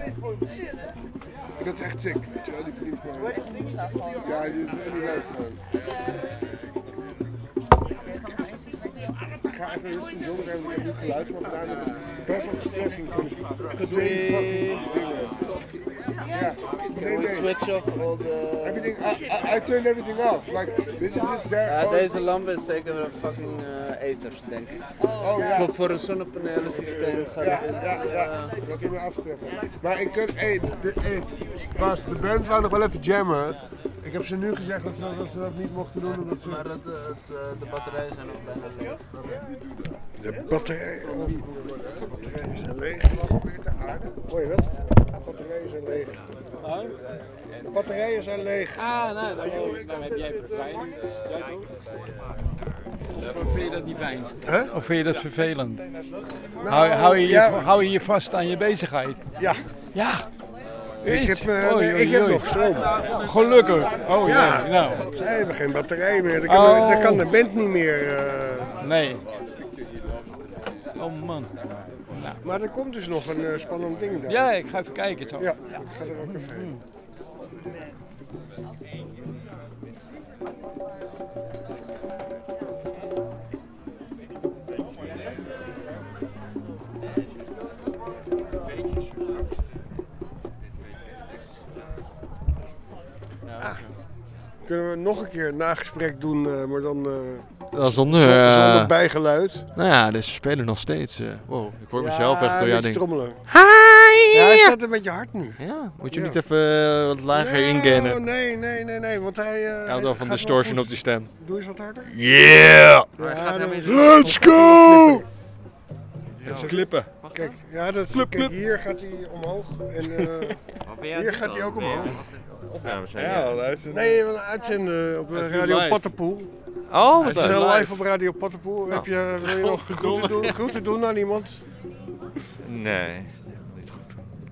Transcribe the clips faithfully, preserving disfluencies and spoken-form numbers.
Dat is echt sick, weet je wel, die vriend gewoon. Ja, die is echt niet leuk gewoon. Ik ga even rustig joggen, want ik heb niet geluid van gedaan. Dat is best wel gestrest en zo'n twee fucking dingen. Ja, nee, nee. Switch off all the... Everything, I, I, I turned everything off. Like, this is just there. Ja, deze lamp is zeker een fucking uh, eters, denk ik. Oh ja. Voor, voor een zonnepanelen systeem gaat Ja, het in. ja, ja. Dat is me aftrekken. Maar ik kan, hé, hey, Bas, de band wou nog wel even jammen. Ik heb ze nu gezegd dat ze dat, ze dat niet mochten doen. Omdat ze... Maar het, het, de batterijen zijn ook bijna leeg. De batterijen, oh, de batterijen zijn leeg. Hoor je dat? De batterijen zijn leeg. De batterijen zijn leeg. Ah, nou, dan, dan heb jij fijn. Jij toch? Of vind je dat niet fijn? Huh? Of vind je dat vervelend? Nou, hou, hou, je je, ja. hou je je vast aan je bezigheid? Ja. Ja. Ik heb, uh, oei, nee, oei, ik heb oei. nog stroom. Gelukkig. Oh ja. Nee, nou. Ze hebben geen batterij meer. Dan kan, Oh. dan kan de band niet meer. Uh... Nee. Oh man. Nou. Maar er komt dus nog een uh, spannend ding daar. Ja, ik ga even kijken zo. Ja, ik ga er ook even heen. Ah. Kunnen we nog een keer een nagesprek doen, uh, maar dan uh, Ja, zonder, zonder, uh, zonder bijgeluid. Nou ja, dus ze spelen nog steeds. Uh, wow, ik hoor Ja, mezelf echt door jouw een ding. trommelen. Hi! Ja, hij staat een beetje hard nu. Ja, moet je Ja. niet even uh, wat lager Nee, ingainen? Nee, nee, nee, nee, want hij... Uh, Hij had wel van distortion op die stem. Doe eens wat harder. Yeah! Ja, dan- Let's go! Even klippen. Kijk, ja, dat, Klip, kijk, klip. hier gaat hij omhoog en uh, hier gaat hij ook omhoog. Ja, we zijn Ja, ja, luister. Nee, we uitzenden op Hij is nu Radio live. Potterpoel. Oh, We wat zijn dan? live op Radio Potterpoel. Nou. Heb je, wil je nog groeten doen, groeten doen aan iemand? Nee, niet goed.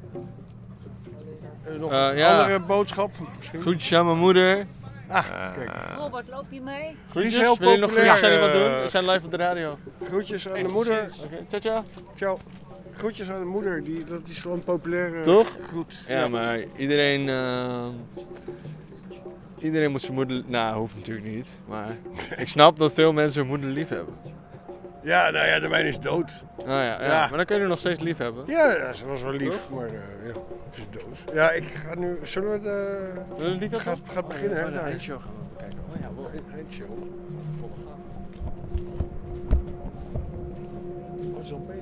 Uh, nog Uh, een ja. andere boodschap misschien? Groetjes aan mijn moeder. Ah, kijk. Robert, loop je mee? Groetjes, Die is heel wil je nog populair, groetjes aan iemand doen? uh, We zijn live op de radio. Groetjes aan de moeder. Oké, ciao ciao. Ciao. Groetjes aan de moeder, die, dat is wel een populaire Toch? groet. Ja, maar iedereen... Uh, iedereen moet zijn moeder... Nou, hoeft natuurlijk niet. Maar ik snap dat veel mensen hun moeder lief hebben. Ja, nou ja, de mijne is dood. Nou ja, ja, Ja. maar dan kun je er nog steeds lief hebben. Ja, ja, ze was wel lief, maar uh, ja, ze is dood. Ja, ik ga nu... Zullen we de... Willen we die kant gaat, op? gaat beginnen, hè? Oh, de daar. eindshow gaan we bekijken. Oh ja, wow. Eind- Eindshow. Oh, het is al bezig.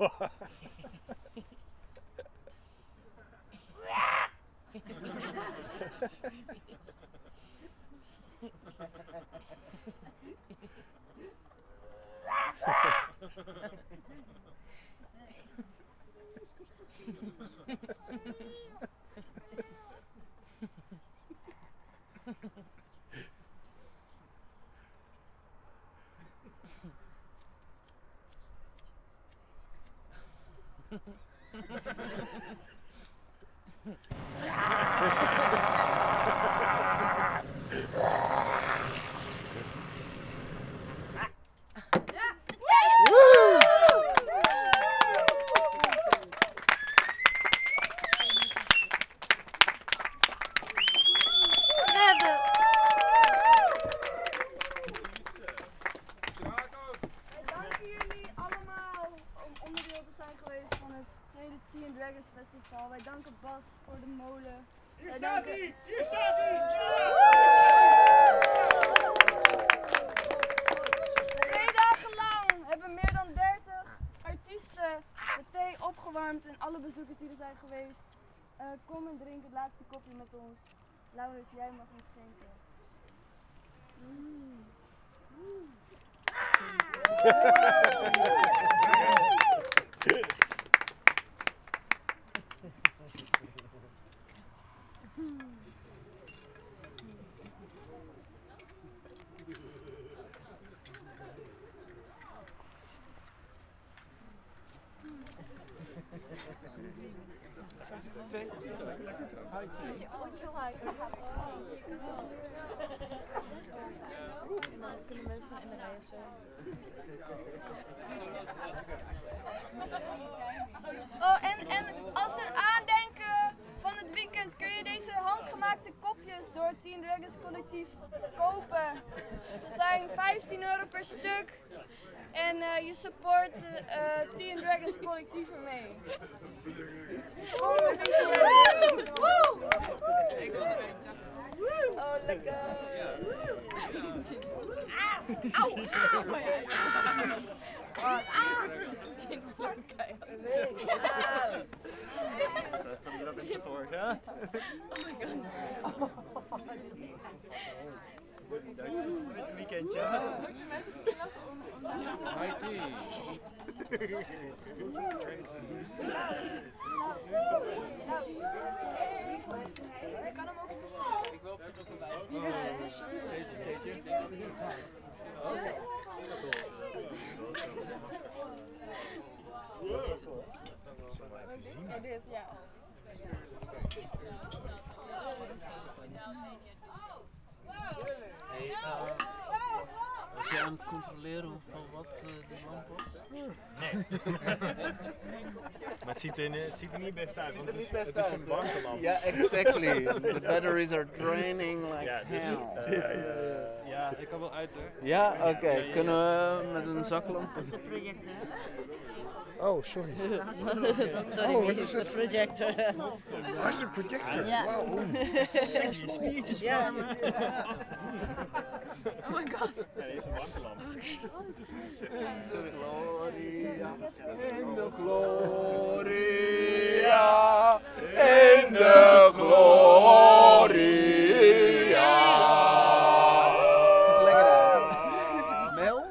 Wij danken Bas voor de molen. Hier staat hij! Hier staat hij! Twee dagen lang hebben meer dan dertig artiesten de thee opgewarmd en alle bezoekers die er zijn geweest. Uh, kom en drink het laatste kopje met ons. Laurens, jij mag ons schenken. Mm. Mm. Kunnen mensen gewoon in de rij of zo? Oh, en, en als een aandenken van het weekend kun je deze handgemaakte kopjes door het Teen Dragons collectief kopen. Ze zijn vijftien euro per stuk en uh, je support het uh, Teen Dragons collectief ermee. Kom, een beetje leuk. Ik wil er eentje. Oh, lekker. Auw, auw. That's some love and support, huh? Oh my god. Het weekendje. High tea. Je kan hem ook bestellen. Ik wil dat we bij. Ja, dat is een shot. Deze theetje. Ja, dit, ja. Hey, uh, was je aan het controleren van wat uh, de lamp was? Nee. Maar het ziet, er, het ziet er niet best uit, want het is, best het is uit, een hè? warmtelamp. Ja, exactly. The batteries are draining like Ja, dus, hell. uh, ja, ja. Ja, ik kan wel uit hoor. Ja, oké. Okay. Kunnen we met een zaklamp? De projector. Oh, sorry. Sorry, Oh, wat is de het? projector. Waar is de projector? Ja. Wauw. Je spiertjes Ja. Oh my god. Ja, dit is een warmtelamp. Gloria, in de gloria, in de gloria. Ziet er lekker uit. Mel?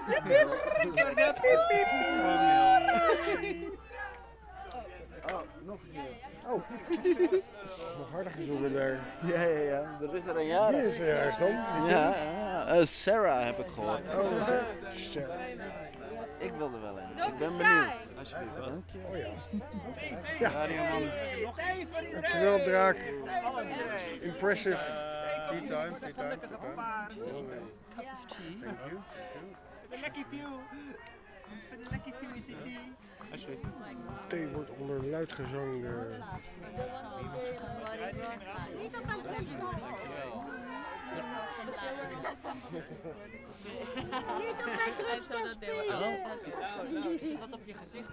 Oh, nog een keer. Oh. Nog harder gezongen daar. Ja, ja, ja. Er is er een jaar. Wie is er erg dan? Ja, ja. Uh, Sarah heb ik gehoord. Oh, shit. Ik wil er wel in. Don't Ik be ben shy. benieuwd. Alsjeblieft, wat? Oh ja. Ja, die man. Dankjewel, Draak. Impressive. Tea time, tea time. The lucky few. For the lucky few is the tea. Alsjeblieft. Thee wordt onder luid gezang. Uh, Niet op mijn kop staan. Niet op mijn drumstel spelen. Wat op je gezicht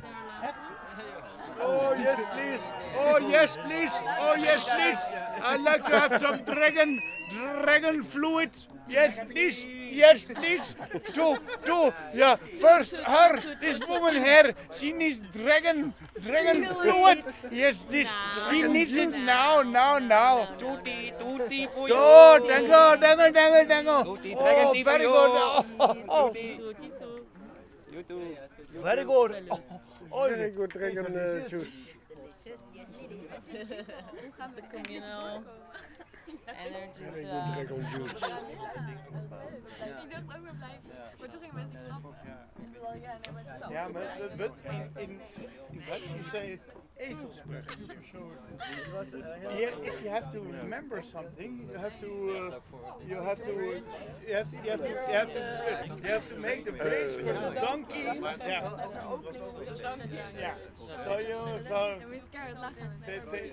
Oh yes please, oh yes please, oh yes please. I'd like to have some dragon, dragon fluid. Yes please, yes, please. To, to, yeah. First, her, this woman here, she needs dragon, dragon fluid. Yes, this, she needs it now, now, now. Tutti, tutti voor Zo, jou. dank u, dank u, dank u, dank u. Tutti, dragon Oh, tea very voor good. jou. Oh, oh. Tutti. You too. Very good. Oh, Very good dragon uh, juice. The communal energy. Very good dragon juice. Ik dacht ook weer blij. Maar toen gingen mensen grappen. Ja, maar dat- dat- in, in, in Dutch you say ezelsbrug. Yeah, if you have to remember something, you have to, uh, you have to, you have, you have to, you have to, you have to make the bridge for the donkey. Yeah. Yeah. So you, so. Dan moet je keihard lachen. ve- ve-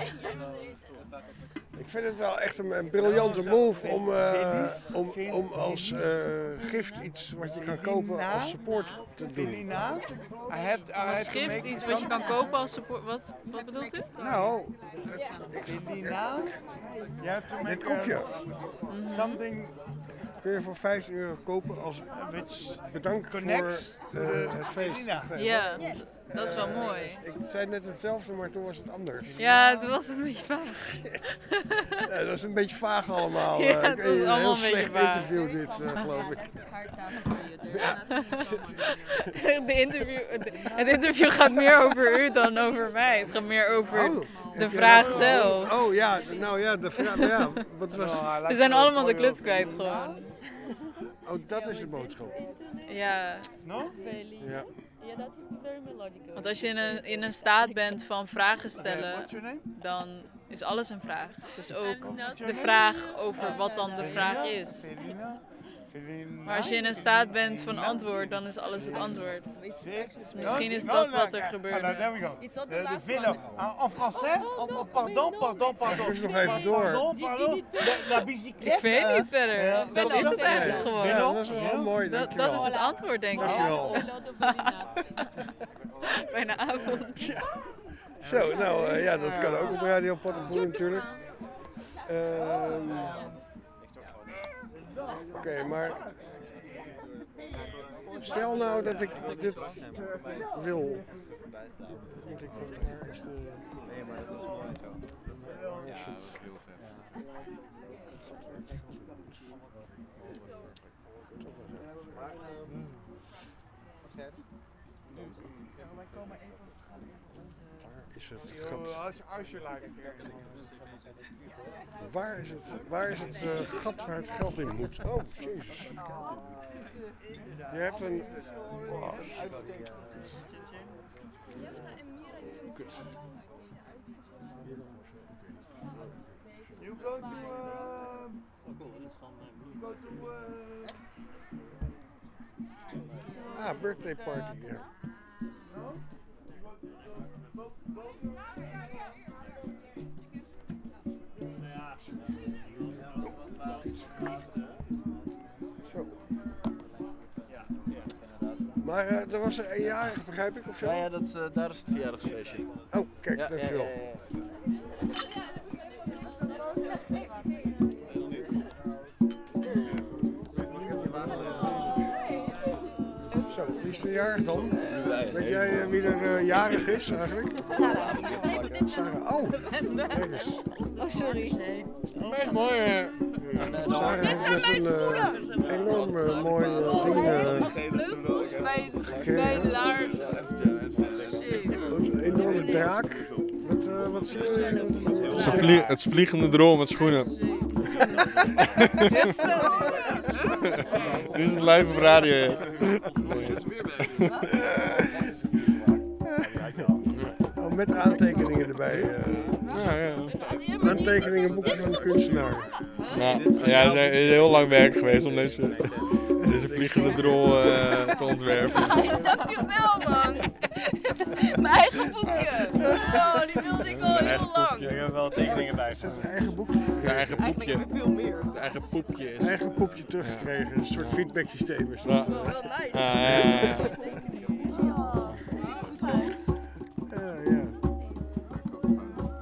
Ik vind het wel echt een, een briljante move om, uh, om, om als uh, gift iets wat je kan kopen als support te doen. Felina, I have, I have Als to schrift, make iets wat je kan kopen als support. Wat, wat bedoelt u? Nou, Felina, you have to make dit kopje uh, something kun je voor vijftien euro kopen als which bedankt voor connects to uh, the het feest. Felina. Ja, dat is wel mooi. Ik zei net hetzelfde, maar toen was het anders. Ja, toen was het een beetje vaag. Ja, dat is een beetje vaag allemaal. Ja, Uh, het ik- was een allemaal heel een beetje slecht vaag. interview dit, uh, geloof ik. De interview, het interview gaat meer over u dan over mij. Het gaat meer over Oh, de heb je vraag dat- zelf. Oh ja, nou ja, de vraag. Ja, wat was, We zijn allemaal de kluts kwijt gewoon. oh, dat is de boodschap. Ja, No? Ja. want als je in een, in een staat bent van vragen stellen, What's your name? dan is alles een vraag. Dus ook de vraag over wat dan de vraag is. Felina. Felina. Maar als je in een staat bent van antwoord, dan is alles het antwoord. Dus misschien is dat wat er Ah, gebeurde. there we go. The, the villa. En français? En- en- Pardon, pardon, pardon. Dus nog even door. Pardon, pardon. La, la bicyclette. Ik weet niet verder. Ja, Dat is het eigenlijk Ja, gewoon. dat is wel mooi, Dat, dankjewel. dat is het antwoord, denk ik. Dankjewel. Bijna avond. Zo, nou uh, ja, dat kan ook op Radio Pottenboer natuurlijk. Ehm Oké, okay, maar stel nou dat ik dit uh, wil. Moet ik, waar is de... Nee, maar dat is mooi zo. Ja, heel vet. Waar is het gat? Als, als je like. Waar is het, waar is het uh, gat waar het geld in moet? Oh, jezus. Je hebt een... Oh, kut. You go to, uh, you go to, uh, Ah, birthday party, ja. Zo. Maar uh, er was er een jarig, begrijp ik, of zo? Ja, ja dat is, uh, daar is het verjaardagsfeestje. Oh, kijk, Ja, ja, dankjewel. ja, ja, ja. Zo, wie is er jarig dan? Weet jij uh, wie er uh, jarig is eigenlijk? Sarah. Sarah. Oh, kijk eens. Oh, sorry. Echt mooi. hè. Sarah heeft net een uh, enorm uh, mooi uh, ding uh, Leuk bij, gekregen. bij de laars. Dat is een enorme draak. Wat, uh, wat zie je? Het is, een vlie- het is vliegende drol met schoenen. Dit is het live op radio. hè. Oh, met aantekeningen erbij. Uh, Ja, ja. aantekeningen, boeken van de kunstenaar. Nou, ja, het is is heel lang werk geweest om deze, deze vliegende drol uh, te ontwerpen. Dankjewel, man. Mijn eigen boekje. Oh, die wilde ik al heel lang. ik heb wel tekeningen bij. Zet een eigen boek. Mijn eigen poepje. Veel meer. Mijn eigen poepje is. Eigen poepje teruggekregen. Een soort feedback systeem is Ja. dat. Wel nice. Ah, ja, ja, ja. Uh, ja.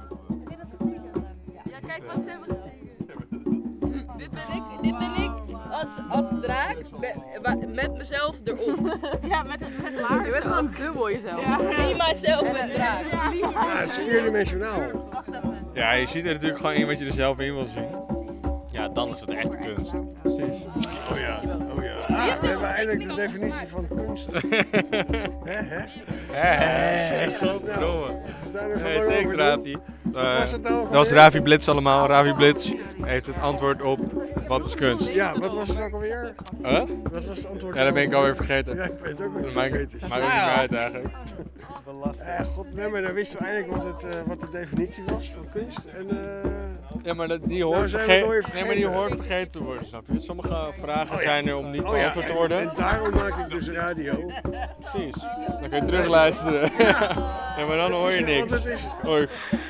Ja, kijk wat ze hebben getekend. Dit ben ik, dit ben ik. als, als draak be- wa- met mezelf erop. Ja, met het met haar. Je bent gewoon dubbel jezelf. Ja. Be myself een draak. Ja, het is vierdimensionaal. Ja, je ziet er natuurlijk gewoon in wat je er zelf in wil zien. Ja, dan is het echt kunst. Precies. Oh ja, oh ja. Ah, we hebben eindelijk de definitie van kunst. Hè, hè? Hé, hé, Verdomme. Hey, thanks Ravi. Wat was het nou? Dat was Ravi Blitz allemaal. Ravi Blitz heeft het antwoord op wat is kunst. Ja, wat was het ook alweer? Huh? Wat was het antwoord? Ja, dat ben ik alweer vergeten. Ja, ik weet het ook weer Dat maakt vergeten. maakt ook niet meer uit eigenlijk. Eh, god, nee, maar dan wisten we eindelijk wat, het, uh, wat de definitie was van kunst. En, uh, Ja, maar dat, die Nou, hoort, zijn we het alweer verge- nee, maar die vergeten. hoort vergeten te worden, snap je? Sommige vragen Oh ja. zijn er om niet oh ja, beantwoord te en- worden. En daarom maak ik dus radio. Precies. Dan kun je terugluisteren. Ja, maar dan hoor je Want niks. het is- Hoi.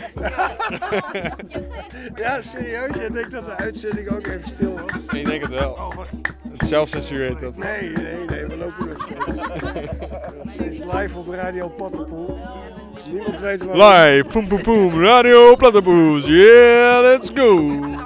Ja, serieus? Jij denkt dat de uitzending ook even stil was? Ik denk het wel. Oh, wacht. Het zelfcensuur heet dat. Nee, nee, nee, we lopen nog steeds. Het is live op Radio Pattenpoel. Niemand weet waar. Live, poem poem poem, Radio Platypus, yeah, let's go!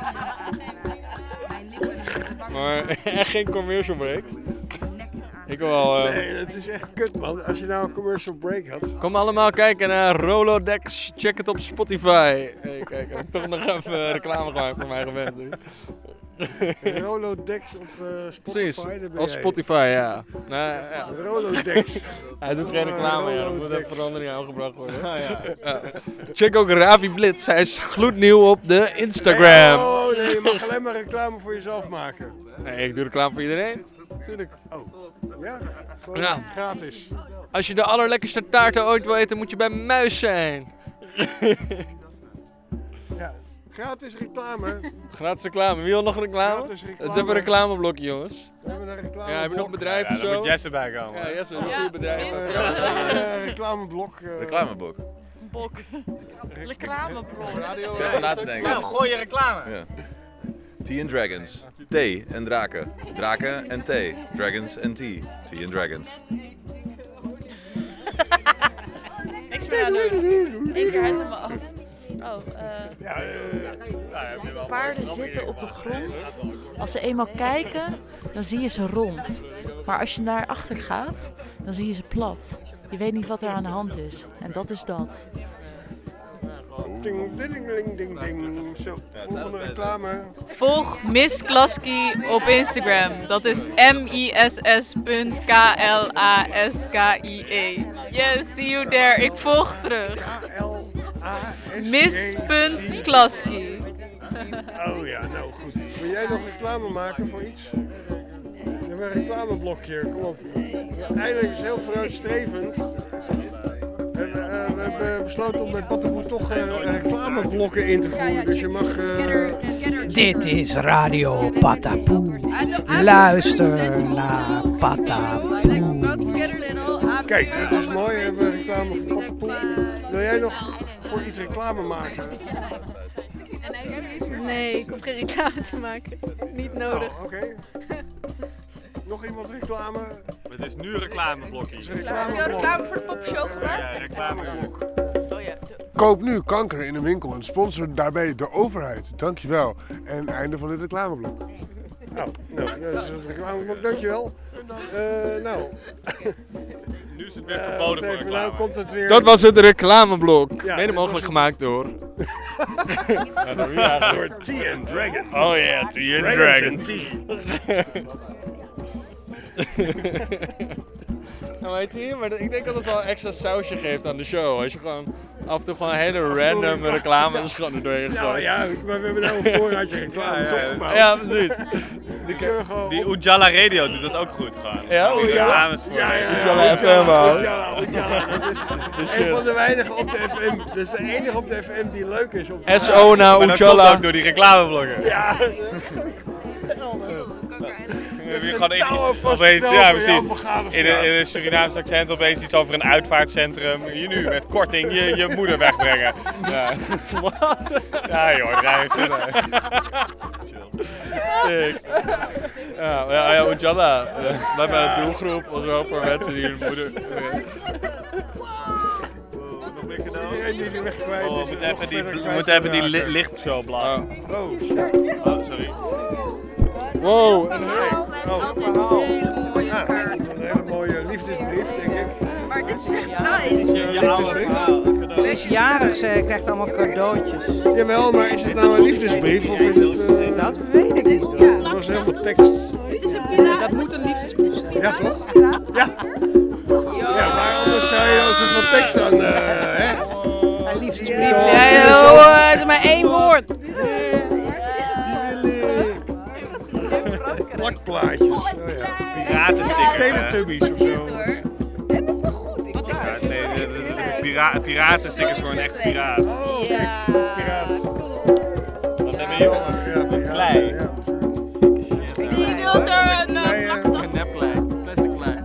Maar echt geen commercial breaks. Ik wil wel... Uh... Nee, het is echt kut man. Als je nou een commercial break had. Kom allemaal kijken naar Rolodex, check het op Spotify. Hey, kijk, heb ik toch nog even reclame gemaakt voor mijn gewend. Rolodex op uh, Spotify. Precies, daar ben op jij. Spotify, ja. Nee, ja. Rolodex. Hij doet geen reclame, ja. Dat moet Rolodex. even verandering aangebracht worden. Ja. Ja. Check ook Ravi Blitz, hij is gloednieuw op de Instagram. Nee, oh nee, je mag alleen maar reclame voor jezelf maken. Nee, ik doe reclame voor iedereen. Tuurlijk. Oh, ja? Gewoon Ja. gratis. Als je de allerlekkerste taarten ooit wil eten, moet je bij Muis zijn. Ja, gratis reclame. Gratis reclame. Wie wil nog reclame? Gratis reclame. Het is even een reclameblokje, jongens. We hebben een reclame. Ja, heb je nog bedrijf of Ja, dan zo? moet Jesse bij komen. Ja, Jesse, een Ja, goede bedrijf. is- Uh, reclameblok. Uh, Reclameblok. Bok. Reclameblok. Ik heb even na te denken. gooi je reclame. Ja. Tea and Dragons. Thee en draken. Draken en thee. Dragons en tea. Tea and Dragons. Niks meer aan doen. Eén keer, hij is helemaal af. Oh, eh... ja, uh, Paarden zitten op de grond. Als ze eenmaal kijken, dan zie je ze rond. Maar als je naar achter gaat, dan zie je ze plat. Je weet niet wat er aan de hand is. En dat is dat. ding, ding, ding, ding, ding. Zo, volgende reclame. Volg Miss Klasky op Instagram. Dat is M I S S K L A S K I E. Yes, see you there. Ik volg terug. K L A S K. Miss.Klasky. Oh ja, nou goed. Wil jij nog reclame maken voor iets? We hebben een reclameblokje, kom op. Eindelijk is heel vooruitstrevend. En, uh, we hebben besloten om met Pattenpoel toch uh, reclameblokken in te voeren. Dus je mag... Uh... Dit is Radio Pattenpoel. Luister naar Pattenpoel. Kijk, dit is mooi. We hebben reclame voor Pattenpoel. Wil jij nog voor iets reclame maken? Nee, ik hoef geen reclame te maken. Niet nodig. Oh, oké. Okay. Nog iemand reclame? Het is nu een reclameblokje. Is Heb je al reclame voor de popshow gemaakt? Ja, reclameblok. Oh ja. Koop nu kanker in een winkel en sponsor daarbij de overheid. Dankjewel. En einde van dit reclameblok. Nou, nou dat is het reclameblok. Dankjewel. Uh, nou. Nu is het weer verboden uh, voor reclame. Nou komt het weer. Dat was het reclameblok. Ja, Mede mogelijk gemaakt door... ja, door, ja, door Tea and Dragons. Oh ja, yeah, Tea and Dragons. Nou, weet je, maar ik denk dat het wel een extra sausje geeft aan de show. Als je gewoon af en toe gewoon hele random reclames gewoon er doorheen Nou gooit. ja, maar we hebben nou een voorraadje reclames Ja, ja, ja. opgebouwd. Ja, precies. Die kunnen we gewoon Die op- Ujala Radio doet dat ook goed gewoon. Ja, Die Ujala? reclames voor. Ja, ja, ja. Ujala F M, man. Ujala, Ujala. Dat is een shit. van de weinigen op de F M. Dat is de enige op de F M die leuk is. Op S O na Maar dat komt Ujala. ook door die reclameblokken. Ja. Dan heb je gewoon Met touwen opeens, vastgesteld ja door precies, Jan van Galenstraat. in een, in een Surinaams accent opeens iets over een uitvaartcentrum. Hier nu, met korting, je, je moeder wegbrengen. Ja. Wat? Ja joh, draai eens verder. Sick. Ja, ja, ja Ujala. Uh, we hebben een doelgroep of zo voor mensen die hun moeder... Iedereen die die weg kwijt Oh, we is. moeten even die, verder we kwijt moeten even die raken. li lichtshow blazen. Oh, shit. Oh, sorry. Wow, en en oh, altijd een hele mooie ja, kaart. een hele mooie liefdesbrief, denk ik. Maar dit is echt nice. Je oude Zesjarig, ze krijgt allemaal cadeautjes. Jawel, maar is het nou een liefdesbrief of is het... Uh... Dat weet ik niet hoor. Er was heel veel tekst. Dat moet een liefdesbrief zijn. Ja, toch? Ja. Ja, maar anders zou je al zoveel tekst aan... Uh, hè? Een liefdesbrief. Ja, oh, het is maar één woord. Plakplaatjes. Oh, ja. Piratenstickers. Teletubbies of zo. En dat is wel goed. Ik was Ja, nee, de, de, de pira piratenstickers voor een echte piraat. Oh, ja. Piraat. Wat hebben jullie? Een klei. Wie wil er een... Een nepklei, plastic klei.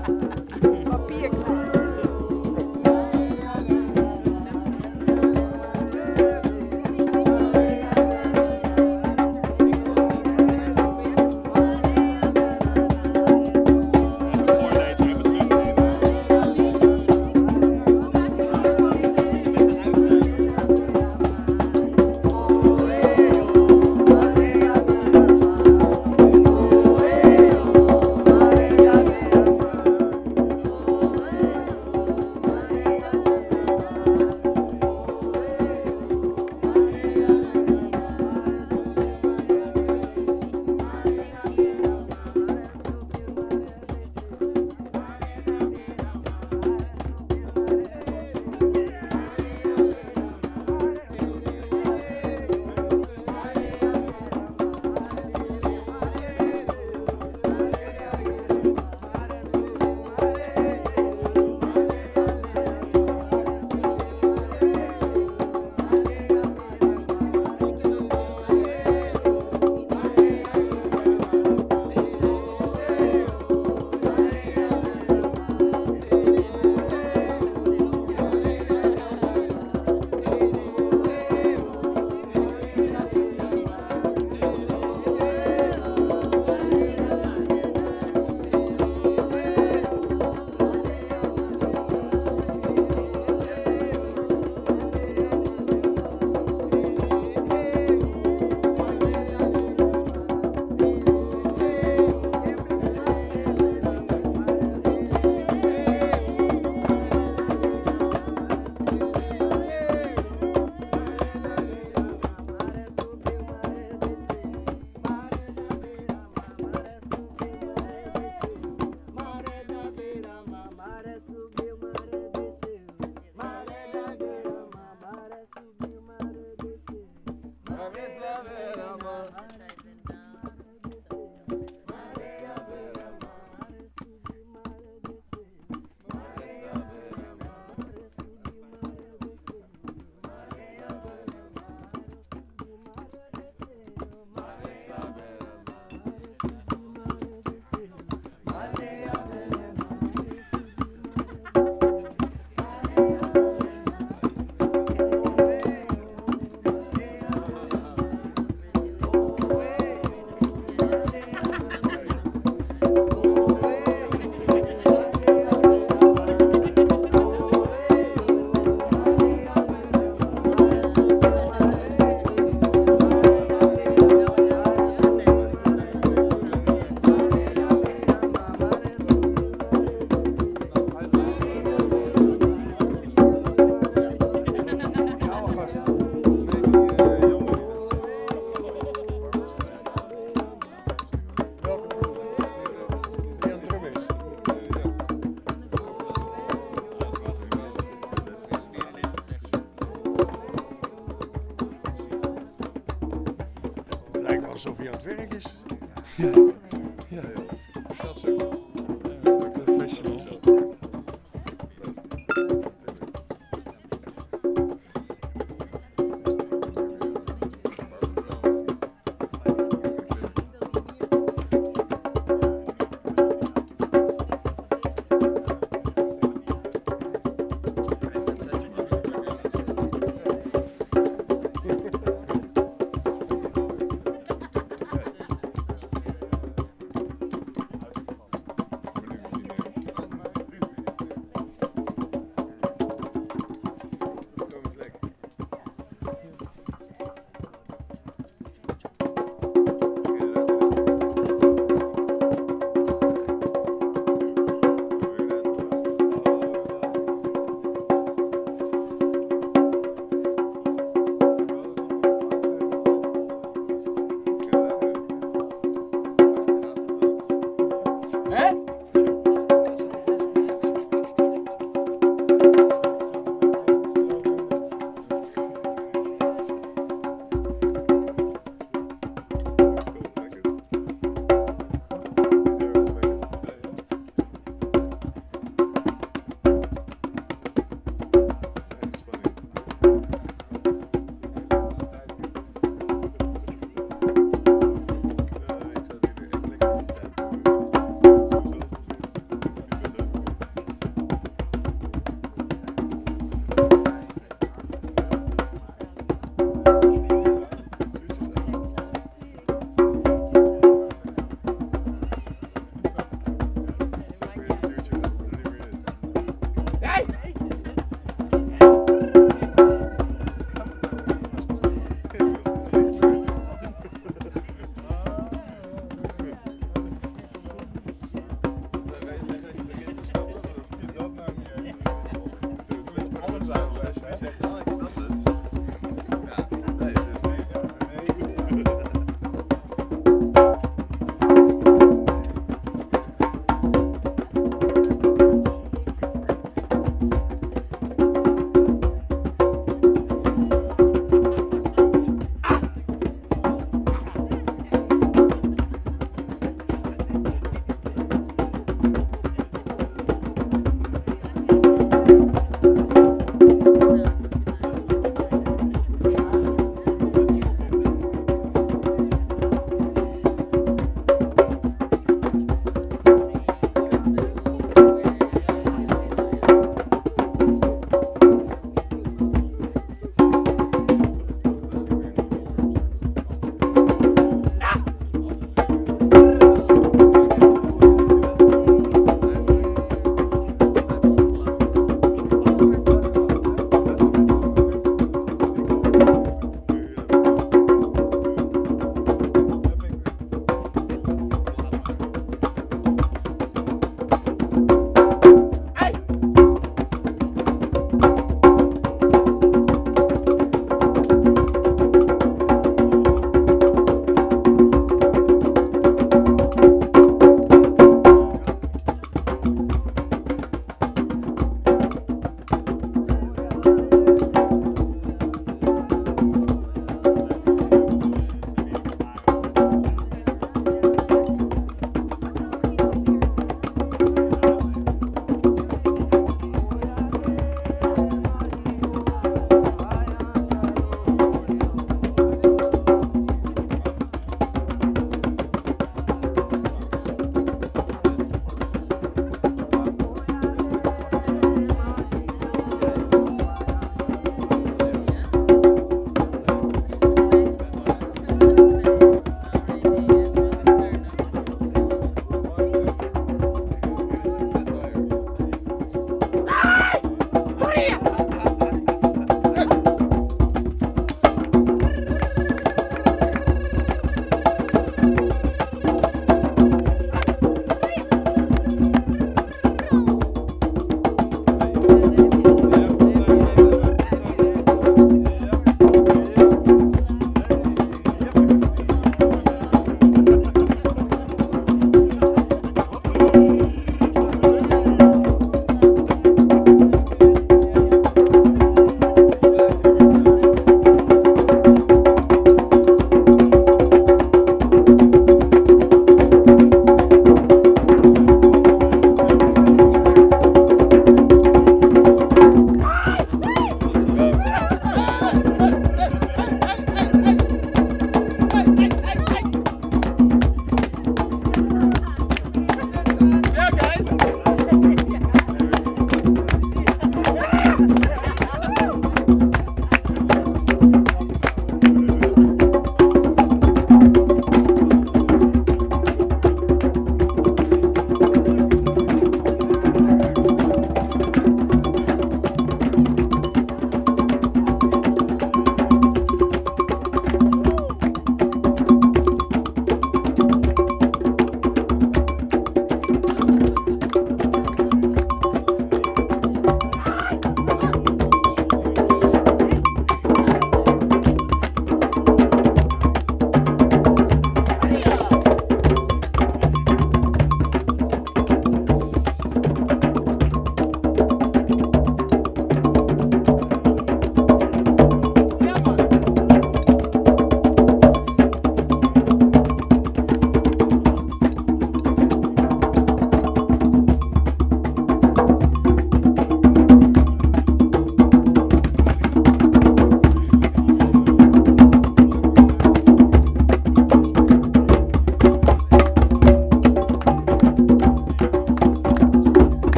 alsof hij aan het werk is. Ja. Ja. Zelfs ook. Ja, professional.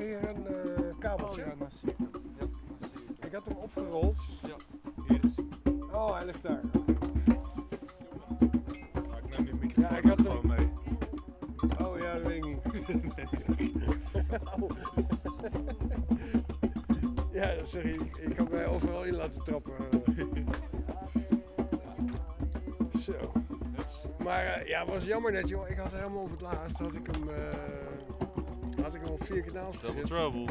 hier een uh, kabeltje. Oh, ja, nou zie ik hem. Ja, nou zie ik hem. Ik had hem opgerold. Ja, hier is hij. Oh, hij ligt daar. Maar ik neem die microfoon Ja, ik had hem gewoon mee. Oh ja, dat weet ik niet. Oh. Ja, sorry, ik, ik kan mij overal in laten trappen. Zo. Maar uh, ja, het was jammer net, joh. Ik had helemaal op het laatst, had ik hem, uh, had ik hem op vier kanaals Double gezet. trouble.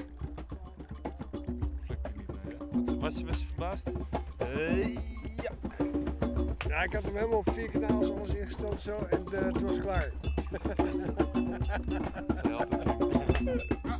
Wat, was, je, was je verbaasd? Uh, ja. Ja, ik had hem helemaal op vier kanaals alles ingesteld zo en uh, het was klaar. Dat zou je altijd zien.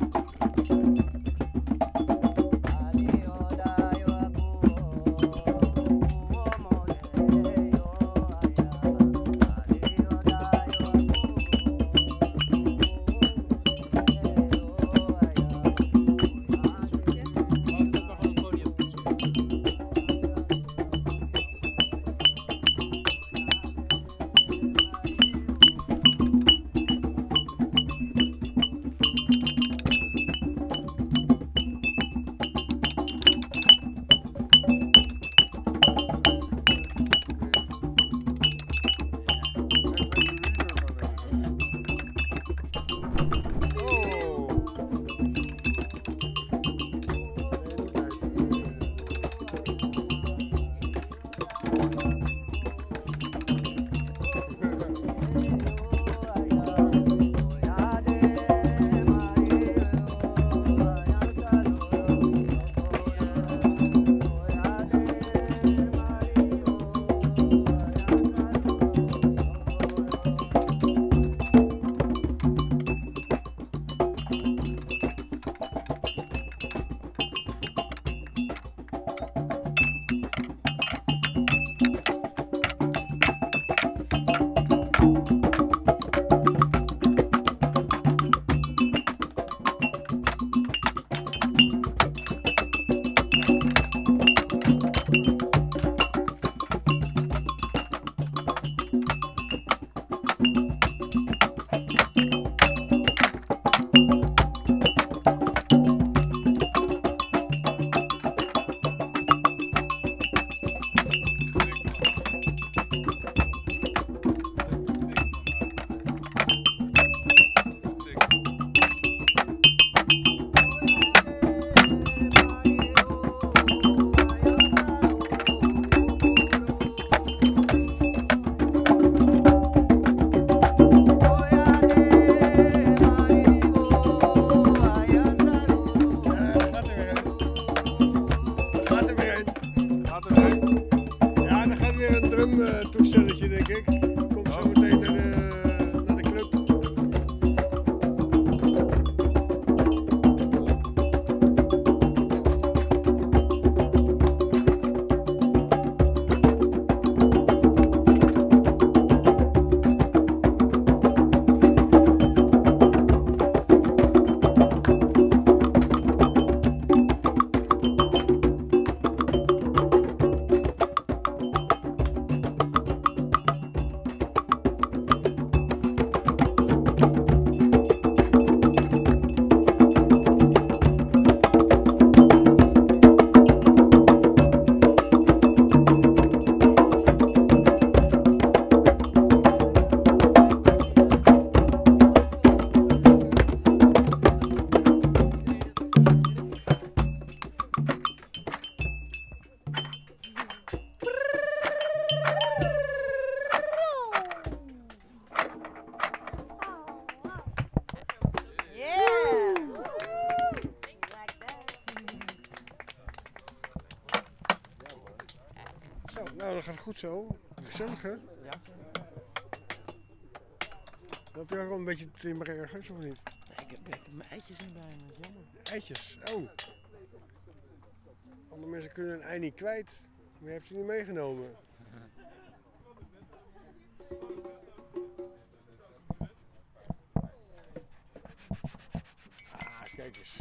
toestelletje, denk ik. Komt zo meteen naar de, naar de club. Nou, dat gaat goed zo. Gezellig, hè? Ja. Loop je ook wel een beetje te timmeren ergens, of niet? Ik heb, ik heb mijn eitjes in bij me, dat is jammer. Eitjes? Oh. Andere mensen kunnen een ei niet kwijt. Maar je hebt ze niet meegenomen. Ah, kijk eens.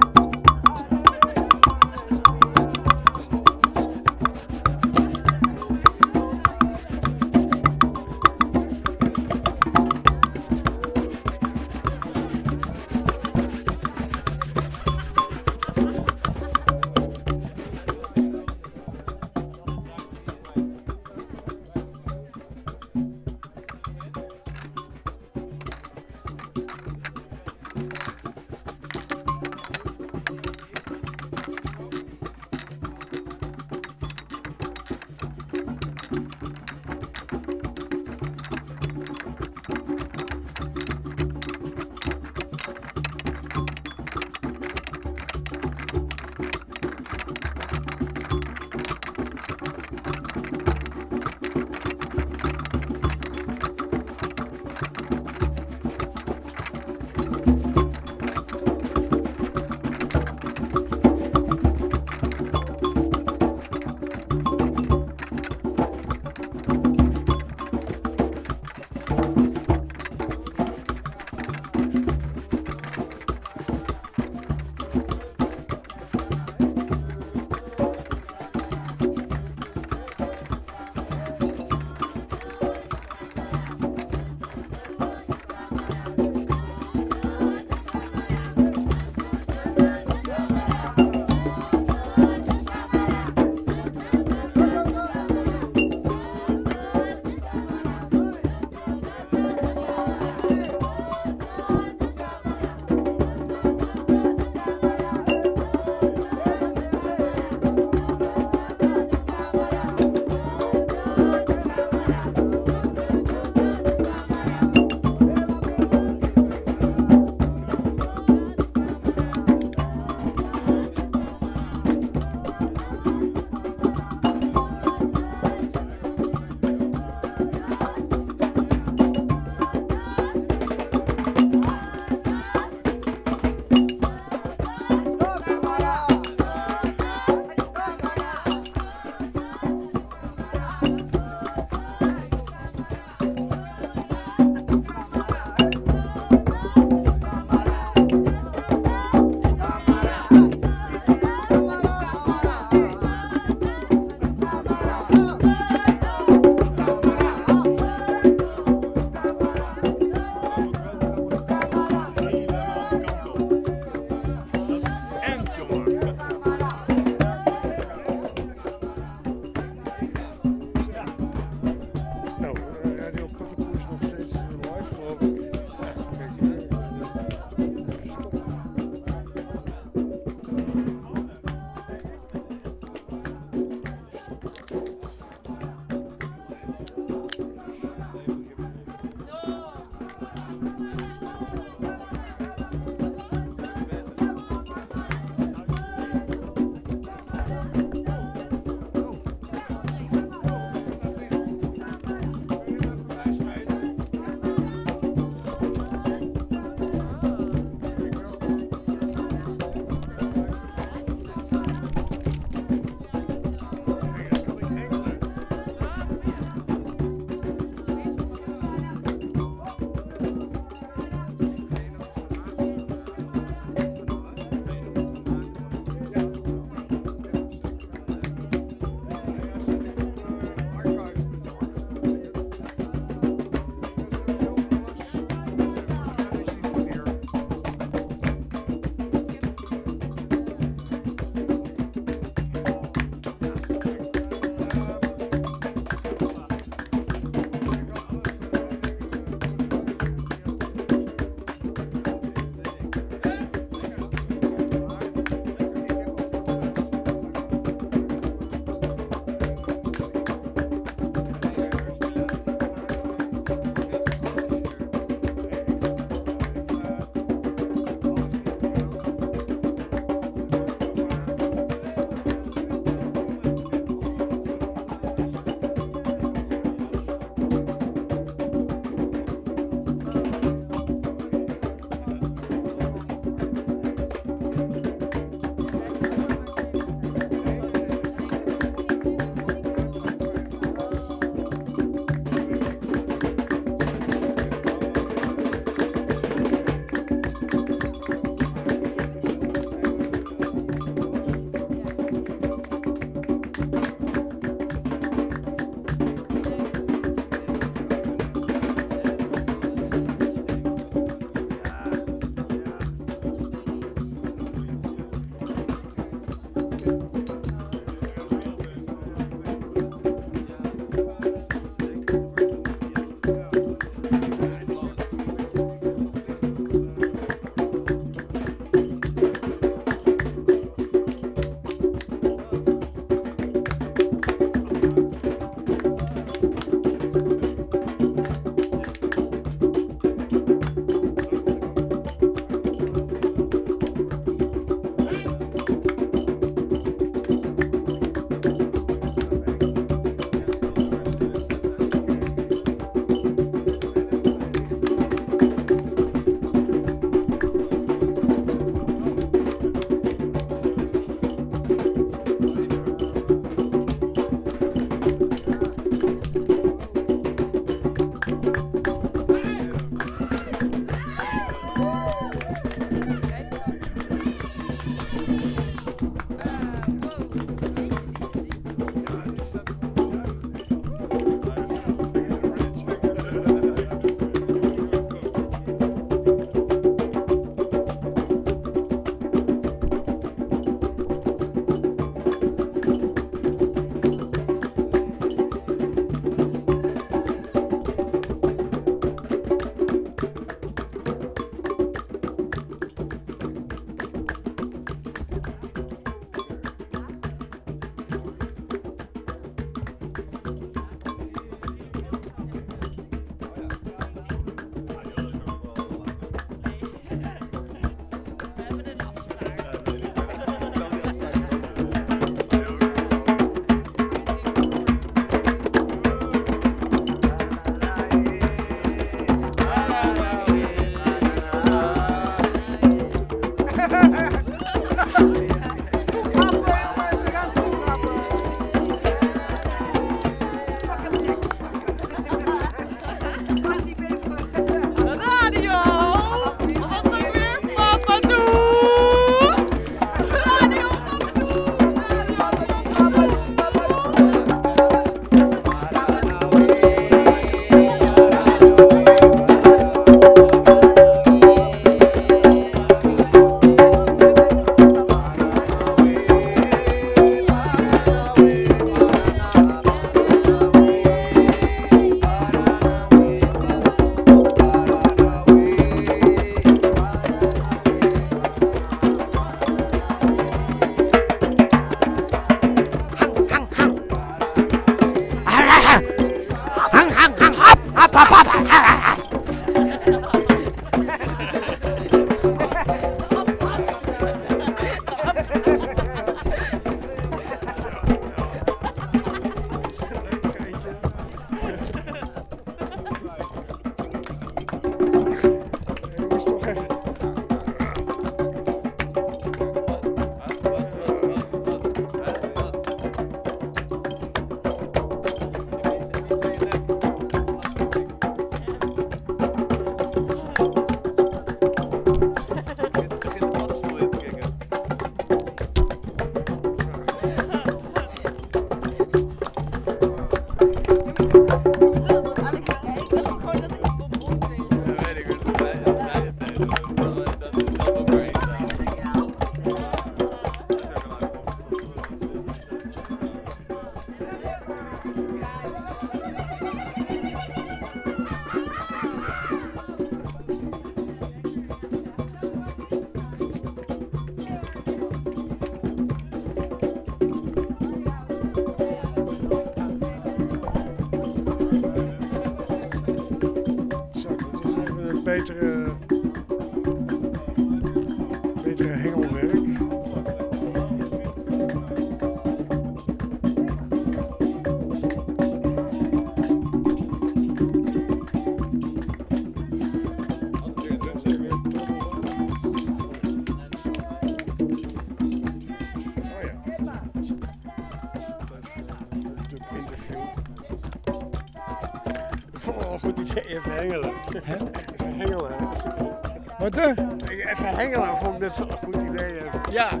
Oh, goed idee. Even hengelen. Hè? Even hengelen. Wat dan? Even hengelen vond ik net zo'n goed idee. Even. Ja.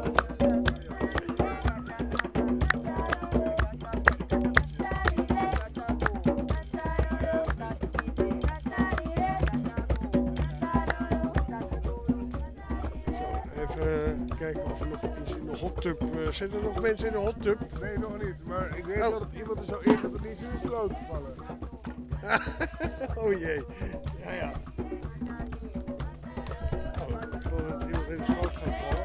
Even kijken of er nog iets in de hot tub... Uh, zitten er nog mensen in de hot tub? Nee, nog niet. Maar ik weet Oh. dat iemand er zo in gaat dat die is in de sloot gevallen. Oh jee. Ja, ja. Oh, ik geloof dat iemand in de sloot gaat vallen.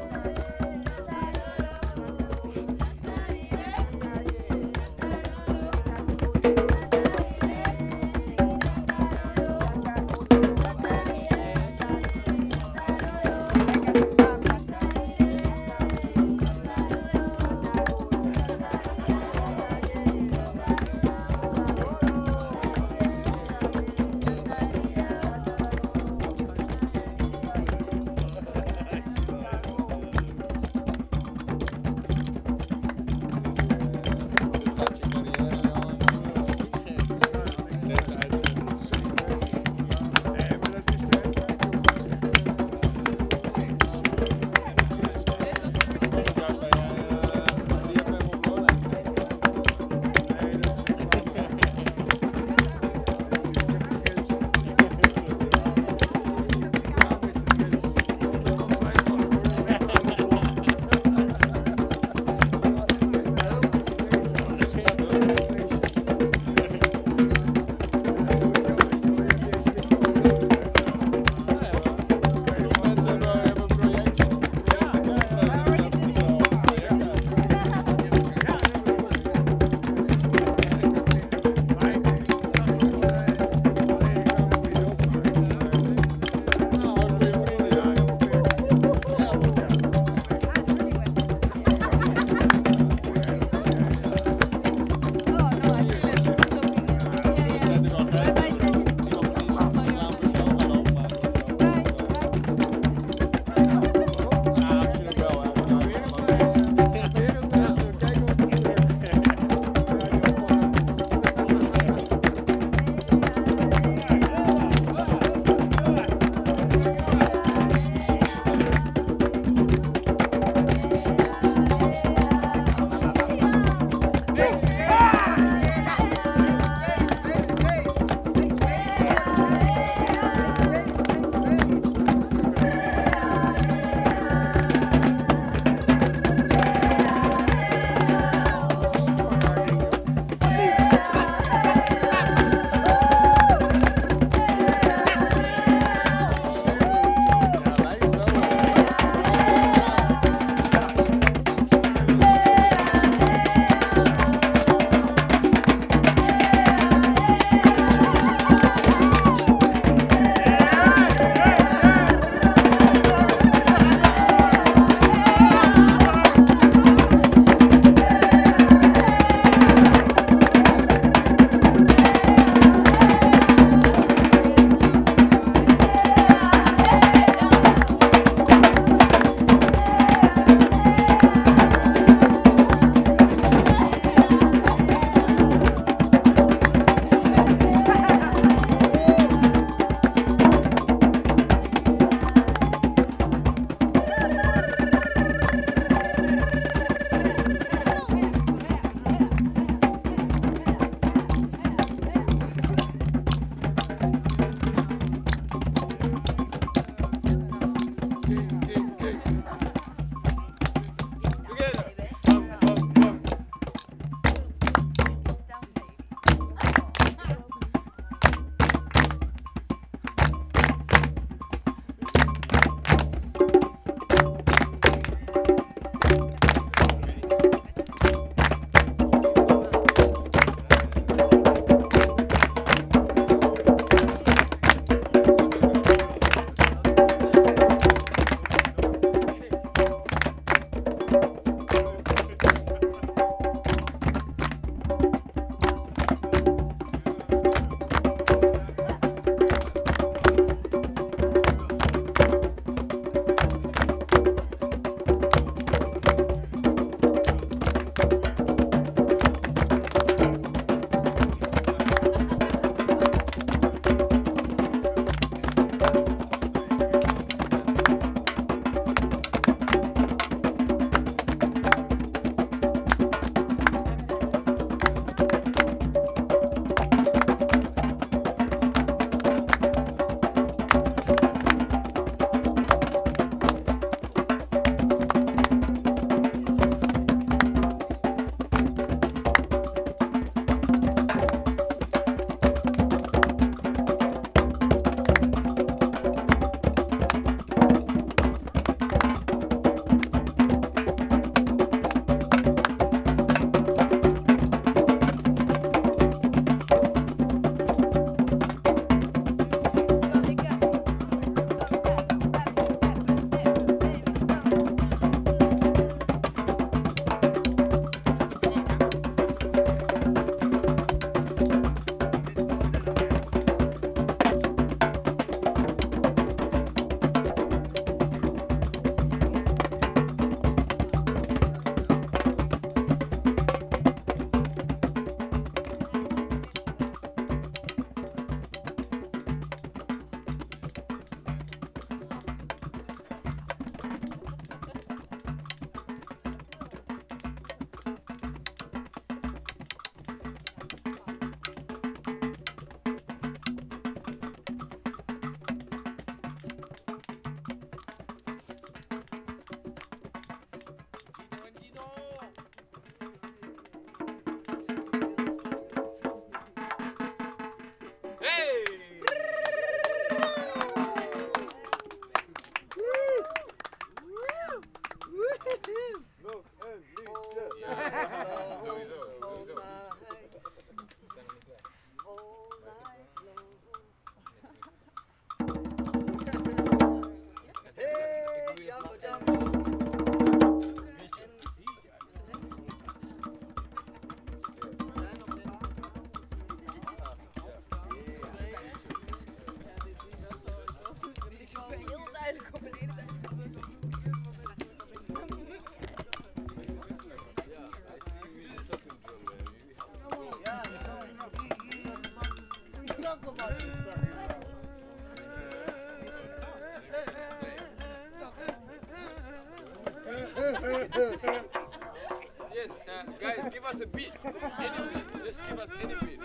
Yes, uh, guys, give us a beat. Any beat. Just give us any beat.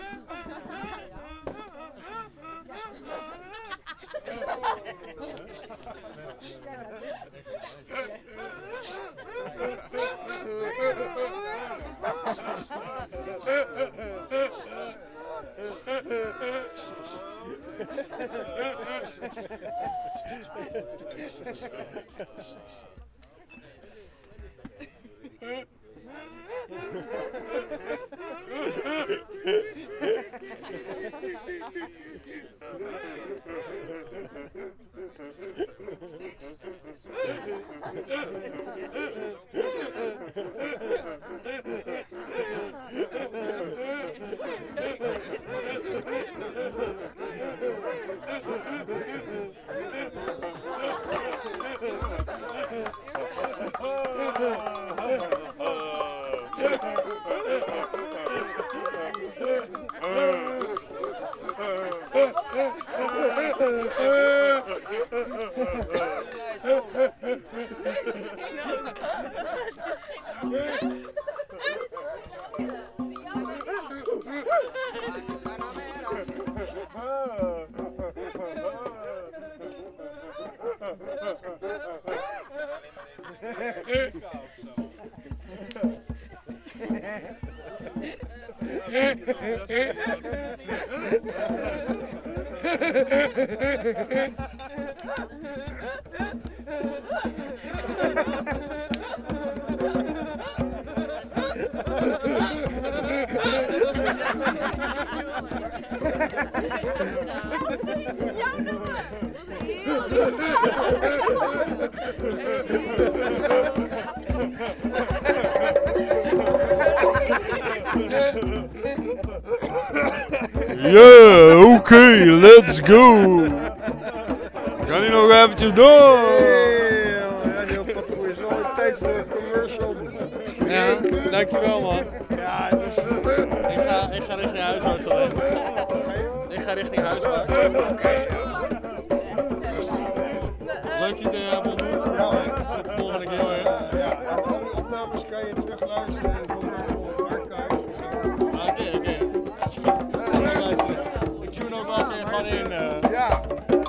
Yeah, oké, let's go! Kan hij nog eventjes door? Hey, Radio Patrouille is al een tijd voor een commercial. Ja, dankjewel man. Ja, dus... Ik ga, ik ga richting huisarts alleen. Ik ga richting huisarts. Leuk je te hebben ontmoet. Ja hoor. Tot de volgende keer hoor. Ja, en alle opnames kan je terug luisteren en komen op het archive. Oké, oké. Ik ga luisteren. Ik tune ook wel weer gewoon in. Uh. Ja.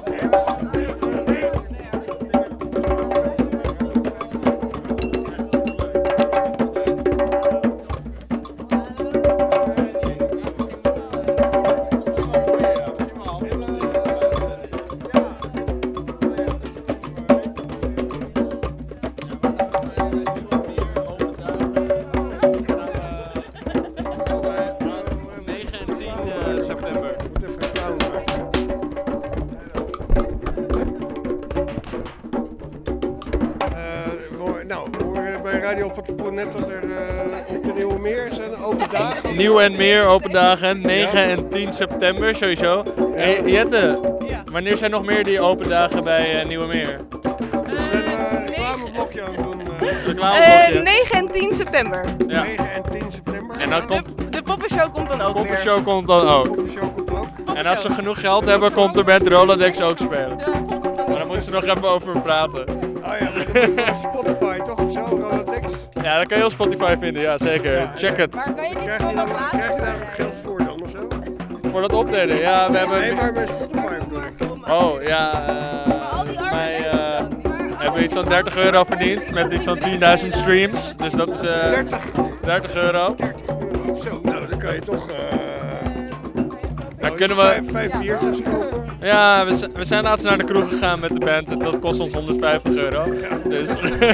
Net dat er uh, op de Nieuwe Meer zijn open dagen. Nieuw en Meer open dagen, negen ja. en tien september sowieso. Ja. Hey, Jette, ja. wanneer zijn nog meer die open dagen bij uh, Nieuwe Meer? We zijn een uh, reclameblokje aan het doen. Uh. Reclameblokje. Uh, negen en tien september. Ja. negen en tien september. En dan komt... De, de poppenshow komt dan ook de poppenshow weer. komt dan ook. Poppenshow komt ook. En als ze genoeg geld hebben, komt de band Rolodex ook spelen. Ja, maar daar moeten ze nog even over praten. Oh ja, maar Spotify toch of zo, Rolodex? Ja, dat kan je op Spotify vinden, ja zeker. Ja, Check het. Maar kan je niet krijg gewoon je wat later? Krijg je daar ook geld voor dan of zo? Voor dat optreden, ja, we hebben... Nee, maar bij Spotify bedoel ik. Oh, ja, uh, wij uh, hebben iets van dertig euro verdiend met iets van tienduizend streams. Dus dat is uh, dertig. dertig euro. dertig euro, zo, nou dan kan je toch... Uh, dan kunnen we... Vijf, vijf biertjes kopen. Ja, we, we zijn laatst naar de kroeg gegaan met de band. Dat kost ons honderdvijftig euro. Ja. Dus,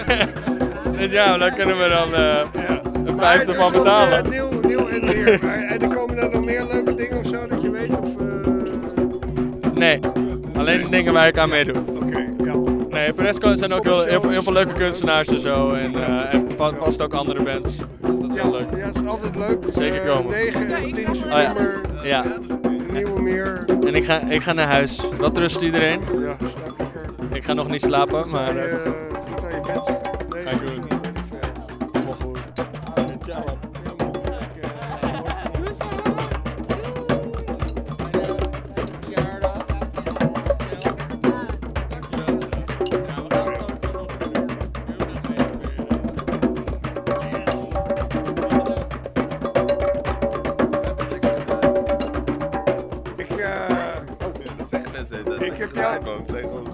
dus ja, daar kunnen we dan uh, ja. een vijfde van betalen. Uh, nieuw, nieuw en weer. Maar, en er komen er nog meer leuke dingen of zo dat je weet of... Uh... Nee, alleen de dingen waar ik aan meedoe. Oké, okay, ja. Nee, voor de rest zijn ook heel, heel, veel, heel veel leuke kunstenaars en zo. En, uh, en vast ook andere bands. Dus dat is ja, heel leuk. Ja, dat is altijd leuk. Zeker komen. Uh, negen en tien september. Oh, ja. ja. Nieuwe Meer. En ik ga, ik ga naar huis. Wat rust iedereen? Ja, slaap lekker. Ik ga nog niet slapen, maar... Ga je, uh, aan je bed? Nee, ga ik doen. Helemaal goed. Ciao. ik heb jou... man, tegen ons.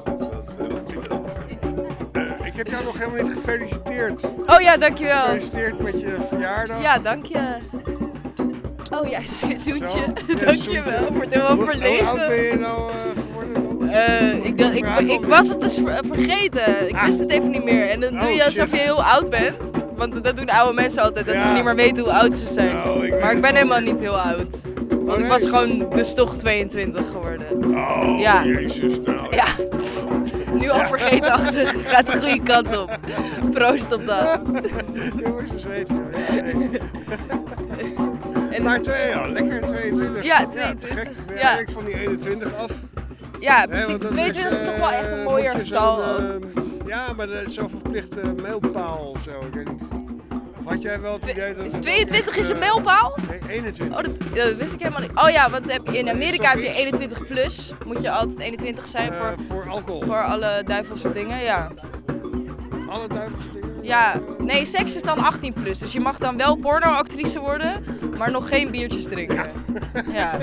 Uh, ik heb jou nog helemaal niet gefeliciteerd. Oh ja, dankjewel. Gefeliciteerd met je verjaardag. Ja, dank je. Oh ja, zoetje. Ja, Dankjewel. Ik word helemaal Hoe- verlegen. Hoe oud ben je nou uh, geworden dan? Uh, ik, dacht- ik, ik was het dus ver- vergeten. Ik wist het even niet meer. En dan doe je Oh, alsof je shit. heel oud bent. Want dat doen oude mensen altijd, dat Ja. ze niet meer weten hoe oud ze zijn. Nou, ik weet maar ik het ben wel. helemaal niet heel oud. Want ik nee? was gewoon dus toch tweeëntwintig geworden. Oh, Ja. jezus, nou. Ja, nu al vergeetachtig. Gaat de goede kant op. Proost op dat. Jongens, ze weten. Ja, nee. Maar twee, ja, lekker tweeëntwintig. Ja, te tweeëntwintig. gek. Ben je Ja. eigenlijk van die eenentwintig af. Ja, Hè, precies. want dat tweeëntwintig is eh, nog wel echt een moet mooier je getal zo'n, ook. eh, ja, maar dat is zo'n verplichte mijlpaal of zo. Ik weet niet. Of had jij wel het idee dat... Is het tweeëntwintig ook echt, is een eh, mijlpaal? Nee, eenentwintig. Oh, dat, ja, dat wist ik helemaal niet. Oh ja, want heb je- in Amerika toch heb je iets? eenentwintig plus. Moet je altijd eenentwintig zijn Eh, voor, voor alcohol. voor alle duivelse dingen, ja. Alle duivelse dingen? Ja, nee, seks is dan achttien plus. Dus je mag dan wel pornoactrice worden, maar nog geen biertjes drinken. Ja.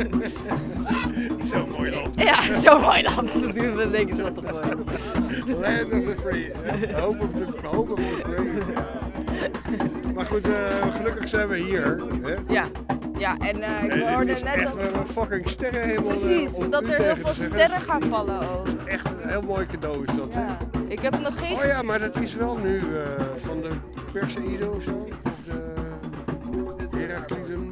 Zo'n mooi land. Ja, zo'n mooi land. Dat doen we denken ze dat toch mooi. Land of the free. Hope of the, hope of the brave. Maar goed, uh, gelukkig zijn we hier. Hè? Ja, ja en uh, ik En het hoorde is net echt dat... wel een fucking sterrenhemel. uh, Precies, om dat u er heel tegen veel te zeggen. sterren gaan vallen ook. Echt een heel mooi cadeau is dat. Hè? Ja, ik heb het nog geen Oh ja, maar dat is wel nu uh, van de Perseïde of zo. Of de Herakliden.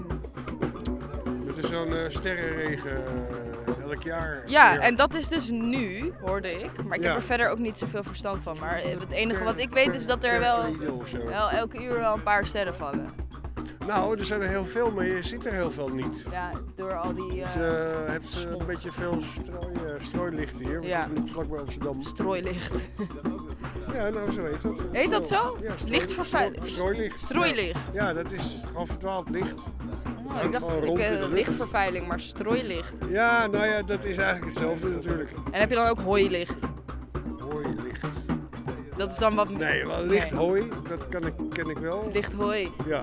Dat is zo'n uh, sterrenregen uh, elk jaar. Ja, weer. en dat is dus nu, hoorde ik. Maar ik Ja. heb er verder ook niet zoveel verstand van. Maar het enige wat ik weet is dat er wel, Perseïde of zo. wel elke uur wel een paar sterren vallen. Nou, er zijn er heel veel, maar je ziet er heel veel niet. Ja, door al die... Uh, Dus je hebt uh, een beetje veel strooi, uh, strooilicht hier. We Ja. zitten nu vlakbij Amsterdam. Strooilicht. Ja, nou zo heet dat. Heet dat zo? Ja, strooi- Lichtvervuiling. stro- Strooilicht. Strooilicht. Ja, dat is gewoon verdwaald licht. Oh, Hangt ik dacht gewoon ik, rond in de uh, lucht. lichtvervuiling, maar strooilicht. Ja, nou ja, dat is eigenlijk hetzelfde natuurlijk. En heb je dan ook hooilicht? Hooilicht. Dat is dan wat... Nee, wel licht Nee. hooi, dat kan ik, ken ik wel. Licht hooi. Ja.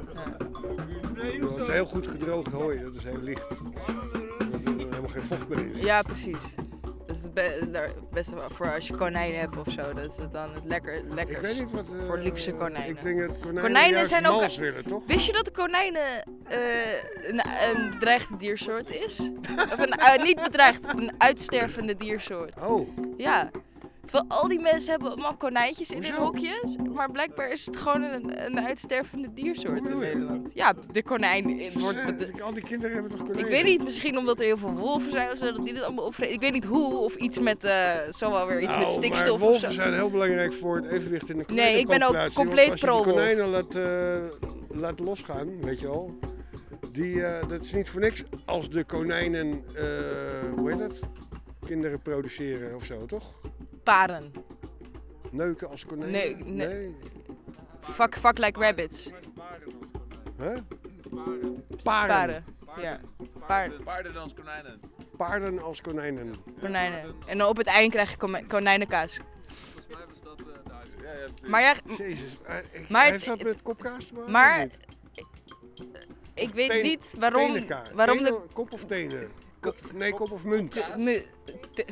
Dat is heel goed gedroogd hooi, dat is heel licht. Dat er helemaal geen vocht meer in zit. Ja, precies. Dat is het be- daar best wel voor als je konijnen hebt of zo. Dat is het dan het lekker, Ik lekkerst weet niet wat... uh, voor luxe konijnen. Ik denk dat konijnen, Konijnen juist zijn ook- mals willen, toch? Wist je dat de konijnen uh, een, een bedreigde diersoort is? Of een, uh, niet bedreigd, een uitstervende diersoort. Oh. Ja. Terwijl al die mensen hebben allemaal konijntjes in hun Hoezo? hokjes, maar blijkbaar is het gewoon een, een uitstervende diersoort in bedoel je? Nederland. Ja, de konijn wordt... Shit, al die kinderen hebben toch konijnen? Ik weet niet, misschien omdat er heel veel wolven zijn of zo, dat die dit allemaal opvreten. Ik weet niet hoe, of iets met, uh, zal wel weer iets Nou, met stikstof maar of wolven zo. zijn heel belangrijk voor het evenwicht in de Nee, ik ben ook konijnenpopulatie, compleet want als je die pro-wolf. konijnen laat, uh, laat losgaan, weet je wel. Die, uh, dat is niet voor niks als de konijnen, uh, hoe heet dat? Kinderen produceren of zo, toch? Paren. Neuken als konijnen? Nee, nee. nee. Fuck, fuck like rabbits. Huh? Paren. Paren. Ja. Paarden. Paarden als konijnen. Paarden als konijnen. Konijnen. En dan op het eind krijg je kom- konijnenkaas. Volgens mij was dat uh, Duits. Ja, ja, Maar ja, Jezus, uh, ik, maar heeft dat met kopkaas te maken? maar of niet? ik weet Tenen- niet waarom, tenenkaas. waarom de... Tenen- Kop of tenen? Kop, nee, kop of munt. mu- te-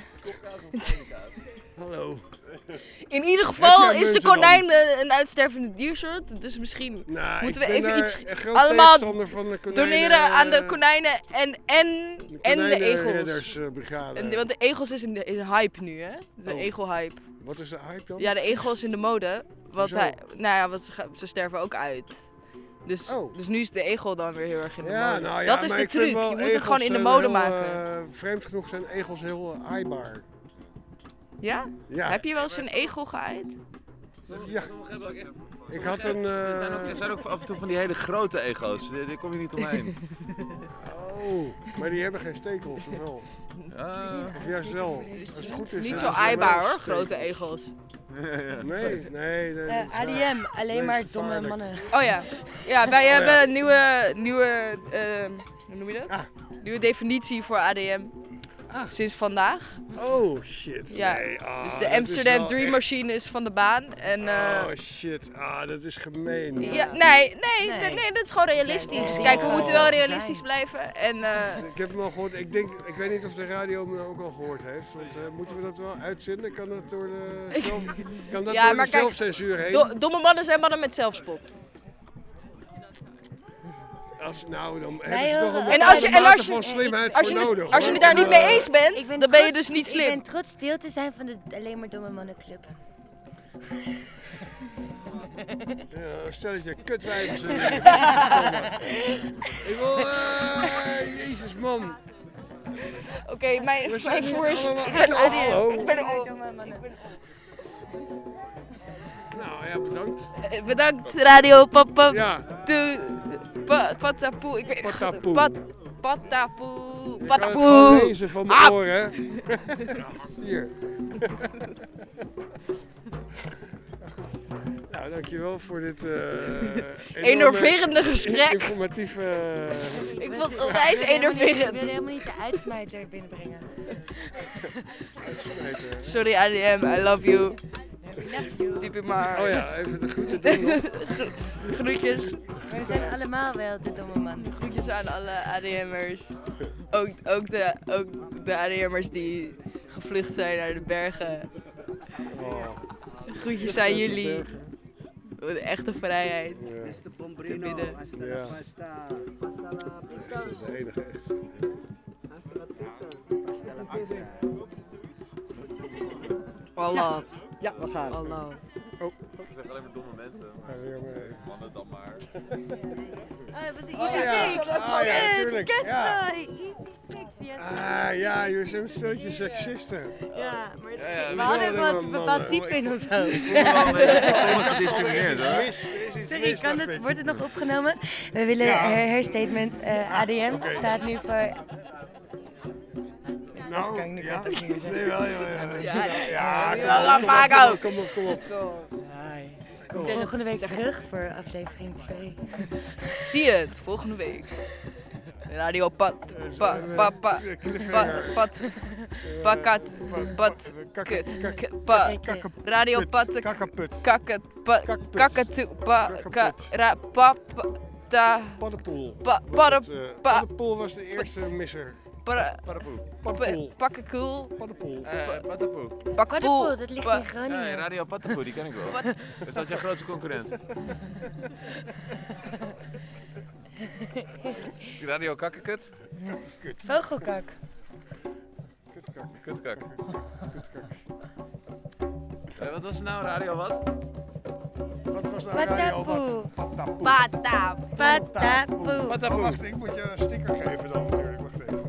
Hallo. In ieder Heb geval jij is de munten dan? konijn een, een uitstervende diersoort, dus misschien Nou, moeten ik we ben even daar iets een groot allemaal tegenstander van de konijnen, doneren aan de eh, konijnen en, en, en de egels. Konijnenreddersbrigade. En de- want de egels is een, is een hype nu, hè? De Oh. egelhype. Wat is de hype dan? Ja, de egel is in de mode. Want Hoezo? hij, nou ja, want ze, ga- ze sterven ook uit. Dus, dus nu is de egel dan weer heel erg in de Oh. Ja, mode. nou ja, dat is maar de ik vind truc. wel Je moet het egels gewoon in de zijn mode heel, maken. eh, vreemd genoeg zijn egels heel uh, aaibaar. Ja? Ja. Heb je wel eens een egel geaaid? Ja. Ik had een... uh, Er zijn, ook, er zijn ook af en toe van die hele grote ego's, daar, daar kom je niet omheen. Oh, maar die hebben geen stekels, of wel? Ja. Of juist wel, als het goed is. Niet hebben zo ze aaibaar wel hoor, stekels. grote egels. Nee, nee. nee Eh, dat is A D waar. M, alleen Nee, maar is domme gevaarlijk. mannen. Oh ja. Ja, wij Oh, hebben ja. een nieuwe, nieuwe, ehm, hoe noem je dat? Ah. Nieuwe definitie voor A D M. Sinds vandaag. Oh shit. Ja. Nee, ah, dus dat de is Amsterdam wel Dream echt- Machine is van de baan. En, eh, Oh shit, ah, dat is gemeen. ja, nee, nee, nee. nee, dat is gewoon realistisch. Oh. Kijk, we moeten wel realistisch blijven. En, eh, Ik heb hem al gehoord, ik, denk, ik weet niet of de radio me ook al gehoord heeft. Want, uh, moeten we dat wel uitzenden? Kan dat door de, zelf, kan dat ja, door maar de kijk, zelfcensuur heen? do- domme mannen zijn mannen met zelfspot. Als, nou, dan Wij hebben ze toch horen- een En als je, en bepaalde als mate je, van slimheid als je, voor het- nodig. als je hoor. het daar niet Om, mee eh, eens bent, Ik ben dan ben je trots- dus niet Ik slim. ben trots deel te zijn van de Alleen maar Domme Mannenclub. Ja, een stelletje kutwijven zijn. Ik wil, eh, jezus man. Oké, okay, mijn, We zijn mijn niet voor is... allemaal- Ik ben Oh, hallo. Ik ben Nou ja, bedankt. Eh, Bedankt Radio Papa. Ja. De, pa, patapoe. Ik weet Patapoe. Pat, patapoe. Je kan het Patapoe. gewoon lezen van mijn Ah. oren. Hier. Nou, dankjewel voor dit uh, enerverende gesprek. Informatieve. Uh, Ik vond het onwijs enerverend. Ik wil helemaal niet de uitsmijter binnenbrengen. Sorry A D M, I love you. Diep in mijn hart. Oh ja, even de groeten doen nog. Groetjes. Maar we zijn allemaal wel de domme man. Groetjes aan alle A D M'ers. Ook, ook, de, ook de A D M'ers die gevlucht zijn naar de bergen. Oh. Groetjes aan jullie. De echte vrijheid. Ja. Te bieden. Ja. Dat is de enige echt. Allah. Ja, we gaan. Allah. Oh. Ik zeg alleen maar domme mensen. Ja, jongen. Mannen dan maar. Oh, dat was de Oh ja, Easy Fix. oh ja, tuurlijk. Ja. Kutzooi, Easy Fix. Ja. Ah ja, jullie zijn een stelletje seksisten. Ja, maar het, Ja, ja, we maar hadden wel wat helemaal bepaald mannen. type in ons hoofd. Ik voel me wel een beetje gediscrimineerd hoor. Er is iets Sorry, mis, kan dacht het, ik. wordt het nog opgenomen? We willen Ja. her, herstatement. Uh, A D M Oké. staat nu voor... Nou, kan ik niet ja. wat ik nu zeg. Nee, wel, ja, ja. Ja, Ja, ja, kom ja, op, maak kom op, ook. Kom op, kom op. Kom volgende week terug voor aflevering twee. Zie je het, volgende week. Radio Pat, pa, pa, pa, pa, pat, pakat, pat, kut, k- pa, Radio Pat, Kakkaput. kakket, pa, kakatu, pa, ka, ra, pa, pa, ta, Paddenpoel. pa, padde, Eh, pa, Paddenpoel was de eerste misser. para, Paddenpoel. Paddenpoel. pakkenkoel, Paddenpoel. Eh, Paddenpoel. pakkenpoel, Paddenpoel, dat ligt in Ja, Groningen. Radio Paddenpoel, die ken ik wel. Wat? Is dat jouw grootste concurrent? Radio Kakkerkut? Vogelkak. Kutkak. Kutkak. Eh, wat was het nou? Radio wat? Wat was nou radio Patapoe. wat? Patapoe. pata, Patapoe. Oh, wacht, ik moet je een sticker geven dan natuurlijk. Wacht even.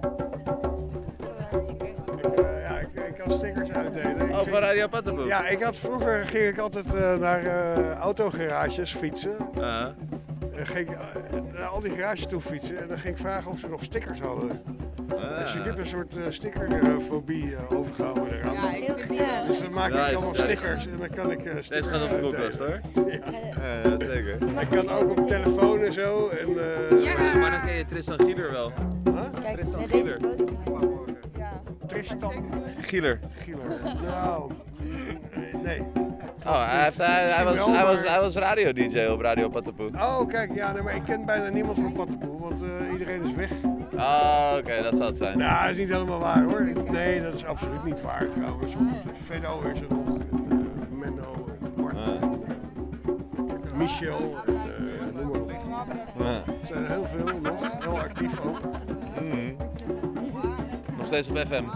Ik, uh, ja, ik, ik kan stickers uitdelen. Ik Oh, ging- van Radio Paddenpoel? Ja, ik had, vroeger ging ik altijd uh, naar uh, autogarages fietsen. Uh. En ging ik uh, naar al die garages toe fietsen en dan ging ik vragen of ze nog stickers hadden. Ah. Dus ik heb een soort uh, stickerfobie uh, overgehouden eraan. Ja, ik vind die, Dus dan maak ik Nice, allemaal nice. stickers en dan kan ik uh, stickers Deze gaat op de koelkast hoor. uitdelen. Ja, zeker. Ik kan ook op telefoon en zo. En, uh, Maar, maar dan ken je Tristan Gieler wel. Huh? Kijk, Tristan net Gieler. Tristan Gieler. Gieler. Nou, nee. Oh, hij, heeft, hij, hij, was, hij, was, hij was radio-D J op Radio Paddenpoel. Oh, kijk, ja, nee, maar ik ken bijna niemand van Paddenpoel, want uh, iedereen is weg. Oh, oké, okay, dat zou het zijn. Nou, dat is niet helemaal waar hoor. Ik- Nee, dat is absoluut niet waar trouwens. Want Vedo is er nog, en, uh, Menno, en Bart, Ah. en, uh, Michel, en uh, noem maar op. Ja. Er zijn er heel veel nog, heel actief ook. Mm. Nog steeds op F M.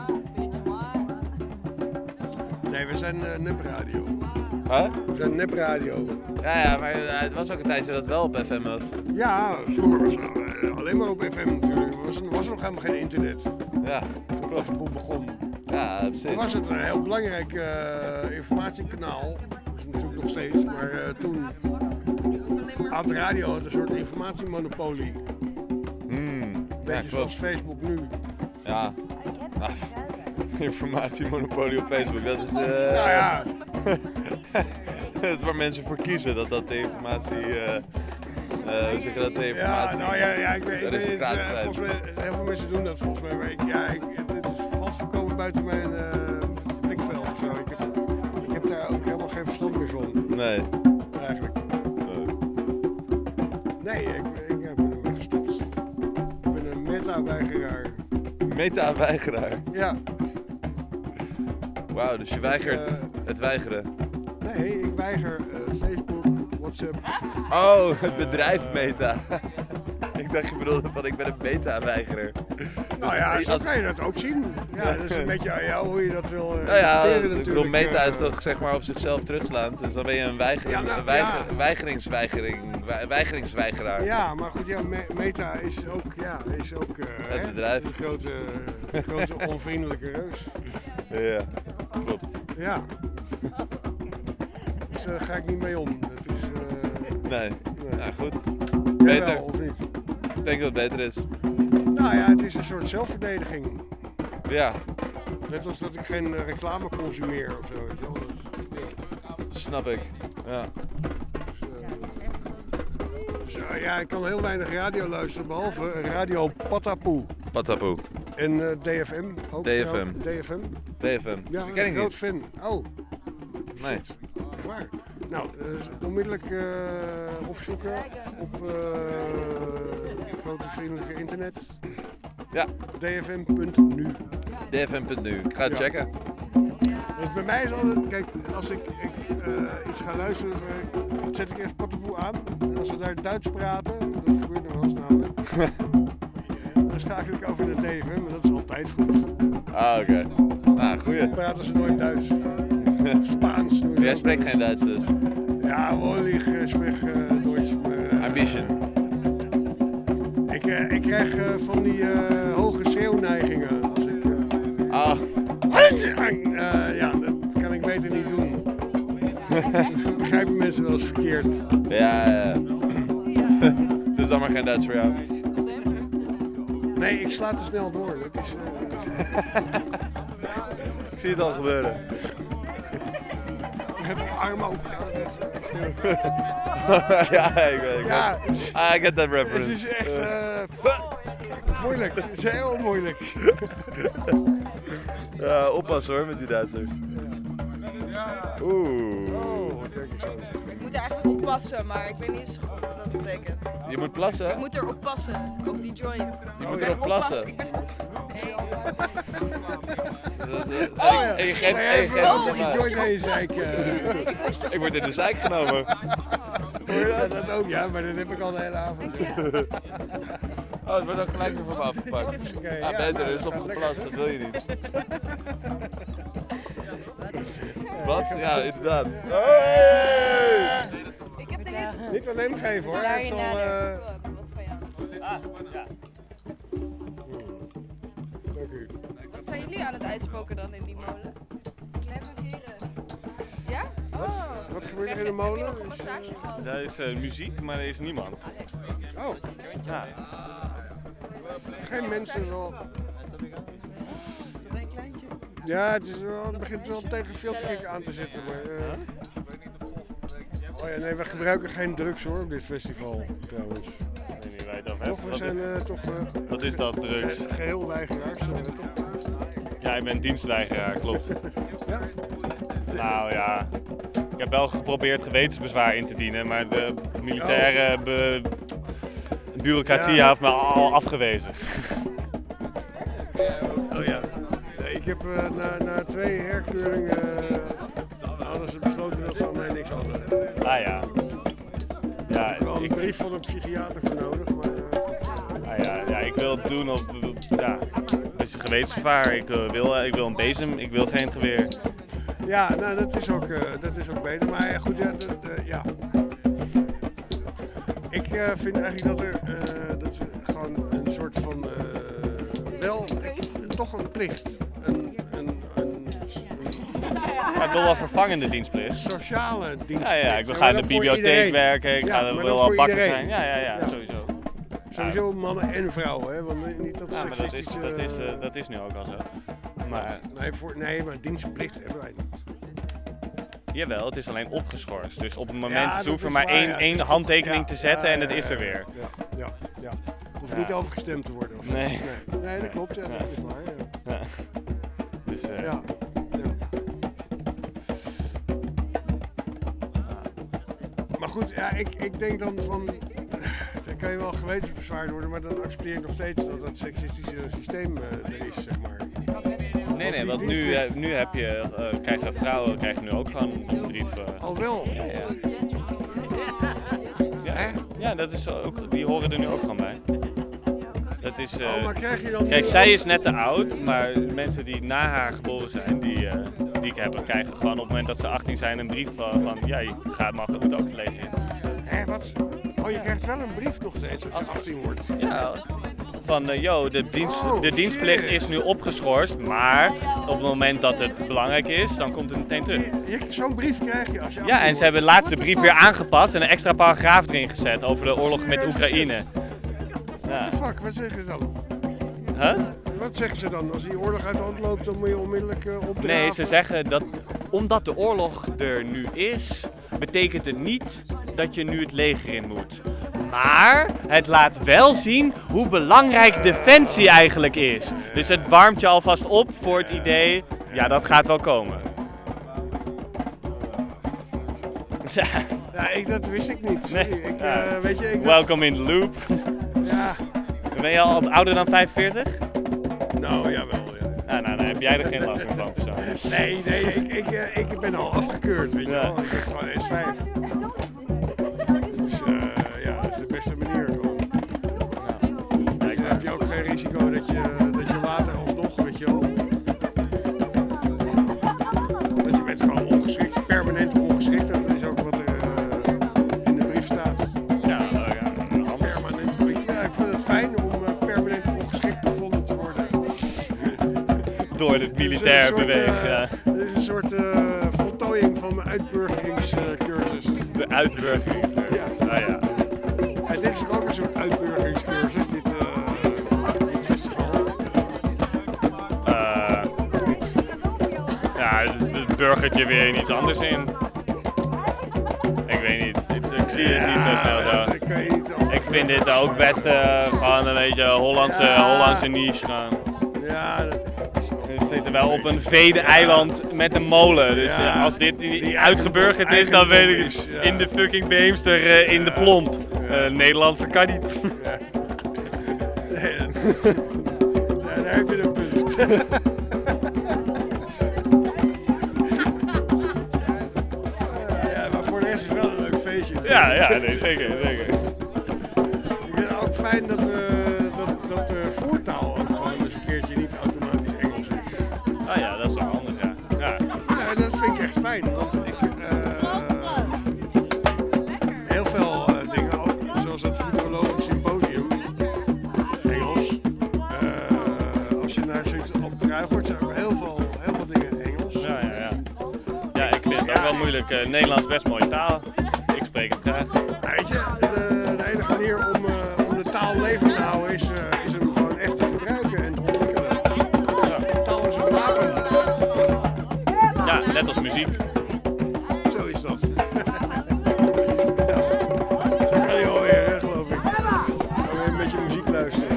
Nee, we zijn uh, nepradio. Huh? We zijn nepradio. Ja, ja, maar uh, het was ook een tijdje dat het wel op F M was. Ja, vroeger was het uh, alleen maar op F M natuurlijk. Er was, er was er nog helemaal geen internet. Ja, Toen Paddenpoel begon. ja, Toen precies. was het een heel belangrijk uh, informatiekanaal. Dat is het natuurlijk nog steeds, maar uh, toen had de radio had een soort informatiemonopolie. Mm. Ja, Beetje zoals klopt. Facebook nu. Ja. Ah, informatiemonopolie op Facebook, dat is... Uh, Nou ja. dat is waar mensen voor kiezen, dat dat de informatie... Uh, uh, hoe zeg je dat, de Ja, informatie... nou ja, ja ik weet, ik Dat is weet de het, uh, gratis volgens mij, heel veel mensen doen dat volgens mij, maar ik, ja, ik, het, het is valt voorkomen buiten mijn uh, blikveld of zo. Ik heb, ik heb daar ook helemaal geen verstand meer van. Nee. Eigenlijk. Nee, ik, ik heb ermee gestopt. Ik ben een meta-weigeraar. Meta-weigeraar? Ja. Wauw, dus je weigert Uh, het weigeren? Nee, ik weiger uh, Facebook, WhatsApp. Oh, het bedrijf Meta. Ik dacht je bedoelde van ik ben een meta-weigerer. Nou ja, Dus zo als- kan je dat ook zien. Ja, dat is een beetje aan jou hoe je dat wil uh, Nou ja, interpreteren ik bedoel, natuurlijk. meta uh, is toch zeg maar op zichzelf terugslaand. Dus dan ben je een, weiger, Ja, nou, een weiger, ja. weigeringsweigering, wij- weigeringsweigeraar. Ja, maar goed, ja, me- Meta is ook, ja, is ook uh, Het hè, bedrijf. een grote, een grote onvriendelijke reus. Ja, klopt. Ja. Dus daar ga ik niet mee om. Dat is, uh, Nee, nou goed. Jawel, Beter. of niet? Ik denk dat het beter is. Nou ja, het is een soort zelfverdediging. Ja. Net als dat ik geen uh, reclame consumeer of zo. Weet je wel. Dat is- ja. Snap ik. Ja. Dus, uh, dus, uh, ja, ik kan heel weinig radio luisteren, behalve Radio Patapoe. Patapoe. En uh, D F M ook. D F M. D F M. D F M. Ja, Die ken ik een groot niet. fan. Oh. Nee. Shit. Echt waar. Nou, uh, onmiddellijk uh, opzoeken op uh, grote vriendelijke internet. Ja. D F M punt nu. D F M punt nu. Ik ga het Ja. checken. Dus bij mij is altijd, kijk, als ik, ik uh, iets ga luisteren, uh, zet ik eerst Patapoe aan. En als we daar Duits praten, dat gebeurt nog wel eens namelijk, dan schakel ik over naar D F M, maar dat is altijd goed. Ah, oké. Nou, goeie. Praten ze nooit Duits. Of Spaans. Nooit Jij spreekt geen Duits dus? Ja, wohl, ik uh, spreek uh, Duits, maar... Uh, Ambition. Ik, uh, ik krijg uh, van die uh, hoge schreeuwneigingen als ik... Uh, ah. Uh, ja, dat kan ik beter niet doen. Dat begrijpen mensen wel eens verkeerd. Ja, ja. Dus dan maar geen Duits voor jou. Nee, ik sla te snel door. Dat is... Uh, ik zie het al gebeuren. Met die arm open. Ja, ik weet het. Ja, I get that reference. Het is echt uh, moeilijk. Het is heel moeilijk. Ja, oppassen hoor met die Duitsers. Oeh. Oh, kijk eens aan. Ik moet er eigenlijk oppassen, maar ik weet niet eens goed wat dat betekent. Je moet plassen? Ik moet erop passen, op die joint. Je moet Ik ben erop plassen? Ik ben... Oh, en je geeft en je geeft oh, het die aan joint mij. heen zeik. Ik word in de zeik genomen. Hoor je dat? Ja, dat ook, ja, maar dat heb ik al de hele avond. Oh, het wordt ook gelijk weer van me afgepakt. Okay, ja, ja, beter, nou, er is dat gaat opgeplast, dat lekker. wil je niet. Wat? Ja, inderdaad. Hey! Ik heb de hele... Niet aan hem geven hoor, hij heeft al... Uh... Wat Dank u. Wat zijn jullie aan het uitspoken dan in die molen? Leveren. Ja? Wat? Oh. Wat gebeurt er in de molen? Heb je nog een massage gehad? Daar is uh, muziek, maar er is niemand. Oh. Ja. Geen mensen wel. Ja, het, is wel, het begint wel tegen filterkick aan te zitten. Maar, uh... Oh ja, nee, we gebruiken geen drugs hoor op dit festival trouwens. Ik weet niet waar je het over Toch, hebt. we Wat zijn is- uh, toch... Uh, Wat is dat, drugs? ge- Geheel weigeraars, uh, toch? Ja, ik ben dienstweigeraar, klopt. Ja? Nou ja, ik heb wel geprobeerd gewetensbezwaar in te dienen, maar de militaire be- bureaucratie Ja. heeft me al afgewezen. Oh ja. Nee, ik heb uh, na, na twee herkeuringen uh, hadden ze besloten dat ze aan mij niks hadden. Ah ja. Ja, Ik heb wel een ik, brief van een psychiater voor nodig, maar... Uh, ah ja, ja, ik wil het doen op, ja, het is gewetensbezwaar. Ik uh, wil, uh, ik wil een bezem, ik wil geen geweer. Ja, nou dat is ook, uh, dat is ook beter. Maar ja, goed, ja, dat, uh, ja. Ik uh, vind eigenlijk dat er uh, dat we gewoon een soort van, uh, wel, ik, toch een plicht. Een, een, een, een Ja, ik wil wel vervangende dienstplicht. sociale dienst. Ja, ja, ik wil gaan in de bibliotheek werken, ik ga, wil wel bakker zijn. Ja, ja, ja, Ja. sowieso. Sowieso mannen en vrouwen, hè? Want niet dat Ja, maar dat is, seksistische... dat, is, uh, dat is nu ook al zo. Maar, nee, voor, nee, maar dienstplicht hebben wij niet. jawel, het is alleen opgeschorst. Dus op het moment, Ja, ze dat hoeven is maar waar, één, ja. één Het is- handtekening ja, te zetten ja, en het ja, is er ja, weer. Ja, ja, ja. Hoeft Ja. niet overgestemd te worden. Of zo. Nee. Nee, nee, dat klopt, ja, dat Ja. is waar. Ja. Ja. Dus, uh, ja. ja. Maar goed, ja, ik, ik denk dan van... Dan kan je wel gewetensbezwaard worden, maar dan accepteer ik nog steeds dat dat seksistische systeem uh, er is, zeg maar. Nee, nee, want nu, uh, nu heb je, uh, krijgen vrouwen krijgen nu ook gewoon een brief. Uh, Al wel? Ja, ja. Ja, ja, dat is ook, die horen er nu ook gewoon bij. Dat is, uh, oh, maar krijg je dan kijk, zij is net te oud, maar mensen die na haar geboren zijn, die, uh, die hebben, krijgen gewoon op het moment dat ze achttien zijn een brief van, van ja, je gaat, mag het ook lezen. Hé, wat? Oh, je krijgt wel een brief nog steeds als je achttien wordt? Ja, van uh, yo, de, dienst, oh, de dienstplicht is nu opgeschorst, maar op het moment dat het belangrijk is, dan komt het meteen terug. Zo'n brief krijg je als je Ja, en ze hebben laatst de brief weer aangepast en een extra paragraaf erin gezet over de oorlog met Oekraïne. What the fuck, wat zeggen ze dan? Huh? Wat zeggen ze dan? Als die oorlog uit de hand loopt, dan moet je onmiddellijk uh, opdraven? Nee, ze zeggen dat omdat de oorlog er nu is, betekent het niet dat je nu het leger in moet. Maar het laat wel zien hoe belangrijk defensie eigenlijk is. Dus het warmt je alvast op voor het idee, ja, dat gaat wel komen. Ja, ja ik, dat wist ik niet. Sorry. Nee. Ik, Ja. uh, weet je, ik Welcome in the loop. Ja. Ben je al ouder dan vijfenveertig? Nou, jawel. Ja. Ah, nou, dan heb jij er geen last meer van persoonlijk. Nee, nee, ik, ik, uh, ik ben al afgekeurd, weet je wel. Ik heb gewoon S vijf. Dus uh, ja, dat is de beste manier gewoon. Dus dan heb je ook geen risico dat je, dat je later alsnog, weet je wel. Want je bent gewoon ongeschikt, permanent ongeschikt. Dat is ook wat er uh, in de brief staat. Ja, uh, ja. Permanent. Ik, ja, ik vind het fijn om uh, permanent ongeschikt bevonden te worden. Door het militair bewegen. Ja. Dit is een soort uh, voltooiing van mijn uitburgeringscursus. De uitburgeringscursus, ja. Ah, ja. En dit is ook een soort uitburgeringscursus, dit, uh, dit festival. Uh, ja, het burgert je weer iets anders in. Ik weet niet, ik, ik zie het niet zo snel zo. Ik vind dit ook best uh, gewoon een beetje Hollandse, ja. Hollandse niche gaan. Ja, dat We zitten wel op een vede-eiland met een molen, dus ja, uh, als dit niet uitgeburgerd is, dan weet ik het. Ja. In de fucking Beemster, uh, in ja. de plomp. Uh, Nederlandse kan niet. Ja. Nee, ja, daar heb je een punt. Ja, maar voor de rest is het wel een leuk feestje. Ja, ja, nee, zeker, zeker. Ik vind het ook fijn dat, uh, dat, dat de voertaal ook gewoon eens een keertje niet automatisch Engels is. Ah ja, dat is wel handig, ja. Ja, ja dat vind ik echt fijn, want ik uh, heel veel uh, dingen, ook, zoals het futurologisch symposium, Engels. Uh, als je naar zoiets op Ruijgoort zijn ook heel veel, heel veel dingen Engels. Ja, ja, ja. Ja, ik vind het ja, ook wel moeilijk. Uh, Nederlands is best mooie taal. Ik spreek het graag. Weet je, de, de enige manier om, uh, om de taal levend te houden is, uh, is hem gewoon echt te gebruiken en te ontwikkelen. Ja. Taal is een wapen. Ja, net als muziek. Zo is dat. Ja. Zo kan je alweer, hè, geloof ik. Gaan we een beetje muziek luisteren.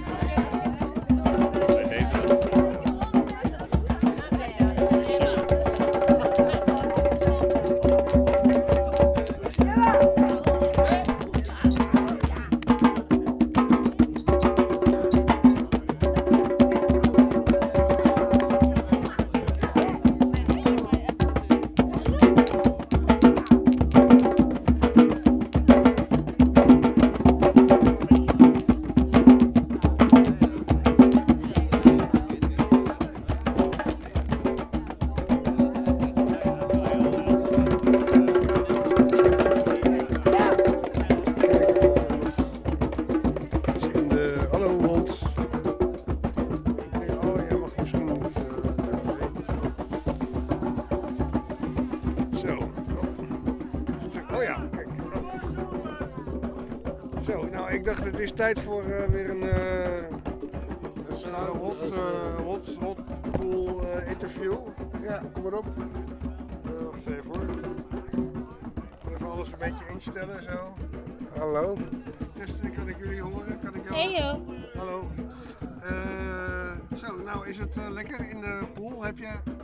Tijd voor uh, weer een, uh, een uh, hot, uh, hot, hot, cool uh, interview. Ja, kom maar op. Uh, wacht even hoor. Even alles een beetje instellen zo. Hallo. Even testen, kan ik jullie horen? Kan ik jou... Hey joh. Hallo. Uh, Zo, nou is het uh, lekker in de pool. Heb, je,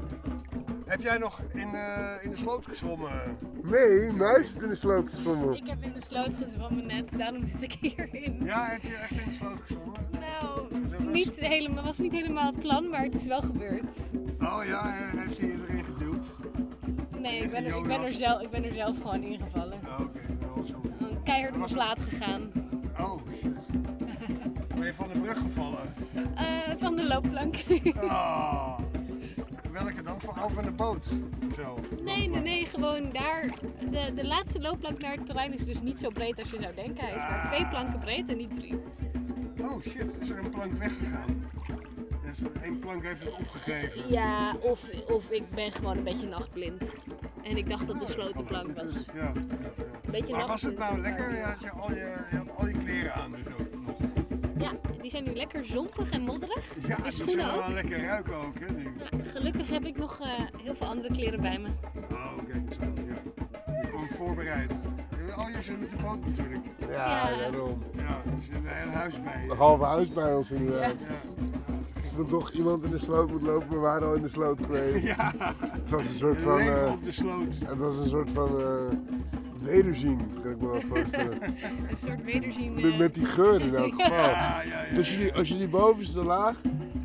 heb jij nog in, uh, in de sloot gezwommen? Nee, Muis heeft in de sloot gezwommen. Ik heb in de sloot gezwommen net, daarom zit ik hierin. Ja, heb je echt in de sloot gezwommen? Nou, niet helemaal, was niet helemaal het plan, maar het is wel gebeurd. Oh ja, heeft hij je erin geduwd? Nee, ik ben, er, ik, ben er zelf, ik ben er zelf gewoon ingevallen. Oh, oké, okay. wel zo. Een keihard op mijn plaat gegaan. Oh, shit. Ben je van de brug gevallen? Uh, van de loopplank. Oh. Welke dan? Van over de boot? Zo. Nee, nee, nee, gewoon daar. De, de laatste loopplank naar het terrein is dus niet zo breed als je zou denken. Hij is maar twee planken breed en niet drie. Oh shit, is er een plank weggegaan? Dus één plank heeft het opgegeven. Ja, of, of ik ben gewoon een beetje nachtblind. En ik dacht dat de sloot de plank was. Ja, ja, ja. Een beetje maar was het nou nachtblind. lekker? Je had, je, al je, je had al je kleren aan dus ook nog. Ja, die zijn nu lekker zompig en modderig. Ja, de die schoenen zullen ook. wel lekker ruiken ook, hè? Nu. Ja, gelukkig heb ik nog uh, heel veel andere kleren bij me. Oh, oké, okay, zo, ja. Je bent voorbereid. Oh, je zit met de boot natuurlijk. Ja, ja. daarom. Ja, er zit een heel huis bij. Een halve huis bij ons inderdaad. Ja. Als er dan toch iemand in de sloot moet lopen, we waren al in de sloot geweest. Ja. Het was een soort van... Leven Uh, op de sloot. Het was een soort van... Uh, wederzien, kan ik me wel voorstellen. Een soort wederzien. Met, Uh... met die geur in elk geval. Ja, ja, ja. Dus als je die, als je die bovenste laag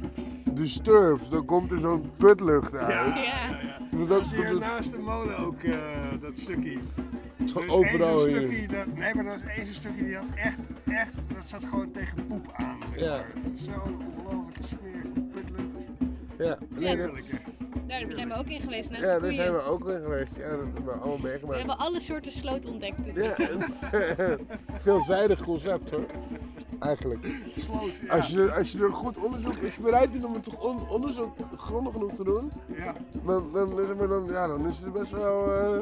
disturbt, dan komt er zo'n putlucht uit. Ja, ja, ja. Dat, dat is hier dat, naast de molen ook, uh, dat stukje. Het is gewoon er is overal één hier. stukje, dat, nee, maar er was één stukje die had echt, echt, dat zat gewoon tegen poep aan. Ja. Zo'n ongelooflijke smerige putlucht. Ja, nee, dat, Daar zijn we ook in geweest. Naast ja, de daar koeien. zijn we ook in geweest. Ja, dat hebben we allemaal We meegemaakt. hebben alle soorten sloot ontdekt. Dit Ja, een veelzijdig concept hoor. Eigenlijk. Sloot, ja. Als je, als je er goed onderzoek, als je bereid bent om het on, onderzoek grondig genoeg te doen, ja. dan, dan, dan, dan, ja, dan is het best wel... Uh,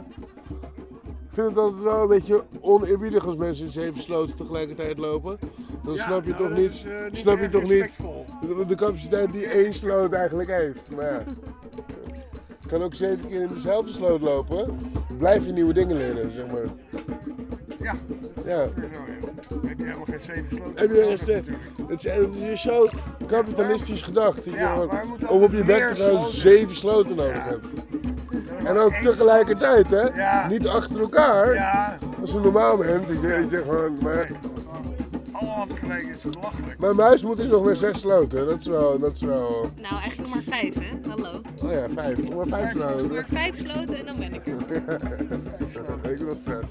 ik vind het altijd wel een beetje oneerbiedig als mensen in zeven sloten tegelijkertijd lopen. Dan Ja, snap je nou, toch dat niet, is, uh, niet snap je erg toch niet respectvol. de, de capaciteit die één sloot eigenlijk heeft. Maar ja, je kan ook zeven keer in dezelfde sloot lopen, blijf je nieuwe dingen leren, zeg maar. Ja, Ja. Zo, ja. Heb je helemaal geen zeven sloten? Heb je eens, het, is, het is weer zo kapitalistisch gedacht. Dat je Ja, gewoon, maar we moeten om op je altijd bek meer te gaan sloten. zeven sloten nodig Ja. hebt. En ook tegelijkertijd, hè? Ja. Niet achter elkaar. Ja. Als een normaal mens, dat je, dat je gewoon. Maar, Allemaal tegelijk is belachelijk. maar Muis moet dus nog maar zes sloten. Dat is wel. Dat is wel Nou, eigenlijk nog maar vijf, hè? Hallo. oh ja, vijf. Nog maar vijf Nog sloten. maar vijf sloten en dan ben ik er. Ik wil zes.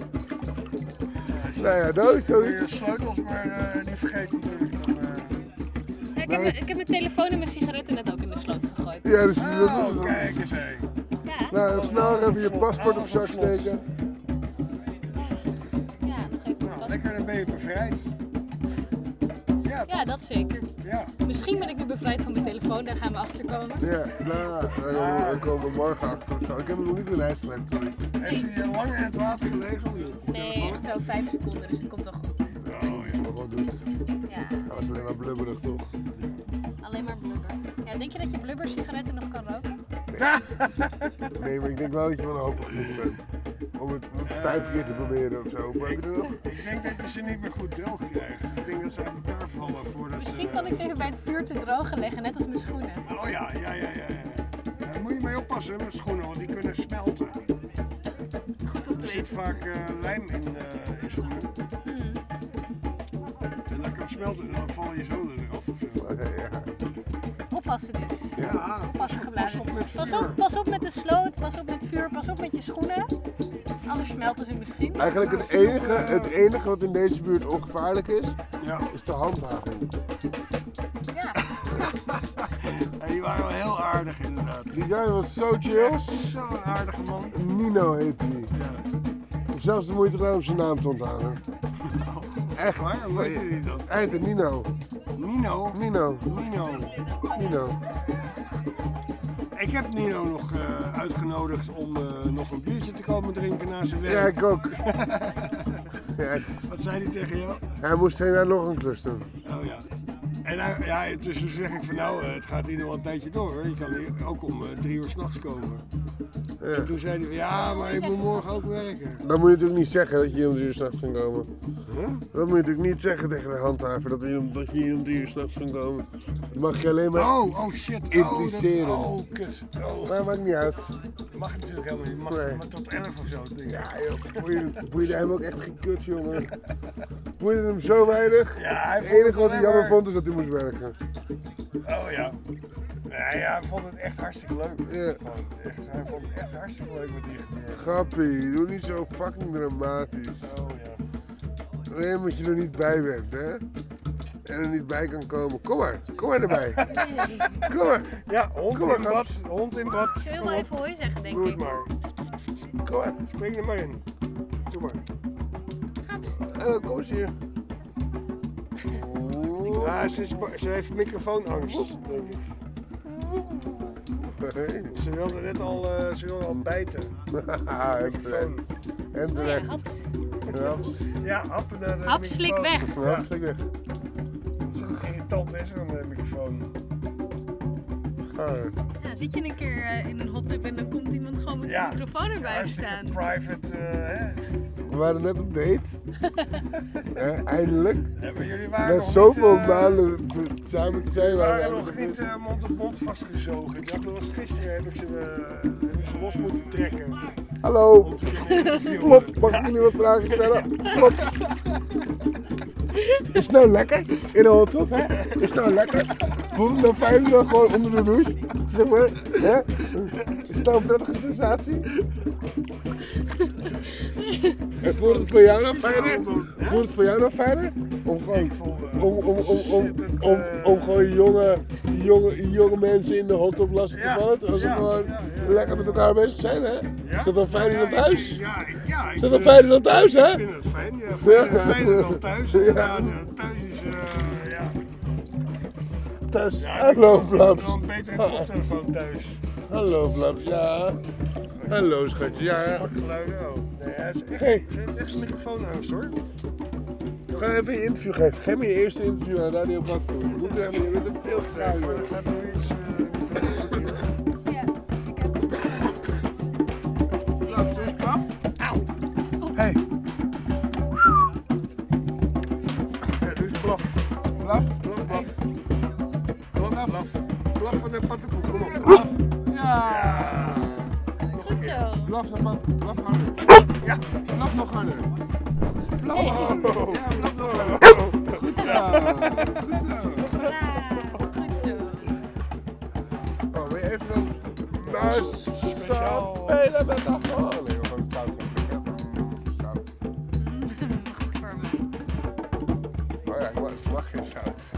Nou ja, dat is Je zoiets. sleutels maar uh, niet vergeten natuurlijk. Dan, uh... Ja, ik, heb, mijn- ik heb mijn telefoon en mijn sigaretten net ook in de sloot gegooid. Ja, dus dat Oh, is. kijk eens hé. Ja. Nou, snel even je paspoort op zak steken. Ja, nog even. Nou, lekker, dan ben je bevrijd. Ja, Ja, dat zeker. Ja. Misschien ben ik nu bevrijd van mijn telefoon, daar gaan we achter komen. Ja, nou, dan- dan komen we morgen achter of zo. Ik heb hem nog niet in de lijst gelegd, sorry. Heeft hij uh, lang in het water gelegen? Nee, echt zo vijf seconden, dus het komt wel goed. Oh ja. Wat wat doet. Ja, Dat was alleen maar blubberig, toch? alleen maar blubber. Ja, denk je dat je blubber sigaretten nog kan roken? Nee, maar ik denk wel dat je wel hoopig genoeg bent. Om het, om het vijf keer te proberen of zo. Hoe heb je er nog? Ik denk dat je ze niet meer goed droog krijgt. Ik denk dat ze uit elkaar vallen voordat Misschien ze... kan ik ze even bij het vuur te drogen leggen, net als mijn schoenen. Oh ja, ja, ja, ja. ja. Daar moet je mee oppassen met schoenen, want die kunnen smelten. Goed om te Er zit weten. vaak uh, lijm in, uh, in schoenen. Mm. En dat kan smelten en dan val je zo eraf of zo. Oké, ja. Oppassen dus. Ja, Oppassen geblazen. pas op met Pas vuur. op, pas op met de sloot, pas op met vuur, pas op met je schoenen. Anders smelten ze misschien. Eigenlijk het enige, het enige wat in deze buurt ongevaarlijk is, Ja. is de handhaving. Ja. Ja, die waren wel heel aardig inderdaad. Die guy was zo chill. Zo'n aardige man. Nino heet hij. Ja. Ik heb zelfs de moeite gedaan om zijn naam te onthouden. Echt Waar? Hoe heette die dan? Hij heette Nino. Nino? Nino. Nino. Nino. Ik heb Nino nog uh, uitgenodigd om uh, nog een biertje te komen drinken na zijn werk. Ja, ik ook. Ja, Wat zei hij tegen jou? hij moest heen naar nog een klus doen. Oh ja. En hij, ja, dus toen zeg ik van nou, het gaat hier nog wel een tijdje door hoor. Je kan hier ook om uh, drie uur s'nachts komen. Ja. En toen zei hij van ja, maar ik moet morgen ook werken. Dan moet je natuurlijk niet zeggen dat je hier om drie uur s'nachts kan komen. Huh? Dat moet je natuurlijk niet zeggen tegen de handhaver dat, we hier om, dat je hier om drie uur s'nachts kan komen. Dat mag je alleen maar oh, oh shit. impliceren. Oh, dat, oh kut. Oh. Maar dat maakt niet uit. Dat mag natuurlijk helemaal niet. Mag nee. maar tot elf of zo. Denk ik. Ja joh, boeide, boeide hem ook echt geen kut jongen. Boeide hem zo weinig. Ja, hij het enige wat hij jammer maar... vond is dat hij moest werken. Oh ja. Nee, ja, hij vond het echt hartstikke leuk. Ja. Echt, hij vond het echt hartstikke leuk wat hier gebeurde. Grappie, doe niet zo fucking dramatisch. Oh ja. Alleen omdat je er niet bij bent, hè? En er niet bij kan komen. Kom maar, kom maar erbij. Kom maar. Ja, hond kom maar, in bad, hond in bad. Ze wil wel even hooi zeggen, denk Doe ik. het maar. Kom maar, spring er maar in. Doe maar. Hallo, kom eens hier. Ja, ze, is, ze heeft microfoonangst, denk ik. Nee. Ze wilde net al, uh, ze wilde al bijten. Microfoon. En terecht. Oh ja, haps. Haps. Ja, happen naar de Hap, slik weg. Ja, hap, slik weg. Dat is ook irritant, hè, zo'n uh, microfoon. Ja, zit je een keer uh, in een hot tub en dan komt iemand gewoon met ja, een microfoon erbij staan. Private, uh, hè? We waren net op date. Ja, eindelijk. Ja, maar jullie waren Met nog zoveel niet, uh, maanden samen te zijn. Jullie waren waren nog niet uh, mond op mond vastgezogen. Dat was gisteren, heb ik ze, uh, heb ik ze los moeten trekken. Hallo. Klopt, mag ik jullie wat vragen stellen? Klopt. Is het nou lekker in de hot tub, hè? Is het nou lekker? Voelt het nou fijn dan gewoon onder de douche? Zeg maar, hè? Is het nou een prettige sensatie? En voelt het voor jou nou fijner? Voelt het voor jou nou fijner? Om gewoon, om, om, om, om, om, om gewoon jonge, jonge, jonge mensen in de hot tub lastig te vallen, terwijl ze gewoon lekker met elkaar bezig zijn, hè? Is dat dan fijner dan thuis? Ja, ja. Is dat dan fijner dan thuis, hè? Ik vind het fijn, ja. Fijner, fijner dan thuis. Ja, thuis is, uh, ja. Thuis. Ja, Hallo, Flaps. Dan beter een koptelefoon thuis. Hallo, Flaps. Ja. Hallo, schatje. Ja. Zwak geluiden, oh. Nee, hij is echt, Hey. hij heeft echt een microfoonangst, hoor. We gaan even een interview geven. Geef me je eerste interview aan Radio Bakko. Je moet er even, je bent er veel te vrij, hoor. Gaat er iets... Uh, Ja, ik heb het. Flaps, doe eens blaf. Auw. Hey. Ja, doe eens blaf. Blaf. Blaf, blaf. Blaf, blaf. Blaf van de pattenkoek, kom op. Blaf. Ja. Goed zo. Blaf naar pat. Blaf harder. Ja. Blaf nog harder. Blaf Hey. nog harder. Ja, blaf nog harder. Goed zo. Goed zo. Ja, goed zo. Oh, wil je even een muis spelen met dat gewoon? Nee, gewoon het zout hebben. Zout. Goed voor me. Oh ja, ik mag, ze mag geen zout.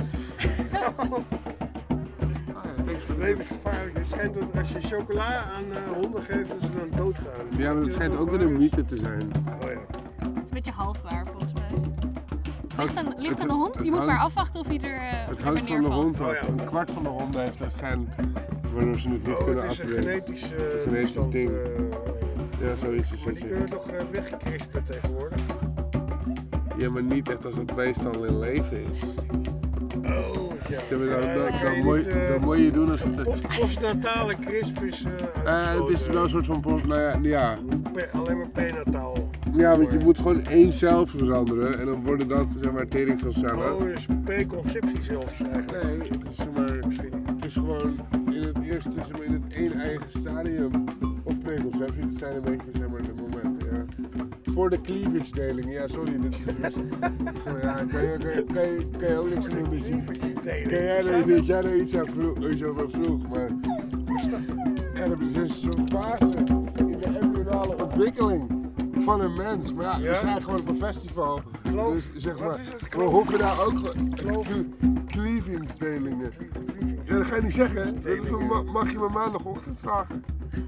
Het is levensgevaarlijk. Het schijnt dat als je chocola aan uh, honden geeft, dat ze dan doodgaan. Ja, maar het schijnt ook weer een mythe te zijn. Oh ja. Het is een beetje half waar volgens mij. Ligt aan, ligt Het- aan de hond. het Je moet hangt- maar afwachten of hij er, uh, of Het hij hangt er van de neervalt. hond af. Een kwart van de honden heeft een gen waardoor ze het niet Oh, kunnen het is een afbreken. genetisch, uh, Het is een genetisch toestand, ding. uh, Ja, zoiets is maar het. die kunnen toch uh, weggekrispen tegenwoordig? Ja, maar niet echt als het beest al in leven is. Oh, ja. Zeg maar, dan, Ja, dan, dan dan, kan je moet, niet, uh, dan moet je doen als het... Post, postnatale crisp is uh, Eh, het is wel een soort van... post- Nou ja, ja. Pe- alleen maar penataal. Ja, want je moet gewoon één cel veranderen en dan worden dat, zeg maar, tering van cellen. Oh, dus preconceptie zelfs eigenlijk. Nee, het is, zeg maar, Misschien. het is gewoon in het eerste, zeg maar, in het één eigen stadium of preconceptie, dat zijn een beetje, zeg maar, de momenten, ja. Voor de cleavage-deling, ja, sorry, dit is dus, sorry, ja, kan je, kan je, kan je, kan je ook niks aan doen dat je, kan jij er, dat jij er iets aan vroeg, iets over vroeg, maar, ja, er is een soort fase in de embryonale ontwikkeling van een mens, maar ja, we Ja? zijn gewoon op een festival, Kloof. dus zeg Wat maar, is het? we Kloof. hoeven daar ook gewoon Kloof. cleavingsdelingen. Ja, dat ga je niet zeggen, dat is een ma- mag je me maandagochtend vragen.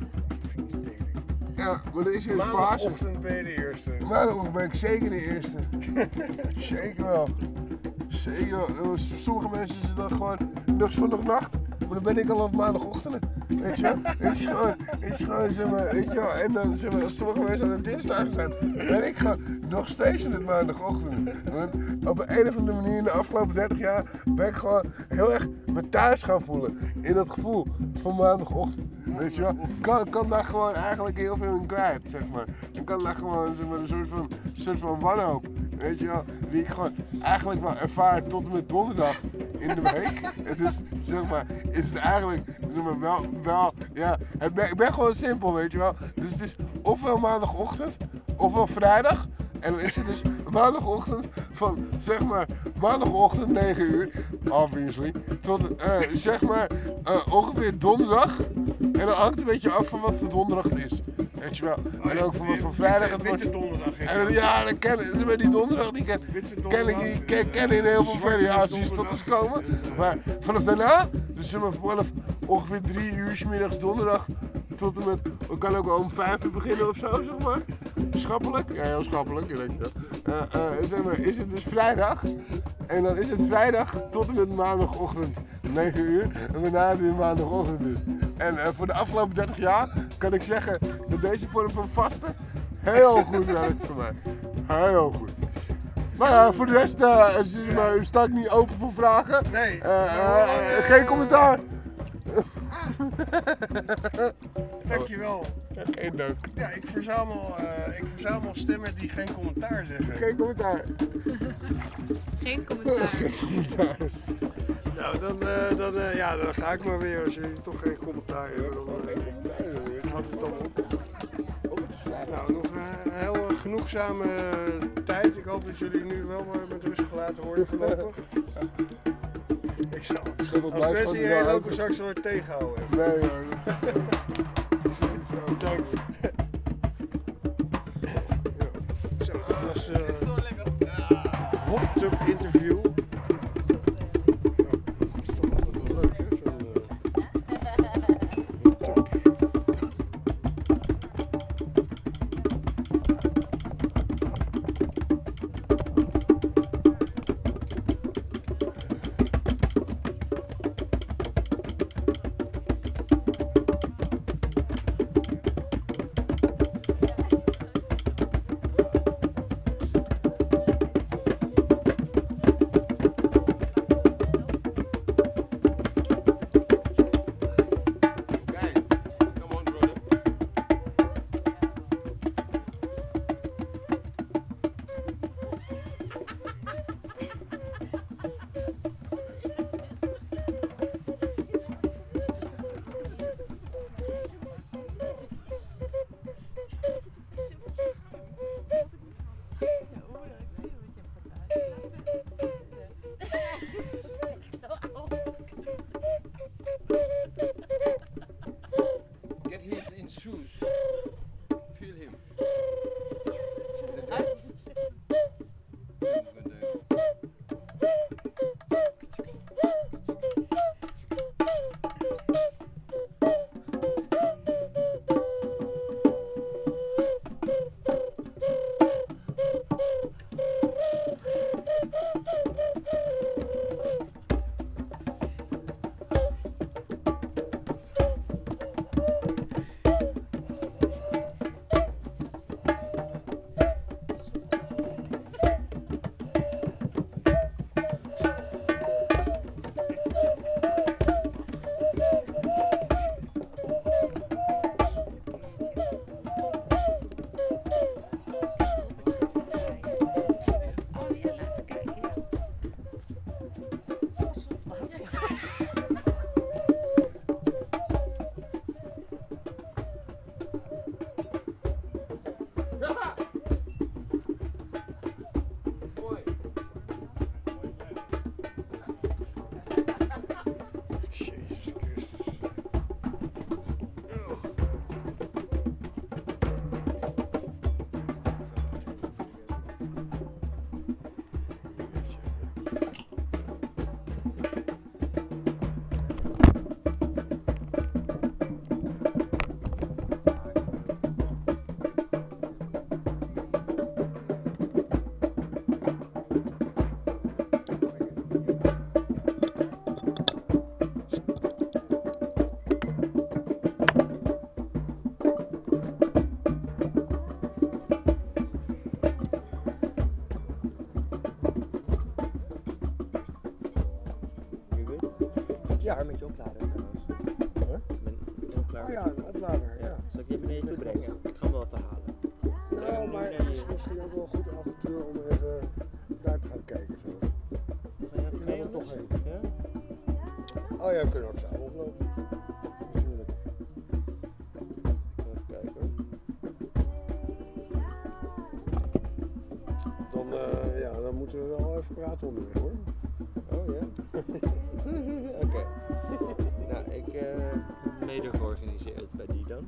Ja, maar er is hier een fase. Maandagochtend ben je de eerste. Maandagochtend ben ik zeker de eerste. Zeker wel. Zeker wel. Sommige mensen zitten dan gewoon nog zondagnacht, maar dan ben ik al op maandagochtend. Weet je wel? Het is gewoon, het is gewoon, zeg maar, weet je wel. En dan, zeg maar, als sommige mensen aan de dinsdag zijn, dan ben ik gewoon nog steeds in het maandagochtend. Want op een, een of andere manier in de afgelopen dertig jaar ben ik gewoon heel erg me thuis gaan voelen. In dat gevoel van maandagochtend. Weet je wel? Ik kan, kan daar gewoon eigenlijk heel veel in kwijt, zeg maar. Ik kan daar gewoon zeg maar, een soort van, soort van wanhoop, weet je wel. Die ik gewoon eigenlijk wel ervaar tot en met donderdag in de week. Het is, zeg maar, is het eigenlijk, zeg maar, wel, wel, ja. Het ben, ik ben gewoon simpel, weet je wel. Dus het is ofwel maandagochtend, ofwel vrijdag. En dan is het dus maandagochtend van, zeg maar, maandagochtend negen uur, obviously, tot, uh, zeg maar, uh, ongeveer donderdag. En dan hangt het een beetje af van wat voor donderdag het is. Weet je wel. En ook van wat voor vrijdag het wordt. donderdag. En dan, ja, dan ken ik, dus die donderdag, die ken, ken ik die ken, ken in heel veel variaties tot ons komen. Maar vanaf daarna, dus zeg maar vanaf ongeveer drie uur 's middags donderdag tot en met, we kan ook wel om vijf uur beginnen of zo, zeg maar. Schappelijk, ja, heel schappelijk, weet je dat. Uh, uh, zeg maar, is het dus vrijdag. En dan is het vrijdag tot en met maandagochtend negen uur. En daarna het weer maandagochtend dus. En uh, voor de afgelopen dertig jaar kan ik zeggen dat deze vorm van vasten heel goed werkt voor mij. Heel goed. Maar ja, voor de rest uh, maar, sta ik niet open voor vragen. Nee. Uh, uh, uh, geen commentaar. Dankjewel. Ja, geen dank. Ja, ik verzamel, uh, ik verzamel stemmen die geen commentaar zeggen. Geen commentaar. Geen commentaar. Geen commentaar. Nou, dan, uh, dan, uh, ja, dan ga ik maar weer. Als jullie toch geen commentaar hebben, dan uh, houdt het dan op. Nou, nog een heel uh, genoegzame tijd. Ik hoop dat jullie nu wel uh, met rust gelaten worden voorlopig. Ik zal, als mensen hierheen lopen, straks wel tegenhouden. Nee hoor. Bedankt. Zo, dat was een uh, hot tub interview. Waar met je oplader trouwens? Huh? Mijn oplader. Oh ja, een oplader, ja. Zal ik die even naar je toe brengen? Ik ga hem wel even halen. Nou, maar het is misschien ook wel een goed avontuur om even daar te gaan kijken. Zo. Ga je even Gaan mee, we toch jongens? heen? Ja? Oh ja, we kunnen ook samen oplopen. Natuurlijk. Even kijken. Dan, uh, ja, dan moeten we wel even praten onderweg hoor. Oh ja? Oké. Okay. Nou, ik uh, heb mede georganiseerd bij die dan.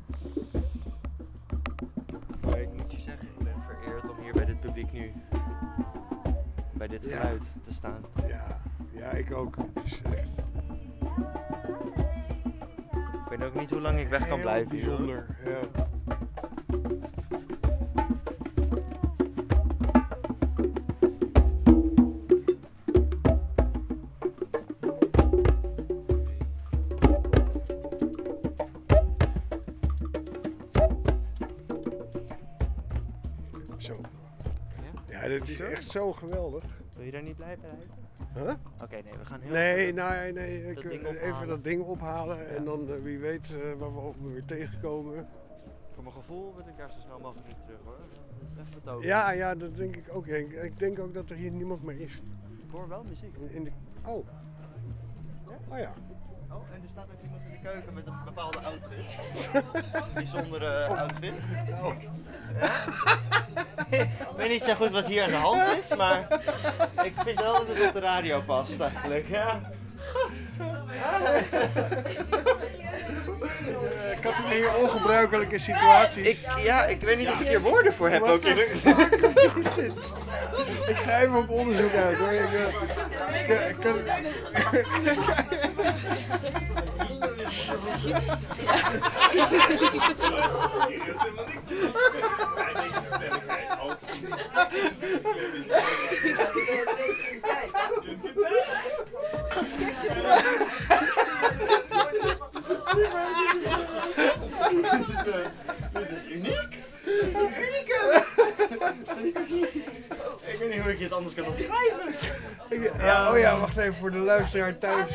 Maar ik moet je zeggen, ik ben vereerd om hier bij dit publiek nu, bij dit Ja. geluid te staan. Ja, ja, ik ook. Het is echt Ik weet ook niet hoe lang ik weg kan heel blijven hier. hoor. bijzonder. Ja. Zo. Ja, dit is echt zo geweldig. Wil je daar niet blijven rijden? Huh? Oké, nee, we gaan heel Nee, even nee, nee. Ik, dat ding eh, even ophalen. dat ding ophalen en dan eh, wie weet eh, waar we ook weer tegenkomen. Voor mijn gevoel wil ik daar zo snel mogelijk weer terug hoor. Dat is echt betogen. Ja, ja, dat denk ik ook. Ik, ik denk ook dat er hier niemand meer is. Ik hoor wel muziek. In, in de... Oh. Oh ja. Oh, en er staat ook iemand in de keuken met een bepaalde outfit. Een bijzondere outfit. Oh. Ik weet niet zo goed wat hier aan de hand is, maar ik vind wel dat het op de radio past eigenlijk. Ja. Ik had een hele ongebruikelijke situatie. Ik, ja, ik weet niet of ik hier woorden voor heb What ook. the fuck? Wat is dit? Ik ga even op onderzoek uit hoor. Ik, uh, ik, ik kan... Dit is uniek. Dit is een unicum. Ik weet niet hoe ik dit anders kan omschrijven. Ik- ja, oh ja, wacht even voor de luisteraar thuis.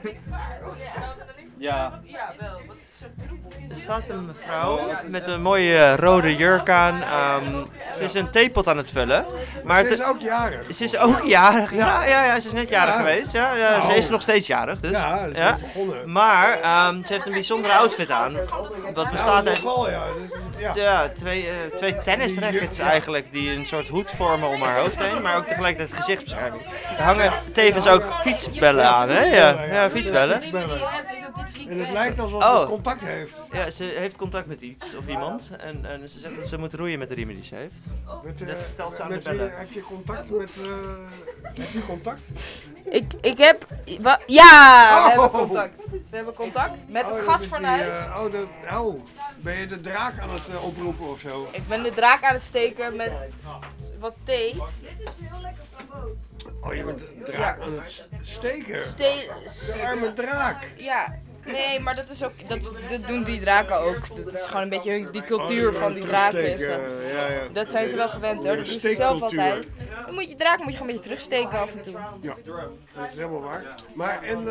Ja. Ja, wel. Wat is zo troepel? Er staat een mevrouw met een mooie rode jurk aan. Ehm, ze is een theepot aan het vullen. Maar Ze is het- ook jarig. Ze is ook jarig. Ja, ja, ja, ze is net jarig Ja. geweest. Ja, ja, Nou. Ze is nog steeds jarig. Dus. Ja, dat is net begonnen. Maar ehm, ze heeft een bijzondere outfit aan. Wat bestaat Ja, uit nogal, ja. Dus, ja. ja, twee, eh, twee tennisrackets eigenlijk die een soort hoed vormen om haar hoofd heen, maar ook tegelijkertijd gezichtsbescherming. Er hangen tevens ook fietsbellen aan, hè? Ja, ja, fietsbellen. En het lijkt alsof Oh. ze contact heeft. Ja, ze heeft contact met iets of iemand en, en ze zegt dat ze moet roeien met de riemen die ze heeft. Met, eh, Dat vertelt ze aan de met wie- bellen. heb je contact met... eh, heb je contact? Ik, ik heb... wa- ja, we Oh. hebben contact. We hebben contact met Oh, het dat gasfornuis. is die, eh, oh, dat, oh, ben je de draak aan het eh, oproepen of zo? Ik ben de draak aan het steken met wat thee. Dit is heel lekker framboos. Oh, je bent de draak aan het steken. Ste- De arme draak. Ja, nee, maar dat is ook, dat, dat doen die draken ook. Dat is gewoon een beetje hun- die cultuur Oh, van die draken. Is terugsteken, dat. ja, ja. dat zijn ze wel gewend hoor, dat doen ze zelf altijd. Dan moet je draak moet je gewoon een beetje terugsteken af en toe. Ja, dat is helemaal waar. Maar en...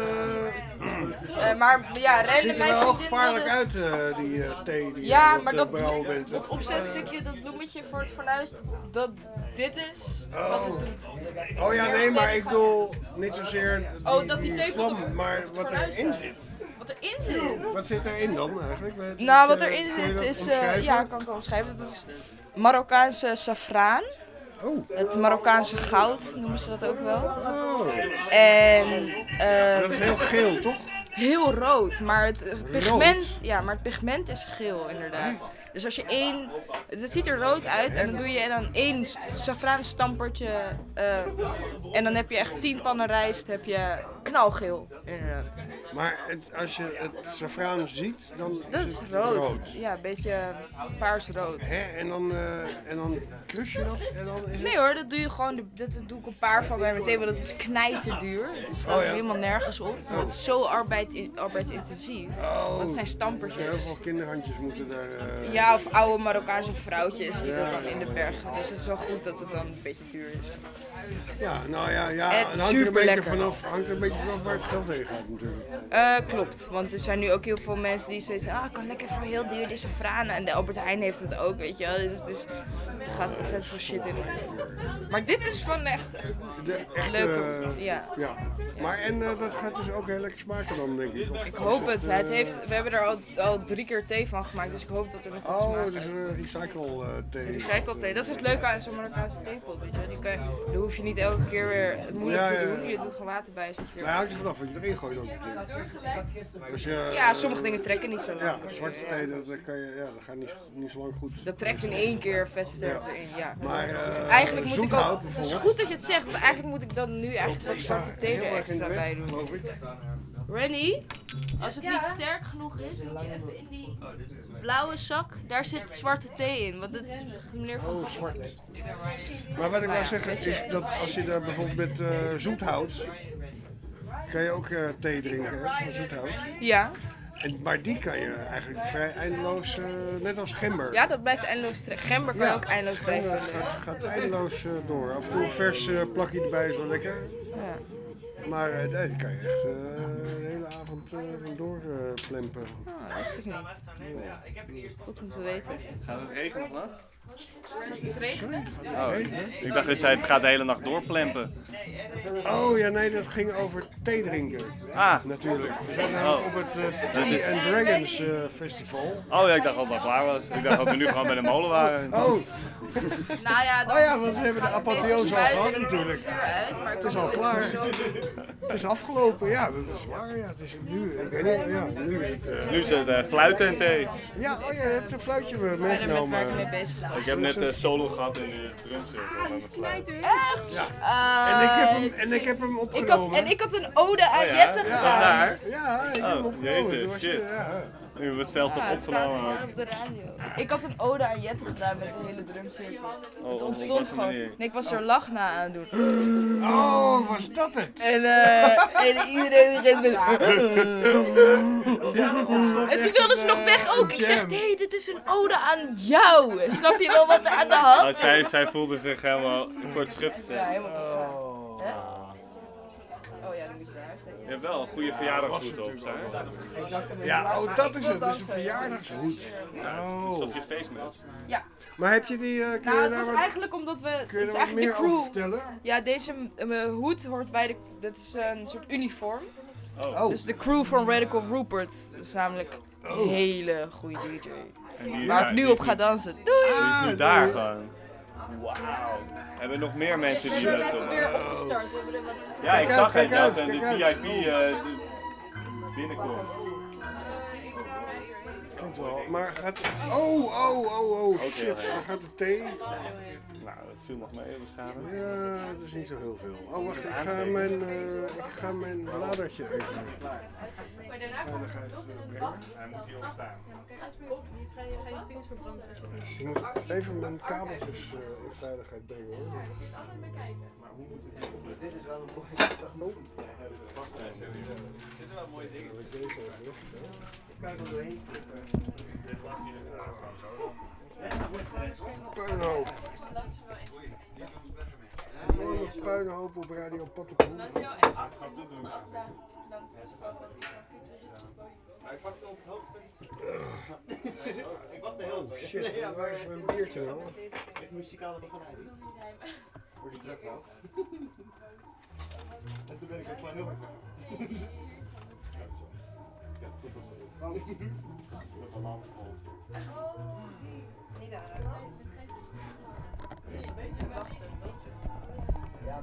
eh Eh, maar ja, het renden ziet er mijn wel vriendin gevaarlijk wilde- uit, eh, die eh, thee die Ja, je aan maar het, dat, eh, brouwen bent. dat opzetstukje, dat bloemetje voor het fornuis, dat dit is wat het doet. Oh ja, nee, maar ik bedoel niet zozeer die, Oh, dat die die tepel vlam, op maar het wat fornuis erin staat. zit. Wat erin zit? Wat zit erin dan eigenlijk? Weet- Nou, wat eh, erin kun je zit dat is, eh, omschrijven? ja, kan ik wel omschrijven. Dat is Marokkaanse safraan. Oh. Het Marokkaanse goud noemen ze dat ook wel. Oh. En eh, Dat is heel geel, toch? Heel rood, maar het eh, pigment, ja, maar het pigment is geel inderdaad. Dus als je één, het ziet er rood uit en dan doe je dan één safraanstampertje uh, en dan heb je echt tien pannen rijst, heb je knalgeel inderdaad. Maar het, als je het safraan ziet, dan Dat is is het rood. rood. Ja, een beetje paarsrood. Hè? En dan, uh, en dan krus je dat en dan is het... Nee hoor, dat doe je gewoon, dat doe ik een paar van bij meteen, want dat is knijterduur. Het staat Oh ja. helemaal nergens op. Oh. Het is zo arbeid, arbeidsintensief. Oh, Dat zijn dus stampertjes. heel veel kinderhandjes moeten daar... uh, Ja, of oude Marokkaanse vrouwtjes die Ja, dat dan in de ja, bergen. Dus het is wel goed dat het dan een beetje duur is. Ja, nou ja, ja Het het is hangt er een beetje superlekker. vanaf, hangt er een beetje vanaf waar het geld heen gaat natuurlijk. Uh, klopt, want er zijn nu ook heel veel mensen die zoiets zeggen, ah, ik kan lekker voor heel duur deze franen. En de Albert Heijn heeft het ook, weet je wel. Dus het is, er gaat ontzettend veel shit in. Maar dit is van echt, De echte, leuke, uh, ja. ja. Maar en uh, dat gaat dus ook heel lekker smaken dan, denk ik. Of Ik hoop het. uh, het heeft, we hebben er al, al drie keer thee van gemaakt, dus ik hoop dat er nog goed Oh, smaak het is een recycle uh, thee. Recycle thee, dat is het leuke aan zo'n Marokkaanse theepot, weet je. Die kan, daar hoef je niet elke keer weer het moeilijk Ja, te ja, ja. doen. Je doet gewoon water bij. Zet je weer Maar hangt er vanaf wat je erin gooit ook natuurlijk. Als je, Ja, sommige dingen trekken niet zo lang. Ja, zwarte thee, dat, dat, kan je, ja, dat gaat niet, niet zo lang goed. Dat trekt in één keer vetsterk Ja. erin, ja. Maar uh, eigenlijk moet ik zoethout ook, het is bijvoorbeeld. goed dat je het zegt, want eigenlijk moet ik dan nu eigenlijk wat Ik sta zwarte thee heel er erg in de extra weg, bij doen. geloof ik. Rennie, als het niet sterk genoeg is, moet je even in die blauwe zak, daar zit zwarte thee in. Want dat is meneer Van Oh, Gogh. zwart. Maar wat ik Nou wil zeggen is dat als je daar bijvoorbeeld met uh, zoethout, kan je ook uh, thee drinken hè, van zoethout. Ja. En, maar die kan je eigenlijk vrij eindeloos, uh, net als gember. Ja, dat blijft eindeloos trekken. Gember kan je Ja, ook eindeloos blijven. gember gaat, gaat eindeloos uh, door. Af en toe een vers uh, plakje erbij is wel lekker. Ja. Maar uh, nee, die kan je echt uh, de hele avond uh, door uh, plempen. Ah, dat wist ik niet. Goed om te weten. Gaat het regenen vannacht? Het regenen? Oh, ik dacht dat zij het gaat de hele nacht doorplempen. Oh ja, nee, dat ging over thee drinken. Ah. Natuurlijk. We zijn Oh. namelijk op het uh, Dat Tea is- and Dragons uh, Festival. Oh ja, ik dacht al dat het klaar was. Ik dacht dat we nu gewoon bij de molen waren. Oh. Nou ja, dan Oh ja, want we hebben de gaat het meestal apotheose al spuiten gehad en dan natuurlijk. vuur uit, maar ik Het is kan al ook klaar. zo doen. Het is afgelopen, ja, dat is waar. Ja. Het is nu, ik weet niet, ja, nu is het... uh, Nu is het uh, fluiten en thee. Ja, oh ja, je hebt een fluitje uh, Verder met meegenomen. waar ik mee bezig ben. Ik heb net uh, solo gehad in de drumcirkel met mijn fluit. Echt? Ja. Ah, En ik heb hem, en ik heb hem ik had, opgenomen. en ik had een ode aan Oh ja? Jette Dat is gedaan. daar? Ja, ik heb hem Oh, opgenomen. jezus, Toen was je- shit. ja. Nu hebben we het zelfs nog Ja, het staat opgenomen. gewoon op de radio. Ik had een ode aan Jette gedaan met de hele drumcirkel. Oh, Het op ontstond wat voor gewoon. manier? Nee, ik was er lach na aan het doen. Oh, was dat het? En, uh, en iedereen begint met... En toen wilden ze nog weg ook. Ik zeg, nee, dit is een ode aan jou. Snap je wel wat er aan de hand Oh, is? zij, zij voelde zich helemaal voor het schut gezet. Ja, helemaal geschaad. Hè? Oh ja, dan moet je naar huis. Je hebt wel een goede verjaardagshoed op, zei. Ja, oh, dat is het. Dat is een verjaardagshoed. Het is Oh. op je feestmuts. Ja. Maar heb je die... Uh, kun Nou, je het daar was wat- eigenlijk omdat we... kun je Het is er wat eigenlijk meer de over crew. vertellen? Ja, deze uh, hoed hoort bij de... Dat is een soort uniform. Oh. Dus de crew van Radical Rupert is namelijk een Oh. hele goede D J. En die is Waar daar- ik nu die op is ga nu- dansen. Doei! Die is nu Ah, daar doei. gewoon. Wauw. Hebben we nog meer mensen die We dat... hebben uh, weer opgestart. We hebben er wat... Ja, ik Kijk zag uit, het. Je kijk had uit, een- de kijk V uit. I P uh, de- binnenkomt. Komt wel. Maar gaat... Oh, oh, oh, oh. Oké, Shit, ja. dan gaat de thee. Nou, dat viel nog mee waarschijnlijk. Ja, dat is niet zo heel veel. Oh, wacht, ik ga mijn, uh, ik ga mijn ladertje even veiligheid uh, brengen. Hij moet hier op staan. Ik moet even mijn kabeltjes uh, in veiligheid brengen hoor. Maar hoe moet het doen? Dit is wel een mooie Oh. Dit zijn wel mooie dingen. Dan heb ik deze even weg. Ik kan er wel doorheen skippen. Dit lag hier gewoon zo. Puinhoop. Een enorme puinhoop op Radio Pattenpoel. Maar ik pakte op het hoogtepunt. Ik wacht de hele tijd. Shit, waar is mijn biertje nou? Ik muzikale begeleiding. Voor die terug was. En toen ben ik een klein nummer kwijt. Ja, goed als het Frans. Dat is een landschool. Niet aan. Ja,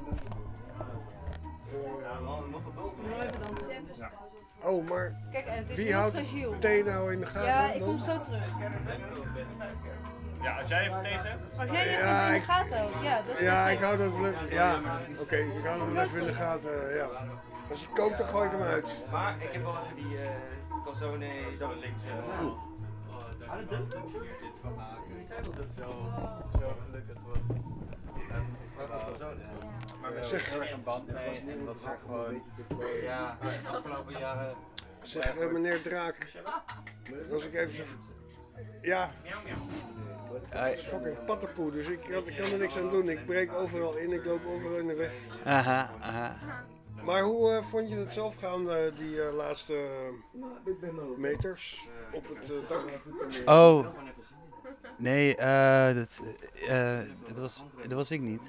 nog een bult. Nog even dansen. Ja. Oh, maar Kijk, het is wie heel houdt fragiel. thee nou in de gaten? Ja, ik dan? kom zo terug. Ja, als jij even deze hebt. Als jij dit Ja, in de ik- gaten houdt, ja, dat is Ja, ik perfect. hou dat wel even. Ja, oké, ik hou dat wel even in de gaten. Ja. Als ik kook, dan gooi ik hem uit. Maar ik heb wel even die uh, calzone double links. Uh, Oeh. Ah, dat doe ik ook weer dit van maken. Ik zei dat het zo, zo gelukkig wordt. Wat een calzone. Maar we Zeg. hebben heel erg een band mee en dat is ook gewoon. Ja, de afgelopen jaren. Zeg, uh, meneer Draak, als ik even zo... Ja, het is fucking pattenpoe, dus ik kan, ik kan er niks aan doen. Ik breek overal in, ik loop overal in de weg. Aha, aha. Maar hoe uh, vond je het zelf gaan, uh, die uh, laatste uh, meters op het uh, dak? Oh, nee, uh, dat, uh, dat, was, dat was ik niet.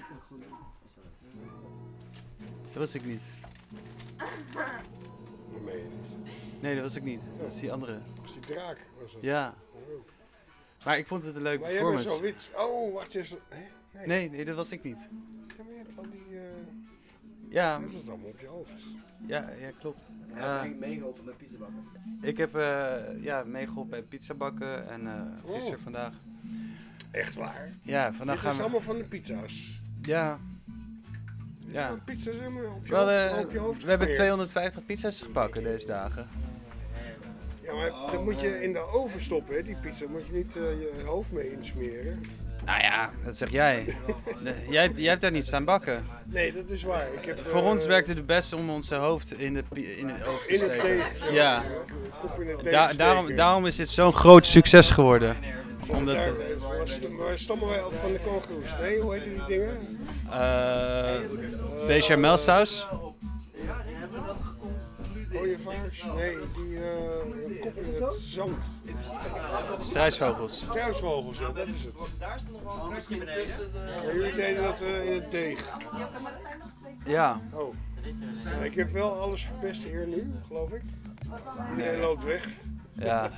Dat was ik niet. Nee, dat was ik niet. Dat is die andere. Dat was die draak. Was het. Ja. Maar ik vond het een leuke maar performance. Maar jij bent zo wit. Oh, wacht eens. Nee. nee, nee, dat was ik niet. Ja, maar je hebt al die... Uh... Ja. Je hebt het allemaal op je hoofd. Ja, ja klopt. Ja, heb je meegeholpen met pizza bakken? Ik heb uh, ja, meegeholpen bij pizza bakken en uh, gisteren oh. vandaag. Echt waar? Ja, vandaag Dit gaan is we... allemaal van de pizza's. Ja. Ja, Ja. pizza's helemaal op je, we, hoofd, hadden, op je hoofd we hebben gesmeerd. tweehonderdvijftig pizza's gebakken deze dagen. Ja, maar dat moet je in de oven stoppen, hè, die pizza. Moet je niet uh, je hoofd mee insmeren. Nou ja, dat zeg jij. jij, hebt, jij hebt daar niet staan bakken. Nee, dat is waar. Ik heb, Voor uh, ons werkt het het beste om onze hoofd in de, in de oven te in het steken. deeg, zo. Ja. Kop in het deeg Da steken. daarom, daarom is dit zo'n groot succes geworden. Omdat, Daar, waar, waar stammen wij af van de kangoeroes? Nee, hoe heet die dingen? Uh, Bechamelsaus. Ooievaars? Nee, die uh, kop in het zand. Struisvogels. Struisvogels, ja, dat is het. Ja, jullie deden dat uh, in het deeg. Ja. Oh. Ja, ik heb wel alles verpest hier nu, geloof ik. Iedereen loopt weg. Ja.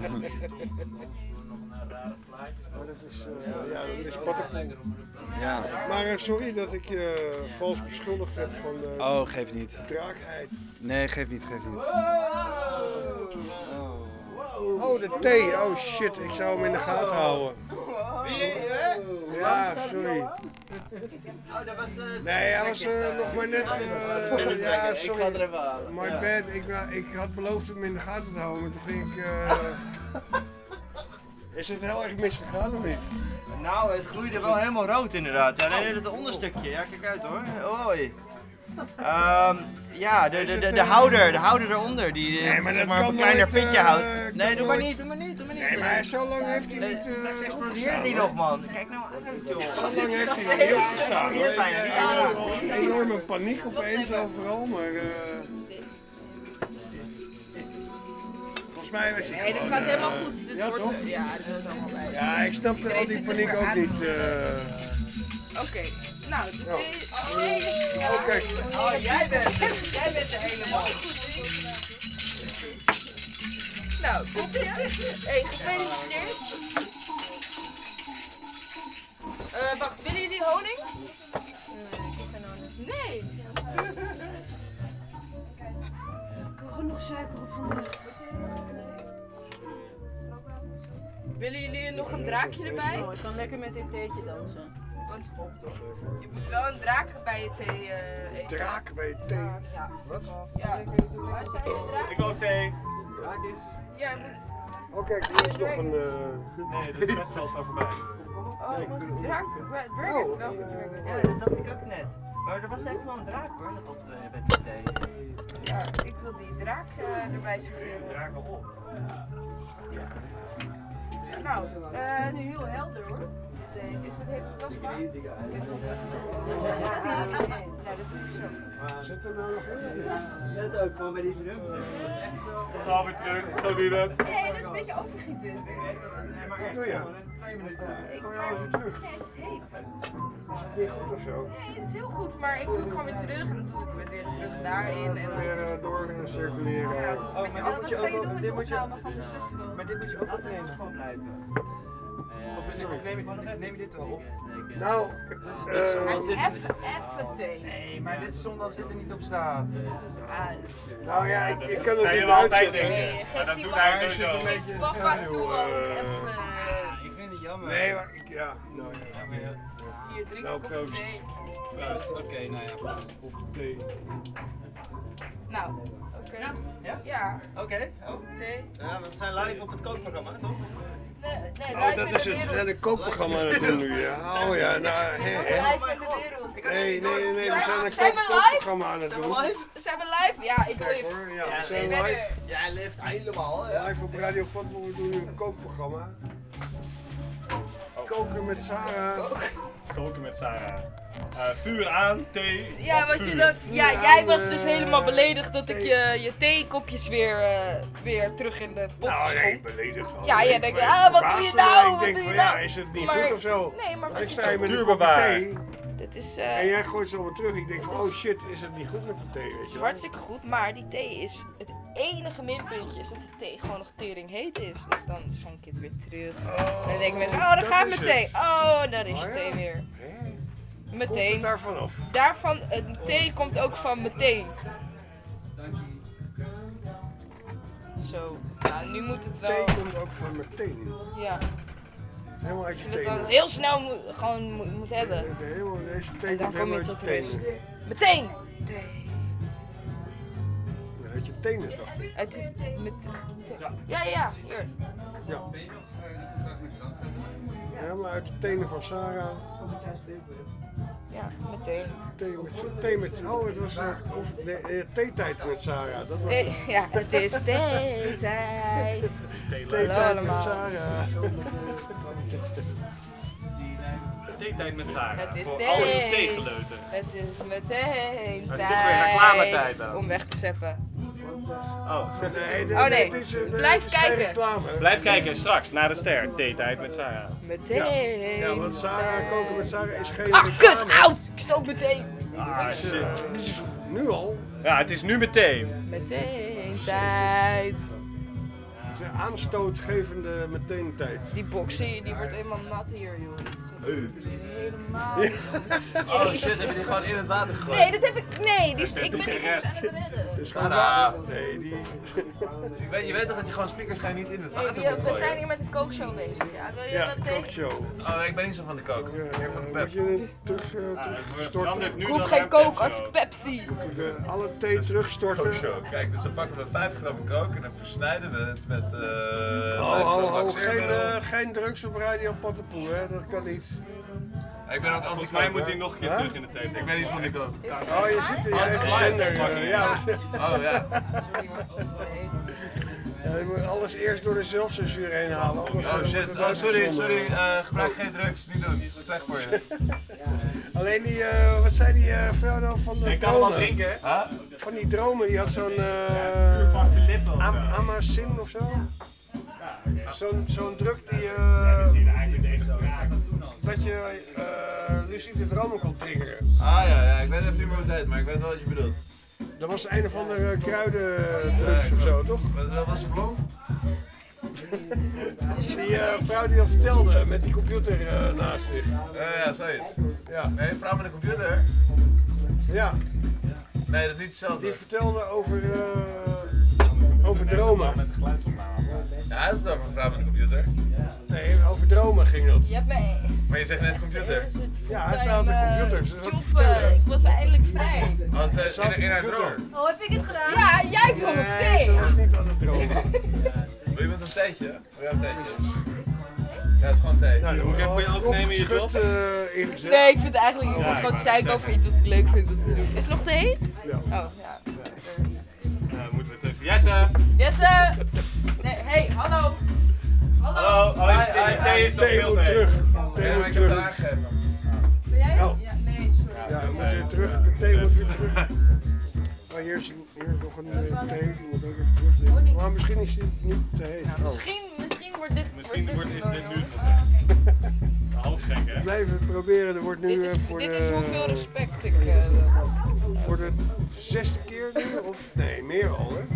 Maar dat is, uh, ja, dat is pattenpoel. Ja. Maar uh, sorry dat ik je uh, vals beschuldigd heb van uh, Oh, geef niet. traagheid. Nee, geef niet, geef niet. Oh, de thee. Oh shit, ik zou hem in de gaten houden. Ja, sorry. Nee, hij was uh, nog maar net... Uh, ja, sorry. My bad. Ik, uh, ik had beloofd hem in de gaten te houden, maar toen ging ik... Uh, is het heel erg misgegaan of niet? Nou, het gloeide wel helemaal rood inderdaad. Ja, nee, het onderstukje. Ja, kijk uit hoor. Hoi. Um, ja, de, de, de, de houder, de houder eronder, die Nee, maar zeg dat maar op kan een kleiner nooit, pitje uh, houdt. kan Nee, doe maar nooit. niet, doe maar niet, doe maar niet. Nee, maar zo lang heeft hij Nee, niet... Uh, straks explodeert opgestaan, hij hoor. nog, man. Kijk nou uit, joh. Zo lang heeft hij nog niet opgestaan. hoor. Ik, bijna. uh, ik had een enorme paniek opeens overal, maar... Uh, volgens mij was hij Nee, dit gewoon, gaat uh, helemaal goed. Dit ja, wordt, toch? ja, dit wordt allemaal bij. Ja, ik snapte Iedereen al die zit zich paniek weer ook aan niet. te Uh, Oké, nou, de Ja. thee. Nee, ja. Oh, kijk. Oh, jij bent het. Jij bent er helemaal. Nou, kopje. Hé, gefeliciteerd. Uh, wacht, willen jullie honing? Nee, ik heb geen honing. Nee. Ik wil genoeg suiker op vandaag. Willen jullie nog een draakje erbij? Oh, ik kan lekker met dit theetje dansen. Want je moet wel een draak bij je thee uh, eten. Draak bij je thee? Ja. Wat? Ja. Waar zijn de draak? Ik wil thee. Draakjes? Ja, je moet... Oh kijk, hier is nog een... Uh... Nee, de festival is al voorbij. Oh, draak? Dragon? Oh, Welke dragon? Ja, dat dacht ik ook net. Maar er was echt wel een draak hoor, dat optreden bij die thee. Ja, ik wil die draak uh, erbij serveren. Draken op. Nou, uh, het is nu heel helder hoor. Dus, uh, is het, heeft het wel smaak? Ik heb nog even. Ja, dat doe ik zo. Zit er nou nog in? Net ook gewoon bij die drums. Dat is echt zo. Dat is alweer terug, zo duur het. Nee, dat is een beetje overgieten. Nee, maar echt Oh ja. gewoon twee minuten. Ik Kom je maar, even terug? nee, het is heet. Is het niet goed of zo? Nee, het is heel goed, maar ik doe het gewoon weer terug en dan doe ik het weer terug daarin. En dan... Weer uh, door uh, circuleren. Ja, Oh, weet je, maar wat dit moet je ga je ook doen op- met dit de moet je- opname van dit festival? Maar dit moet je ook opnemen, gewoon blijven. Of, of neem, je, neem je dit wel op? Nou, Dus, uh, dus zoals dit, Even, even thee. nee, maar dit is zonde als dit er niet op staat. Ah, nou ja, ik, ik kan Kan het je niet wel altijd uitzetten. denken. Nee, Maar geef dat die doet papa- hij Hij zit sowieso. een beetje geef papa toe ook uh, even. Ik vind het jammer. Nee, maar ik, ja, nou ja. Ja, maar ja. Hier, drink Nou, een kopje proost. thee. Proost. Oké, nou ja, proost. Op de thee. Nou, oké. Ja? Ja. Oké, oh. Thee. Ja, we zijn live op het kookprogramma, toch? Nee, nee, Oh, dat is het. We zijn een kookprogramma aan het doen nu, ja. Oh ja, nou, hè, hè. Live in de wereld. Nee, nee, nee, we zijn een Zijn we kook- live? kookprogramma aan het doen. Zijn we live? Ja, ik Kijk live. hoor, ja, Ja, we zijn nee, live. nee. Jij leeft helemaal, hè? Live op Radio Patmoel, we doen nu een kookprogramma. Koken met Sarah. Koken met Sarah. Uh, vuur aan, thee. Ja, wat je vuur. dan, ja, jij was dus helemaal beledigd dat ik je, je theekopjes weer, uh, weer terug in de pot Nou, nee, schop. beledigd wel. Ja, jij Ik denkt, ben ah, wat doe verbaasd je nou? erbij. Wat Ik denk doe van, je ja, nou? is het niet Maar- goed of zo? Nee, maar Dan wat sta je met een kopje Cultuurbarbaar. thee. Dit is, uh, En jij gooit ze allemaal terug. Ik denk van, oh shit, is het niet goed met de thee, weet Het je is wel? hartstikke goed, maar die thee is het enige minpuntje is dat de thee gewoon nog tering heet is. Dus dan schenk ik het weer terug. en dan denken mensen, oh, daar dat gaat is mijn thee. het. Oh, daar is Oh, je ja. thee weer. Komt Meteen. het daarvan af? Daarvan, het thee komt ook van meteen. Zo, nou nu moet het wel. Thee komt ook van meteen. Ja. Helemaal uit Ik je vind dat tenen. wel heel snel moet, gewoon moet, moet hebben. Helemaal, deze thee En dan komt kom je helemaal tot uit je rust. tenen. Meteen! Thee. Ja, uit je tenen, dacht ik. Uit de, met, thee. Ja, ja, hier. Ja. Helemaal uit de tenen van Sarah. Ja, meteen. Thee met, thee met oh, het was uh, koffie, nee, uh, theetijd met Sarah. Dat was Thee, het. ja, het is theetijd. Theetijd Hallo met allemaal. Sarah. Theetijd met Sarah. Het is Voor thee. alle theegeleuten. Het is meteen Het is toch weer reclametijd dan. om weg te zeppen. Oh. Nee, Oh nee, dit is, uh, blijf dit is geen kijken. reclame. Blijf kijken, straks, na de ster. Theetijd met Sarah. Meteen. Ja, want Sarah, koken met Sarah is geen Ah, reclame. kut, oud! Ik stoot meteen. Ah, shit. Nu al? Ja, het is nu meteen. Meteen tijd. Het is een aanstootgevende meteen tijd. Die box zie je, die wordt helemaal nat hier, joh. Helemaal. Oh shit, heb je die gewoon in het water gegooid? Nee, dat heb ik. Nee, die st- ik ben die box aan het redden. Dus gewoon Sarah. Nee, die... Ik weet, je weet toch dat je gewoon speakers gewoon niet in het water Nee, moet we, gooien? we zijn hier met een kookshow bezig. Ja, wil je Ja, wat thee? kookshow. Oh, ik ben niet zo van de kook. Meer van de Moet pep. je het terug, uh, terugstorten? Ik hoef geen kook als Pepsi. De, alle thee terugstorten. Kookshow. Kijk, dus dan pakken we vijf gram kook en dan versnijden we het met eh Ho, vijf ho, gram ho, geen, laxeermiddel. uh, geen drugs op Radio Pattenpoe, hè? Dat kan niet. Ik ben ook Volgens anti-kook. mij moet hoor. hij nog een keer Huh? terug in de tijd. Ik ben niet van die kook. Oh, je zit in je eigen zender. uh, ja. Oh ja. Ja, je moet alles eerst door de zelfcensuur heen halen. anders Oh wordt shit, het oh, sorry, uitgezonden. sorry. eh, gebruik geen drugs, niet doen. Het is slecht voor je. Alleen die, uh, wat zei die uh, vrouw nou van de Ik kan hem al dromen? drinken, hè? Huh? Van die dromen, die had zo'n uh, Vuurvaste lippen of zo. Am Amazin of zo. Zo'n zo'n druk die uh, dat je uh, lucide dromen kon triggeren. Ah ja, ja, ik weet even niet meer hoe het heet, maar ik weet wel wat je bedoelt. Dat was een of andere kruidendrugs of zo, toch? Wat was ze blond? Die uh, vrouw die dat vertelde met die computer uh, naast zich. Ja, ja, zoiets. Ja. Nee, een vrouw met een computer? Ja. Nee, dat is niet hetzelfde. Die vertelde over, uh, over dromen. Ja, dat is over een vrouw met een computer. Nee, over dromen ging dat. Je hebt mij. Maar je zegt net computer. Ja, hij staat op de computer. Ze Tjoef, uh, ik was eindelijk vrij. Oh, ze Hij is staat op in, de in haar computer. droom. Oh, heb ik het gedaan? Ja, jij wil een Nee, thee. ze was niet aan het dromen. Wil je met een theetje? Wil je een theetje? Ja, het is gewoon thee. Nou, dan Moet ik even voor je overnemen in je job? schut uh, ingezet. Nee, ik vind het eigenlijk niet. Ik Ja, zat ik gewoon te wou net zeiken over zeggen. iets wat ik leuk vind om te doen. Is het nog te heet? Ja. Oh, ja. Nou, moeten we terug. Jesse! Jesse! Nee, hey, hallo! Hallo! Hallo! Oh, Hi, die- die hi, thee hi. is nog Thee veel moet thee. terug. Ja, Thee maar moet ik heb het terug. aangegeven. Ben jij? Oh. Ja, nee, sorry. Ja, moet je terug. De thee moet weer terug. Oh, hier is, hier is nog een uh, thee, die moet ook even terug. denk ik. Maar misschien is die niet te heet. Nou, Oh. misschien, misschien wordt dit, Misschien wordt wordt, dit is hem dit wel, nu jongens. een half schenken, hè? Blijven proberen, er wordt nu Dit uh, is, voor dit de... is hoeveel respect ik... Uh, Voor de zesde keer nu, of nee, meer al hè.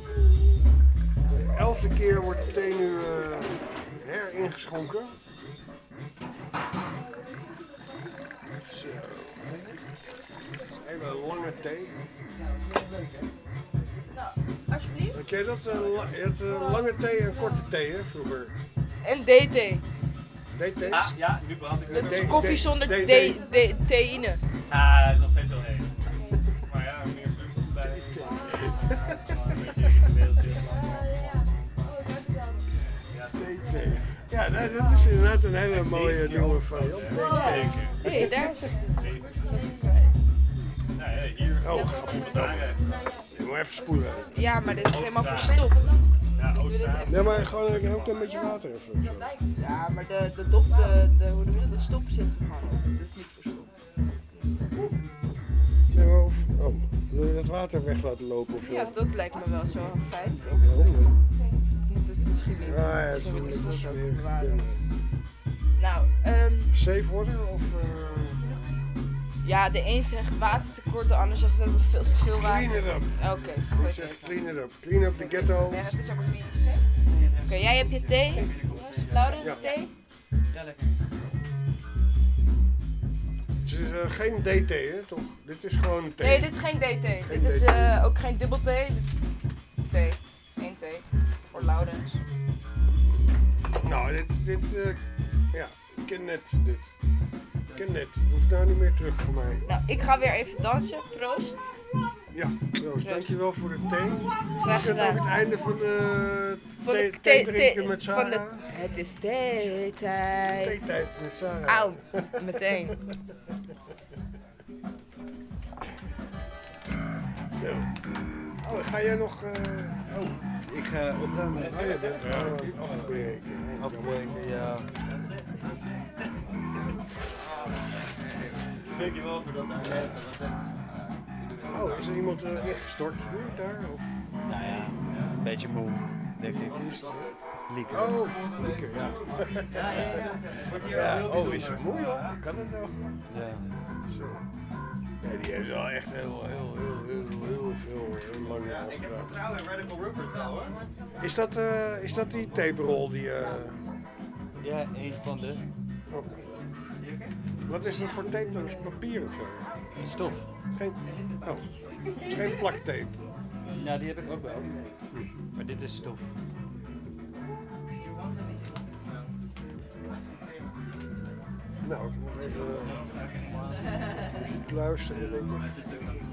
De elfde keer wordt de thee nu uh, heringeschonken. Zo. Een hele lange thee. nou, alsjeblieft. Ken je dat? Uh, la- je had uh, lange thee en korte thee hè, vroeger. En D T. D T? Ah, ja, nu brand ik Dat is D- koffie D- zonder D- D- D- theïne. Ah, dat is nog steeds wel heet. Maar ja, meer zuurstof bij. Een beetje ritueeltje. D T. Ja, nou, dat is inderdaad een hele mooie nieuwe variant. Hé, Hé, daar is... zeven. Dat is kwijt. Nou ja, hier. Oh, Ja, godverdamme. Je moet even spoelen. Ja, maar dit is helemaal verstopt. Ja, Moeten we ook dit daar. even... Nee, maar gewoon een heel klein beetje water even. Zo. Ja, maar de, de dop, de, de, hoe noem je dat, de stop zit er gewoon op. Dit is niet verstopt. Nee, maar of, oh, wil je dat water weg laten lopen of zo? Ja, dat lijkt me wel zo fijn, toch? Waarom dan? Moet het misschien niet. Ah, ja, het is misschien een moeten we beetje het ook smerig. bewaren. Nou, ehm Safe water of... Uh... ja, de een zegt watertekort, de ander zegt dat we veel te veel water. Clean it up. Oké, Ik fuck zeg it. clean it up. Clean up the ghetto. Ja, het is ook vies. Oké, jij hebt je thee. Laurens, Ja. thee? Ja, lekker. Het is uh, geen D T, hè, toch? Dit is gewoon thee. Nee, dit is geen D T. Geen Dit is D T. uh, ook geen dubbel thee. Thee. Eén thee. Voor Laurens. Nou, dit, dit, uh, ja, ik ken net dit. Ik ken net. Het hoeft nou niet meer terug voor mij. Nou, ik ga weer even dansen. Proost. Ja, Roos, dankjewel voor de thee. Graag Is het gedaan. ook het einde van de Van thee, de thee thee- drinken thee- met van Sarah? de- Het is theetijd. Theetijd met Sarah. Auw, meteen. Zo. Oh, ga jij nog... Uh, oh. Ik ga opruimen. Oh, je bent uh, afgebreken. Afbreken, ja. Dankjewel voor dat uitleggen. Dat was echt... Oh, is er iemand uh, ingestort nu daar? Of? Nou ja, een beetje moe, denk ik. Lieke. Oh, Lieke, ja. ja. Oh, is ze moe, joh? Kan het nou? Ja. Zo. Nee, die heeft wel echt heel, heel, heel, heel, heel veel, heel lang Ja, al ik heb gedaan. vertrouwen in Radical Rupert wel hoor. Is dat, uh, is dat die taperol die... Uh... Ja, een van de. Oh. Wat is dat voor tape dan? Is het papier of zo? Stof. Geen... Oh, het is geen plaktape. Ja, die heb ik ook wel. Maar dit is stof. Nou, ik moet even muziek luisteren, denk ik.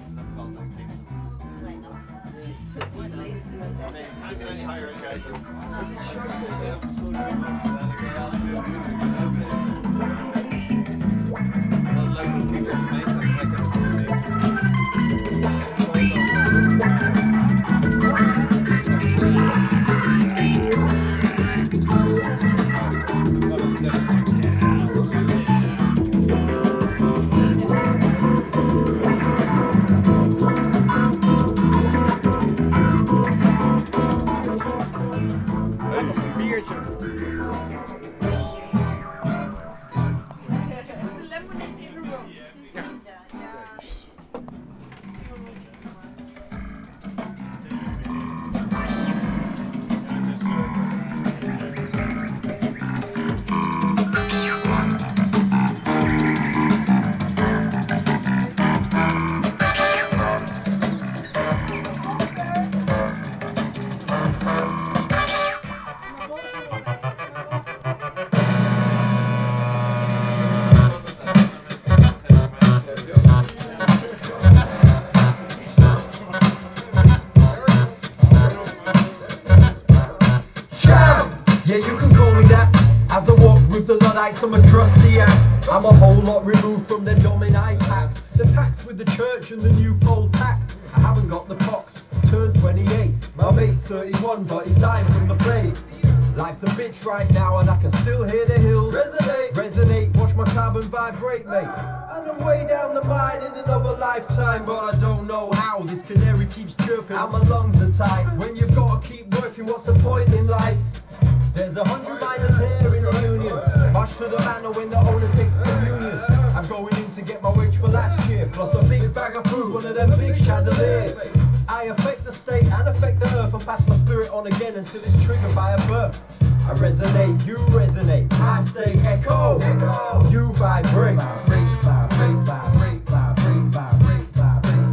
Yeah, you can call me that. As I walk with the Luddites, I'm a trusty axe. I'm a whole lot removed from the Domini packs. The packs with the church and the new poll tax. I haven't got the pox, turned twenty-eight. My mate's thirty-one, but he's dying from the plague. Life's a bitch right now and I can still hear the hills resonate, resonate, watch my carbon vibrate, mate. And I'm way down the mine in another lifetime, but I don't know how this canary keeps chirping and my lungs are tight. When you've got to keep working, what's the point in life? There's a hundred miners here in the union. March to the manor when the owner takes communion. I'm going in to get my wage for last year, plus a big bag of food, one of them big chandeliers. I affect the state and affect the earth and pass my spirit on again until it's triggered by a birth. I resonate, you resonate, I say echo, echo. You vibrate, vibrate, vibrate, vibrate, vibrate, vibrate, vibrate,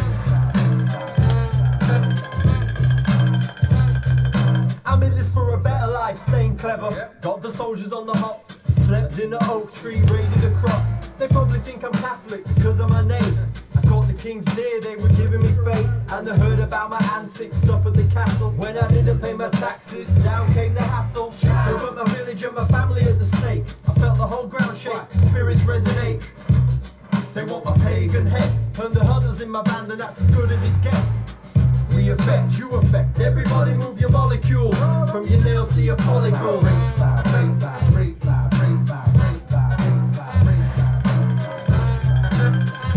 vibrate. I'm in this for a better life, staying clever. Got the soldiers on the hop, slept in the oak tree, raided the crop. They probably think I'm Catholic because of my name. I caught the kings near, they were giving me faith. And they heard about my antics up at the castle. When I didn't pay my taxes, down came the hassle. They put my village and my family at the stake. I felt the whole ground shake, spirits resonate. They want my pagan head, and the hunters in my band, and that's as good as it gets. We affect, you affect, everybody move your molecules, from your nails to your follicles. Vibrate, vibrate, vibrate, vibrate, vibrate, vibrate, vibrate, vibrate.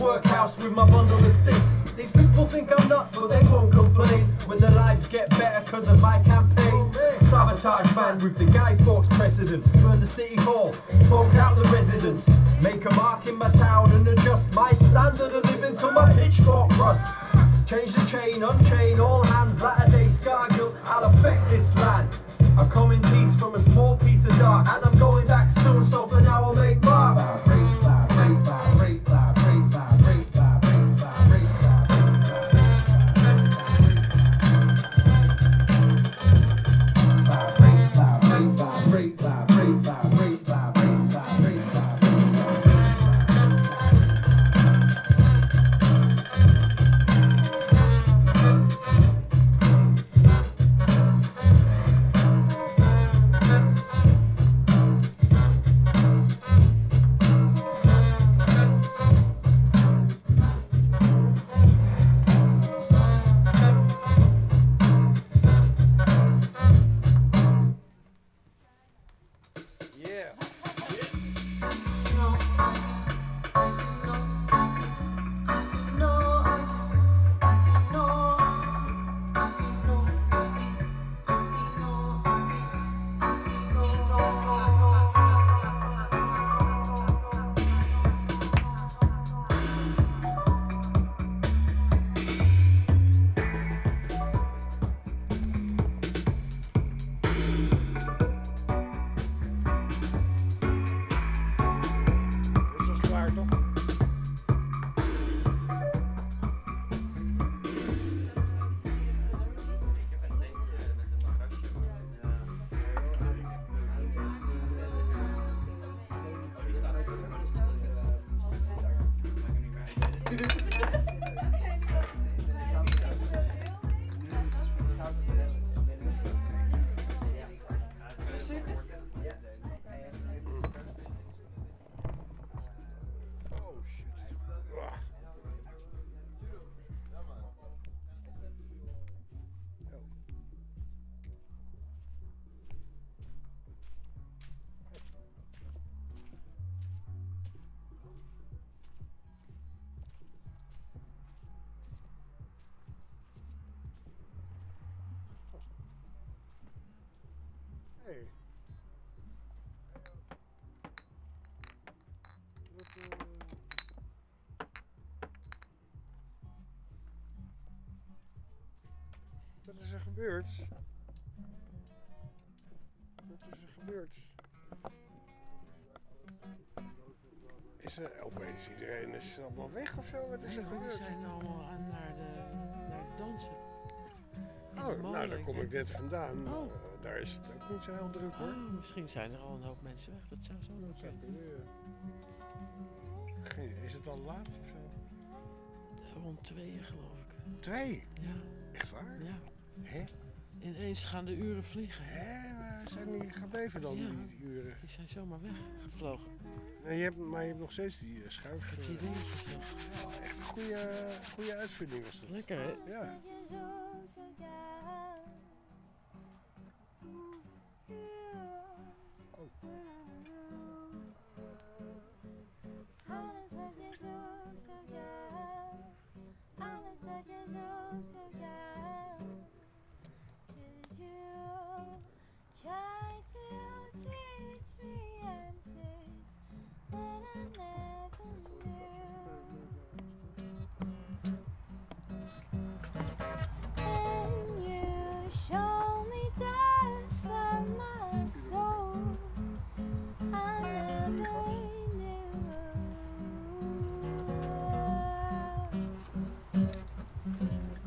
workhouse with my bundle of sticks. These people think I'm nuts, but they won't complain when their lives get better because of my campaigns. Sabotage man with the Guy Fawkes precedent. Burn the city hall, smoke out the residents. Make a mark in my town and adjust my standard of living to my pitchfork rust. Change the chain, unchain all hands, latter day Scargill, I'll affect this land. I come in peace from a small piece of dark, and I'm going back soon, so for now I'll make marks. Vibrate, vibrate, vibrate, vibrate, vibrate, vibrate, vibrate, vibrate, vibrate, vibrate, vibrate, vibrate, vibrate, vibrate, Hey. Wat, uh... Wat is er gebeurd? Wat is er gebeurd? Is er opeens iedereen is allemaal weg of zo? Wat is er Nee, gebeurd? we zijn allemaal aan naar de, naar de dansen. Oh, nou daar kom ik net vandaan. Oh. Uh, daar is het ook niet zo heel druk hoor. Oh, misschien zijn er al een hoop mensen weg. Dat zou zo nog kunnen. Geen, is het al laat of zo? Rond tweeën geloof ik. Twee? Ja. Echt waar? Ja. Hè? Ineens gaan de uren vliegen. Hé, waar zijn die gebleven dan, Ja, die uren? Die zijn zomaar weggevlogen. Nee, je hebt, maar je hebt nog steeds die uh, schuif. Die uh, dingetjes nog. Ja, echt een goede, goede uitvinding was dat. Lekker hè? Ja. Try to teach me answers that I never knew. And you show me depths of my soul I never knew.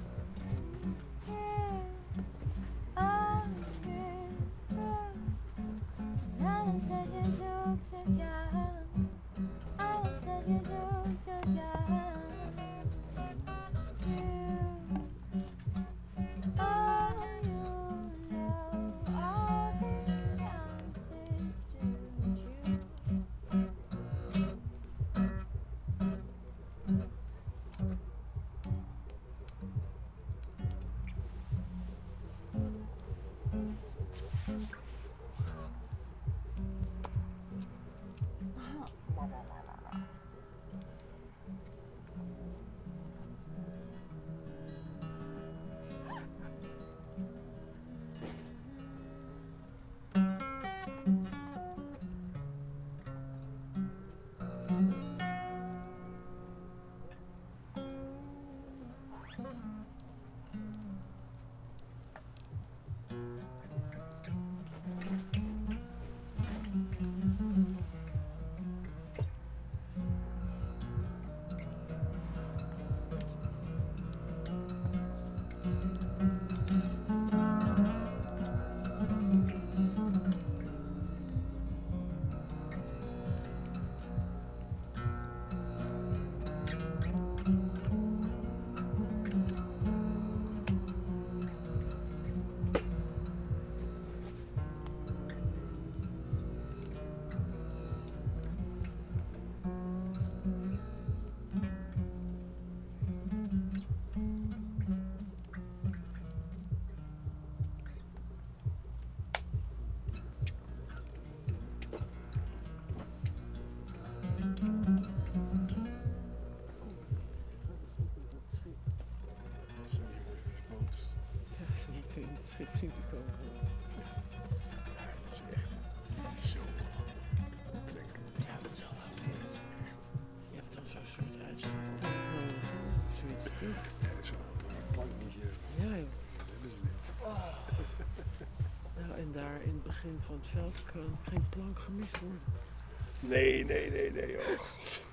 schip zien te komen. Dat is echt zo plek. Ja, dat zal wel niet. Je hebt dan zo'n soort uitzicht nodig, hè? Zoiets te doen. Ja, zo'n plankje. Ja, joh. Dat is lief. Oh. Nou, en daar in het begin van het veld kan geen plank gemist worden. Nee, nee, nee, nee, oh god.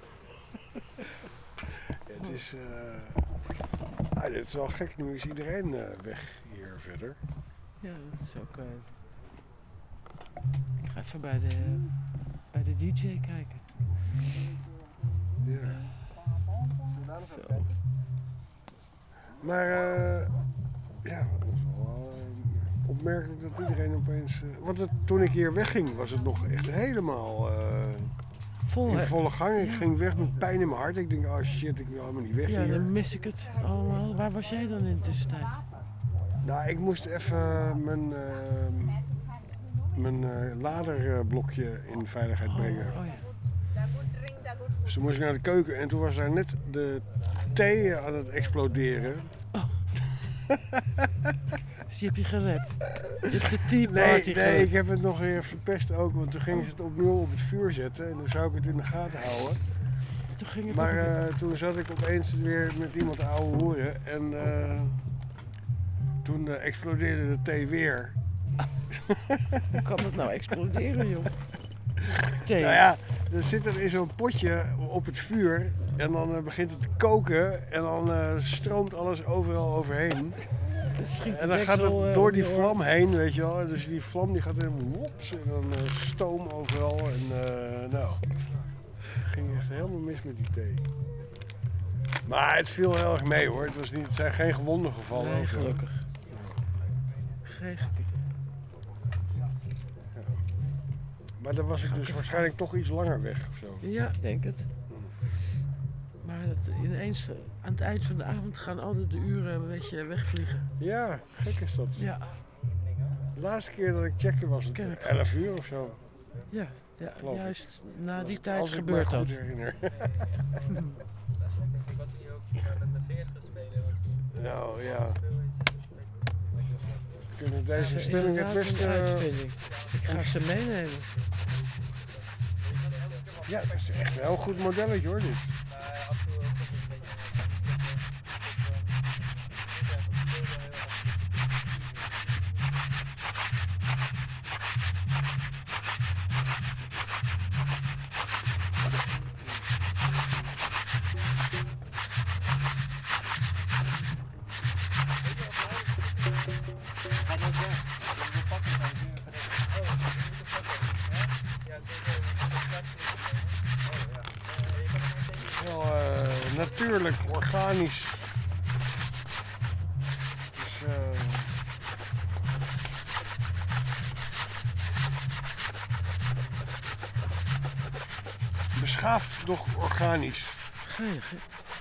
Ja, het is, uh... ah, dit is wel gek, nu is iedereen uh, weg hier verder. Ja, dat is ook... Uh... Ik ga even bij de, bij de D J kijken. Ja. Zo. Maar, uh, ja, dat was wel uh, opmerkelijk dat iedereen opeens... Uh, want het, toen ik hier wegging was het nog echt helemaal... Uh, Vol, in hè? volle gang. Ik Ja. ging weg met pijn in mijn hart. Ik denk, oh shit, ik wil helemaal niet weg Ja, hier. dan mis ik het allemaal. Waar was jij dan in de tussentijd? Nou, ik moest even mijn, uh, mijn uh, laderblokje in veiligheid brengen. Oh ja. Dus toen moest ik naar de keuken en toen was daar net de thee aan het exploderen. Oh. Dus die heb je gered? Je hebt de tea Nee, party nee, gered. ik heb het nog weer verpest ook, want toen gingen ze het opnieuw op het vuur zetten en dan zou ik het in de gaten houden. Toen ging het maar nog een uh, toen zat ik opeens weer met iemand te ouwe horen en uh, toen uh, explodeerde de thee weer. Hoe kan dat nou exploderen, joh? Thee. Nou ja, dan zit er in zo'n potje op het vuur en dan uh, begint het te koken en dan uh, stroomt alles overal overheen. En dan gaat het door die vlam heen, weet je wel. Dus die vlam die gaat helemaal wops en dan uh, stoom overal. En uh, nou, het ging echt helemaal mis met die thee. Maar het viel heel erg mee hoor. Het, was niet, het zijn geen gewonden gevallen. Nee, of zo. gelukkig. Geen gekke. Ja. Maar dan was ik dus waarschijnlijk toch iets langer weg of zo. Ja, ik denk het. Maar dat ineens, uh, aan het eind van de avond gaan altijd de uren een beetje wegvliegen. Ja, gek is dat. Ja. De laatste keer dat ik checkte was het elf uur of zo. Ja, ja Geloof ik. juist na die Als- tijd als ik gebeurt me dat. goed herinner. Ik was hier ook met mijn veers gaan spelen. Nou ja. We kunnen Dat deze is stelling het inderdaad beste... een uitvinding. Ik ga ze meenemen. Ja, dat is echt een heel goed modelletje hoor dit. Heel uh, natuurlijk, organisch. Dus, uh, beschaafd, doch organisch. Geinig, hè?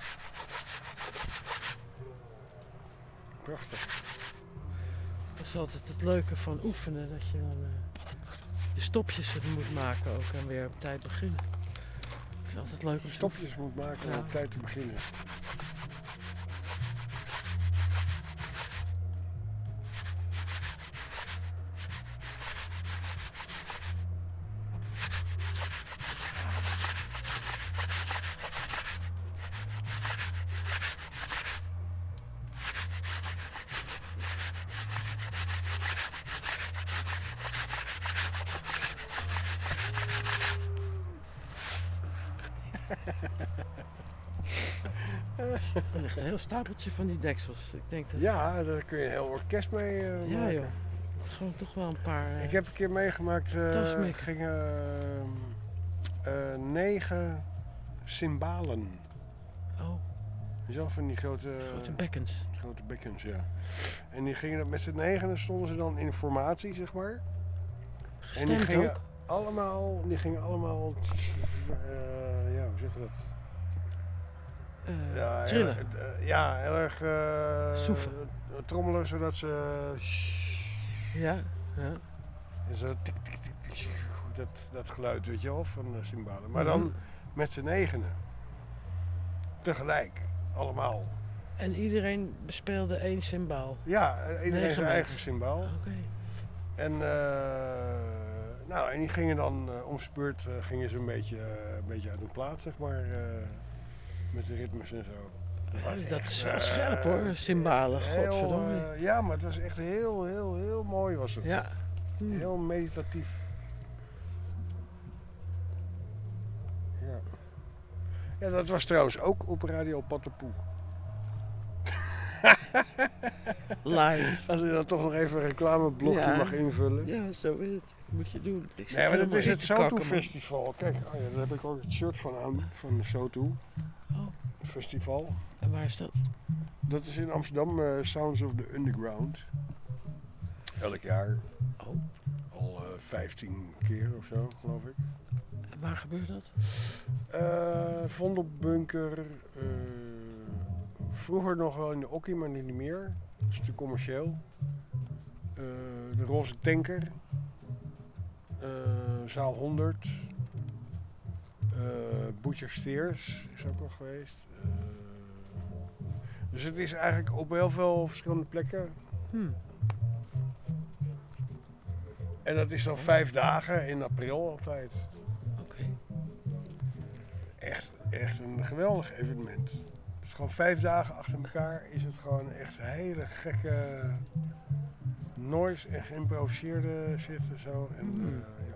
Prachtig. Dat is altijd het leuke van oefenen, dat je dan uh, de stopjes moet maken ook en weer op tijd beginnen. Het is altijd leuk om te Stopjes moet maken om Ja. op tijd te beginnen. Er ligt een heel stapeltje van die deksels. Ik denk dat... Ja, daar kun je een heel orkest mee uh, Ja, maken. joh. Het is gewoon toch wel een paar... uh, Ik heb een keer meegemaakt, uh, tasmikken. gingen uh, negen cymbalen. Oh. Zo van die grote... Grote bekkens. Grote bekkens, ja. En die gingen dat met z'n negenen, stonden ze dan in formatie, zeg maar. En die Gestemd gingen ook? allemaal, die gingen allemaal, uh, ja, hoe zeg je dat? Uh, ja, trillen. Heel, uh, ja, heel erg uh, Soeven. trommelen, zodat ze... Ja, ja. En zo tik, tik, tik, tik, dat, dat geluid, weet je wel, van de cymbalen. Maar Mhm. dan met z'n negenen. Tegelijk, allemaal. En iedereen bespeelde één cymbaal? Ja, iedereen Negen zijn eigen mensen. cymbaal. Oké. En, uh, nou, en die gingen dan uh, om zijn beurt uh, gingen ze een beetje, uh, een beetje uit hun plaat, zeg maar, uh, met de ritmes en zo. Dat, was dat echt, is wel uh, scherp hoor, cymbalen, heel, godverdomme. uh, ja, maar het was echt heel, heel, heel mooi was het. Ja. Hmm. Heel meditatief. Ja. Ja, dat was trouwens ook op Radio Patapoe. Live. Als je dan toch nog even een reclameblokje Ja. mag invullen. Ja, zo is het. Moet je doen. Ik zit Nee, maar dat helemaal is in het te kakken, Soto man. Festival. Kijk, oh ja, daar heb ik ook het shirt van aan, van de Soto Oh. Festival. En waar is dat? Dat is in Amsterdam, uh, Sounds of the Underground. Elk jaar. Oh. Al uh, vijftien keer of zo, geloof ik. En waar gebeurt dat? Uh, Vondelbunker. Uh, vroeger nog wel in de Okkie, maar nu niet meer. Dat is te commercieel. Uh, de Roze Tanker. Uh, Zaal honderd. Uh, Butcher Steers is ook nog geweest. Uh, dus het is eigenlijk op heel veel verschillende plekken. Hmm. En dat is dan vijf dagen in april altijd. Oké. Okay. Echt, echt een geweldig evenement. Het is gewoon vijf dagen achter elkaar is het gewoon echt hele gekke noise en geïmproviseerde shit en zo. En, Hmm. uh, ja.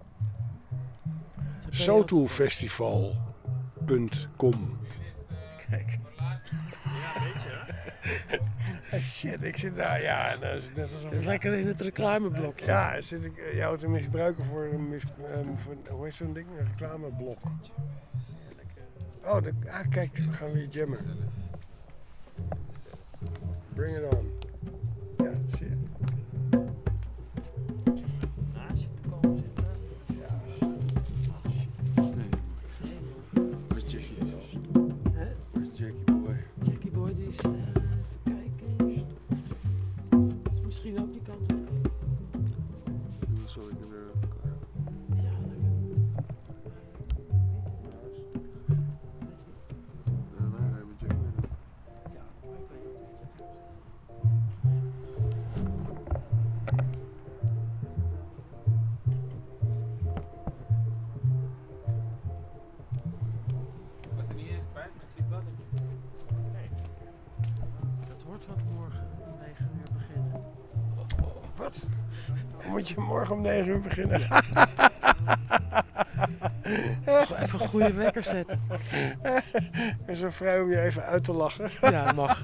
Sotofestival punt com. Kijk. Ja, weet je hè? Shit, ik zit daar, ja, dat is net alsof... Lekker in het reclameblokje. Ja, zit ik uh, jou te misbruiken voor een, mis, um, voor, hoe heet zo'n ding? Een reclameblok. Oh, de, ah, kijk, we gaan weer jammen. Bring it on. Ja, zie je. Naast je te komen zitten. Ja. Nee. Waar is Jackie? Hè? Waar is Jackie Boy? Jackie Boy die is, uh, even kijken. Is misschien ook die kant op. Hoe zal ik hem er elkaar? Ja, Ja, nee, nee, met Jackie. Was er niet eens kwijt, maar ik zie het wel niet. nee. Dat wordt wat morgen om negen uur beginnen. Wat? Moet je morgen om negen uur beginnen? Gewoon even een goede wekker zetten. Ik ben zo vrij om je even uit te lachen. Ja, mag.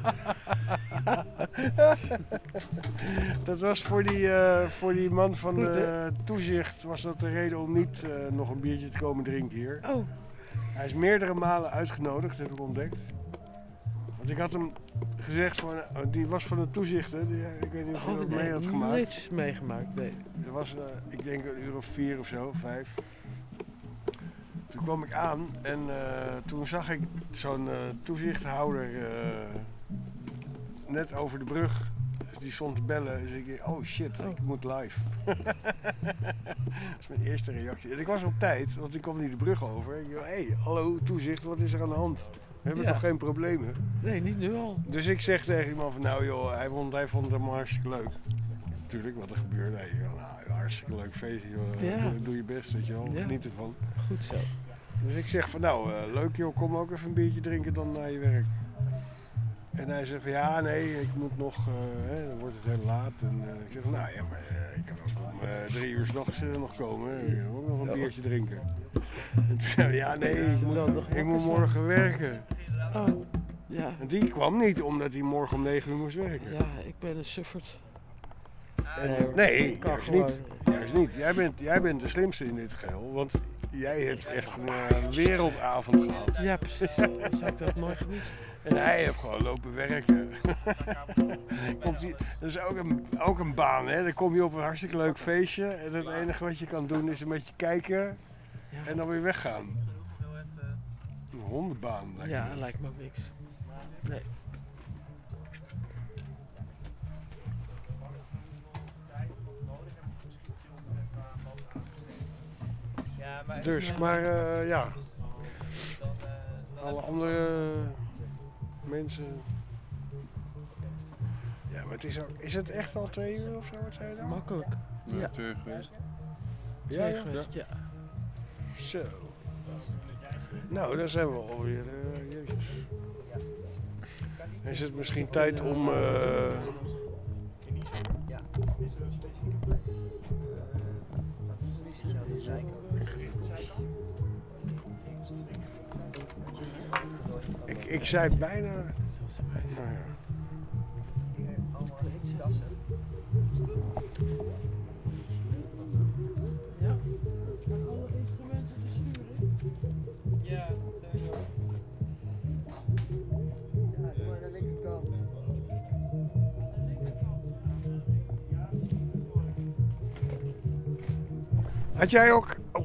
Dat was voor die, uh, voor die man van Goed, de toezicht was dat de reden om niet uh, nog een biertje te komen drinken hier. Oh. Hij is meerdere malen uitgenodigd, heb ik ontdekt. Want ik had hem gezegd, van, uh, die was van de toezicht, hè, die, ik weet niet of je Oh, dat nee, mee had gemaakt. niets meegemaakt, nee. Er was, uh, ik denk een uur of vier of zo, vijf. Toen kwam ik aan en uh, toen zag ik zo'n uh, toezichthouder uh, net over de brug. Dus die stond te bellen. Dus ik dacht, oh shit, oh. ik moet live. Dat is mijn eerste reactie. En ik was op tijd, want ik kwam niet de brug over. Ik dacht, hé, hey, hallo toezicht, wat is er aan de hand? We hebben Ja. toch geen problemen? Nee, niet nu al. Dus ik zeg tegen die man van, nou joh, hij vond, hij vond het helemaal hartstikke leuk. Natuurlijk, wat er gebeurde. Hij zei, nou, hartstikke leuk feestje, joh. Ja. Doe, doe je best, weet je wel, Ja. geniet ervan. Goed zo. Dus ik zeg van, nou, uh, leuk joh, kom ook even een biertje drinken dan naar je werk. En hij zegt van, ja, nee, ik moet nog, uh, hè, dan wordt het heel laat. En uh, ik zeg van, nou ja, maar uh, ik kan ook om uh, drie uur 's nachts uh, nog komen. Hè. Ik kan ook nog een biertje drinken. En toen zei hij, ja, nee, ik moet, ik moet morgen werken. Oh, ja. En die kwam niet, omdat hij morgen om negen uur moest werken. Ja, ik ben een sufferd. En, Nee, nee, ik kan juist gewoon- niet. Juist niet. Jij bent, jij bent de slimste in dit geheel, want jij hebt echt een uh, wereldavond gehad. Ja, precies. Dus heb ik dat mooi gemist. En hij heeft gewoon lopen werken. Komt die, dat is ook een, ook een baan, hè. Dan kom je op een hartstikke leuk feestje en het enige wat je kan doen is een beetje kijken Ja. en dan weer weggaan. Een hondenbaan lijkt Ja, me. lijkt me ook niks. Nee. Dus, maar uh, ja. Alle andere mensen Ja, maar het is, ook, is het echt al twee uur of zo? Wat zei je dan? Makkelijk. Ja, Ja. twee uur geweest. Ja, Twee ja. geweest, ja. Zo. Nou, daar zijn we alweer. Uh, jezus. Is het misschien tijd om... Uh, ik, ik zei bijna... Nou ja. Ja, alle instrumenten te sturen. Ja, dat zijn zo. Ja, doe maar aan de linkerkant. Had jij ook... Oh.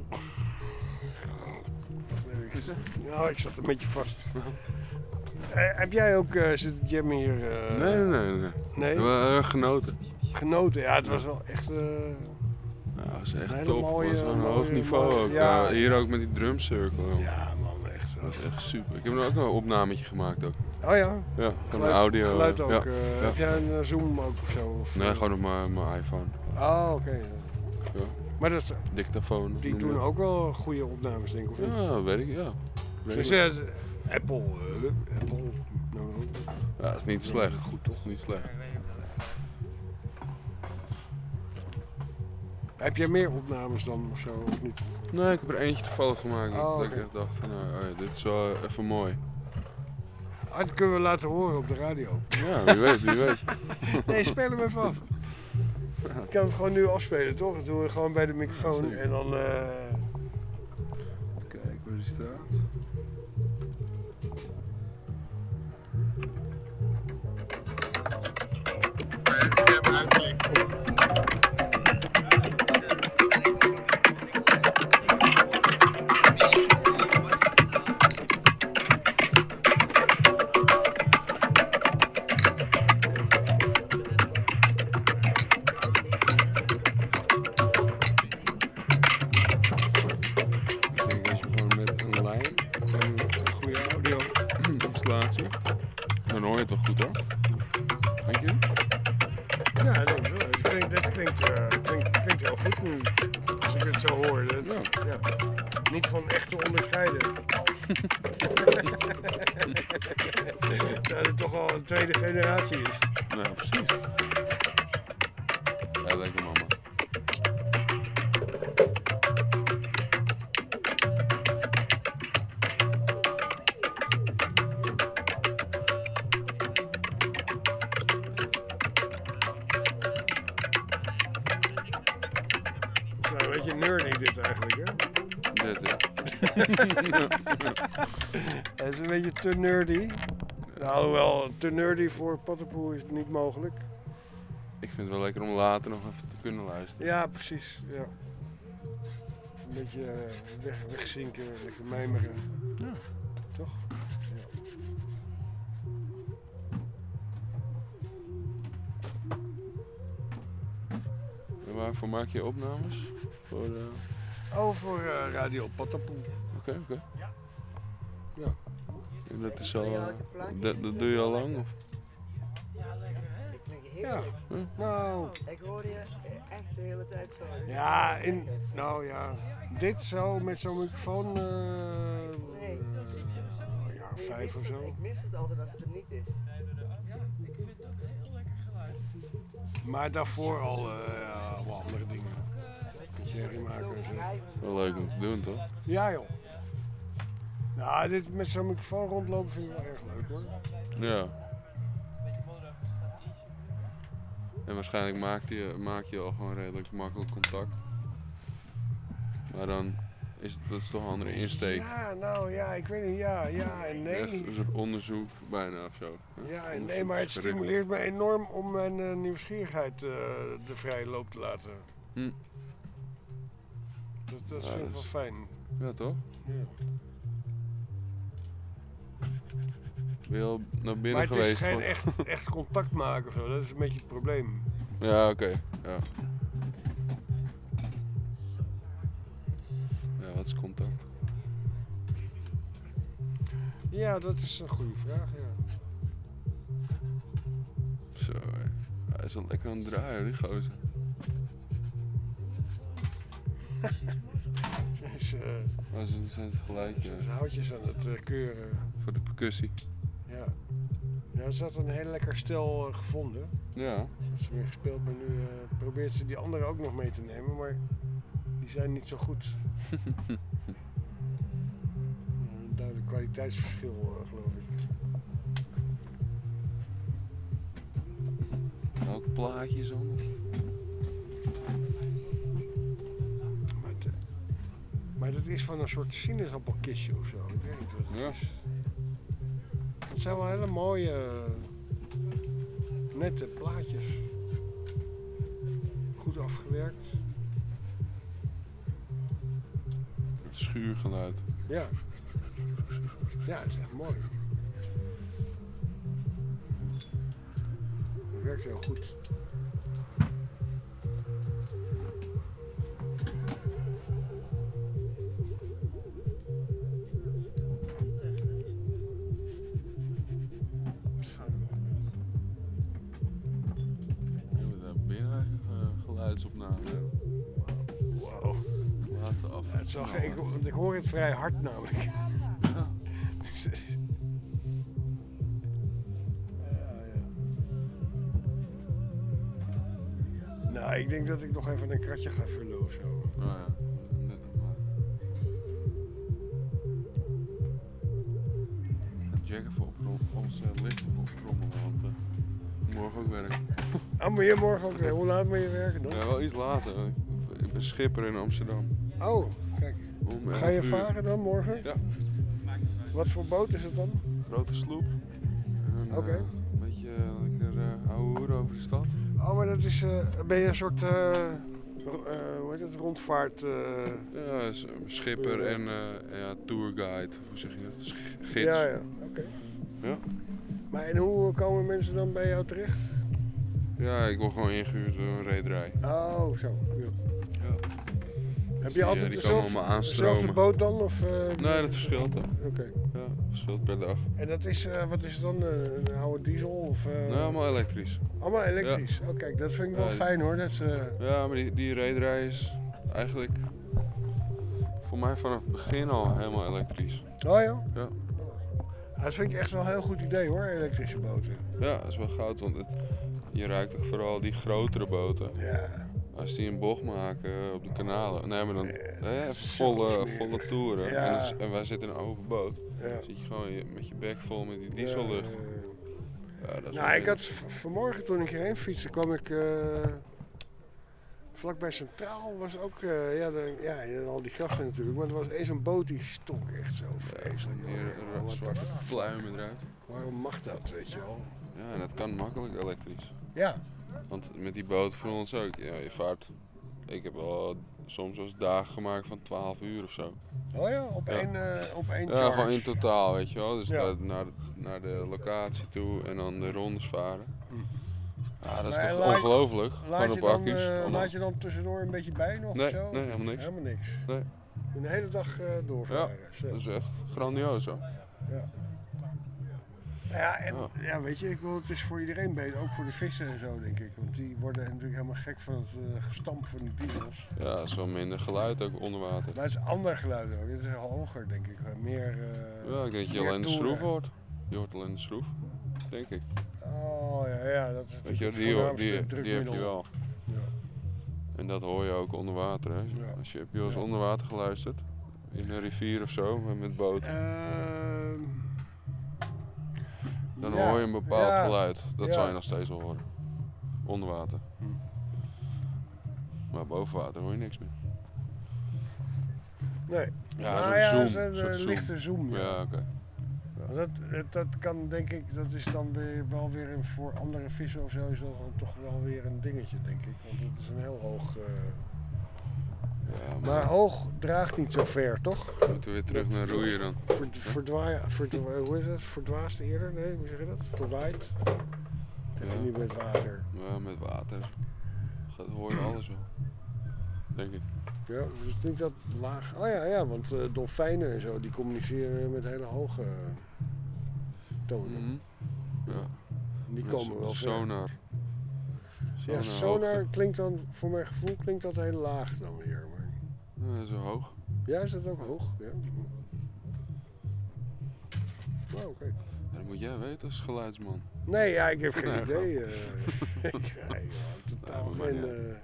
Nou, ik zat een beetje vast. Uh, heb jij ook uh, zitten jammen hier? Uh... Nee, nee, nee. nee. Nee? We hebben uh, genoten. Genoten, ja, het was wel echt... Uh... Ja, het was echt een top. mooie, Het was een mooie, hoog niveau mooie, ook. ja. Uh, hier ook met die drumcircle. Ja man, echt. Dat is echt super. Ik heb er ook nog een opnametje gemaakt ook. Oh ja? Ja, van Geluid, de audio. geluid ook. Ja. Uh, ja. Heb jij een uh, Zoom ook of zo? Of, Nee, gewoon op mijn mijn iPhone. Oh, oké. Okay. Ja. Maar dat is... Dictafoon. Die doen ook wel goede opnames, denk ik, of niet? Ja, weet ik, ja. Ze zeggen Apple, uh, Apple. Nou, ja, dat is niet slecht. Goed toch? Niet slecht. Heb jij meer opnames dan of zo, of niet? Nee, ik heb er eentje toevallig gemaakt. Oh, dat okay. ik echt dacht van, nou, oh ja, dit is wel even mooi. Ah, dat kunnen we laten horen op de radio. Ja, wie weet, wie weet. Nee, speel hem even af. Ik kan het gewoon nu afspelen, toch? Dat doen we gewoon bij de microfoon ja, en dan... Uh... Kijk waar die staat. Mensen hebben uitklik. Dan hoor je het wel goed hoor. Denk je? Ja, dat denk ik wel. Dat klinkt, dat klinkt, uh, klinkt, klinkt heel goed nu. Als ik het zo hoor. Dat, ja. Ja. Niet van echt te onderscheiden. Dat het toch al een tweede generatie is. Ja, precies. Ja, lekker mama. Een beetje nerdy dit eigenlijk, hè? Dit, ja. Het is een beetje te nerdy. Nou, alhoewel, te nerdy voor Pattenpoel is niet mogelijk. Ik vind het wel lekker om later nog even te kunnen luisteren. Ja, precies. Ja. Een beetje uh, weg, wegzinken, lekker mijmeren. Ja. Toch? Ja. En waarvoor maak je opnames? Voor, uh... Oh, voor uh, Radio Pattenpoel. Oké, okay, oké. Okay. Ja. En dat is al... Uh, dat, dat doe je al lang? Of? Ja, lekker hè? Ik klink heel ja. goed. Huh? Nou... Ik hoorde je echt de hele tijd zo. Ja, in... Nou ja... Dit zo, met zo'n microfoon... Uh, nee. Uh, ja, vijf of zo. Ik mis het altijd als het er niet is. Ja, ik vind het ook heel lekker geluid. Maar daarvoor al uh, ja, allemaal andere dingen. Beetje herrie maken en zo. Wel leuk om te doen, toch? Ja joh. Nou, dit met zo'n microfoon rondlopen vind ik wel erg leuk hoor. Ja. En waarschijnlijk maak je, maak je al gewoon redelijk makkelijk contact. Maar dan is het, dat is toch een andere insteek. Ja, nou ja, ik weet niet, ja, ja en nee. Echt een soort onderzoek bijna of zo. Ja en nee, maar het stimuleert me enorm om mijn uh, nieuwsgierigheid uh, de vrije loop te laten. Hm. Dat, dat ja, vind ik dus, wel fijn. Ja, toch? Ja. Ben je al naar binnen maar het geweest? is geen voor... echt, echt contact maken of zo, dat is een beetje het probleem. Ja, oké. Okay. Ja. Ja, wat is contact? Ja, dat is een goede vraag, ja. Zo, hè. Hij is wel lekker aan het draaien, die gozer. Is, uh, oh, ze zijn het gelijk. Zijn Ja. houtjes aan het uh, keuren. Voor de percussie. Ja. Ja, ze had een heel lekker stel uh, gevonden. Ja. Dat ze weer gespeeld, maar nu uh, probeert ze die anderen ook nog mee te nemen, maar die zijn niet zo goed. uh, een duidelijk kwaliteitsverschil, uh, geloof ik. Welk plaatje is anders? Maar, het, uh, maar dat is van een soort sinaasappelkistje of zo. Ik weet niet wat het Ja. is. Het zijn wel hele mooie, nette plaatjes. Goed afgewerkt. Het schuurgeluid. Ja. Ja, het is echt mooi. Het werkt heel goed. Geluidsopname. Wow. Laten af. Ja, het is wel ge- ik, want ik hoor het vrij hard namelijk. Ja. Ja, ja. Nou, ik denk dat ik nog even een kratje ga vullen of zo. Oh ja, net op maar. Ga Jack even op ons uh, licht optrommelen, want uh, morgen ook werken. Ah, moet je morgen ook weer? Hoe laat moet je werken dan? Ja, wel iets later. Ik ben schipper in Amsterdam. Oh, kijk. Om Ga je elf uur. varen dan morgen? Ja. Wat voor boot is het dan? Grote sloep. Oké. Okay. Uh, een beetje uh, lekker uh, ouwe hoer over de stad. Oh, maar dat is, uh, ben je een soort, uh, uh, hoe heet het, rondvaart? Uh, ja, is een schipper uh, en uh, ja, tourguide, hoe zeg je dat? Sch- Gids. Ja, ja, oké. Okay. Ja. Maar en hoe komen mensen dan bij jou terecht? Ja, ik word gewoon ingehuurd door een rederij. Oh, zo. Ja. Ja. Heb je die, altijd die dezelfde, dezelfde boot dan? Of, uh, nee, dat verschilt dan. Oké. Okay. Ja, verschilt per dag. En dat is, uh, wat is het dan? Uh, een oude diesel? Of, uh... Nee, allemaal elektrisch. Allemaal elektrisch? Ja. Oh kijk, dat vind ik wel ja, fijn hoor. Dat ze... Ja, maar die, die rederij is eigenlijk voor mij vanaf het begin al helemaal elektrisch. Oh ja? Ja. Dat vind ik echt wel een heel goed idee hoor, elektrische boten. Ja, dat is wel goud, want het, je ruikt ook vooral die grotere boten. Ja. Als die een bocht maken op de kanalen, nee, maar dan hè, volle, volle toeren ja. en, het, en wij zitten in een open boot. Ja. Dan zit je gewoon je, met je bek vol met die diesellucht. Ja, ja, dat is nou, ik had v- vanmorgen toen ik hierheen fietste, kwam ik uh, vlakbij Centraal was ook, uh, ja, de, ja, je had al die grachten natuurlijk, maar er was eens een boot die stonk echt zo vreselijk. Ja, een zwarte pluimen eruit. Waarom mag dat, weet je wel? Ja, en dat kan makkelijk elektrisch. Ja. Want met die boot voor ons ook, ja, je vaart, ik heb wel soms wel eens dagen gemaakt van twaalf uur of zo. Oh ja, op ja. één, uh, op één ja, charge? gewoon in totaal, weet je wel. Dus ja. naar, naar de locatie toe en dan de rondes varen. Hm. Ja, dat is maar toch laat, ongelooflijk, laat gewoon je op dan, accu's. Uh, laat je dan tussendoor een beetje bij nog nee, of zo? Nee, helemaal niks. Helemaal niks? Nee. Een hele dag uh, doorvaren? Ja, dat is echt grandioos hoor. Ja. Ja, en ja. ja, weet je, ik wil, het is voor iedereen beter, ook voor de vissen en zo, denk ik. Want die worden natuurlijk helemaal gek van het uh, gestamp van die diesels. Ja, het is wel minder geluid ook onder water. Maar het is ander geluid ook, het is hoger, denk ik. Meer uh, Ja, ik denk dat je alleen de schroef hoort. Je hoort alleen de schroef, denk ik. Oh ja, ja, dat is weet je, het die, voornaamste die, drukmiddel. die heb je wel. Ja. En dat hoor je ook onder water, hè. Ja. Als je, heb je wel eens ja. onder water geluisterd? In een rivier of zo, met boot? Uh, Dan ja, hoor je een bepaald ja, geluid. Dat ja. zou je nog steeds wel horen. Onder water. Hm. Maar boven water hoor je niks meer. Nee. Ja, nou zo'n ja, zoom. zo'n Zo'n uh, lichte zoom. Ja, ja oké. Okay. Ja. Dat, dat kan denk ik, dat is dan weer, wel weer een, voor andere vissen of zo is dat dan toch wel weer een dingetje, denk ik. Want het is een heel hoog... Uh, Ja, maar, maar hoog draagt niet zo ver, toch? We moeten weer terug naar roeien dan. Verd, verdwaai, verdwa, hoe is het? Verdwaasd eerder? Nee, hoe zeg je dat? Verwaaid? Dat heb je ja. niet met water. Ja, met water. Dat hoor je alles wel. Denk ik. Ja, dus niet dat laag. Oh ja, ja, want uh, dolfijnen en zo, die communiceren met hele hoge tonen. Mm-hmm. Ja. Die met komen wel ver. sonar. Ja, naar sonar hoogte. klinkt dan, voor mijn gevoel klinkt dat heel laag dan weer. Maar... Ja, zo hoog. Ja, is dat ook hoog? Ja. Nou, oké. Ja, dat moet jij weten als geluidsman. Nee, ja, ik heb geen Nee, idee. grap. eh. ik ja, totaal Nou, maar geen... ja. eh,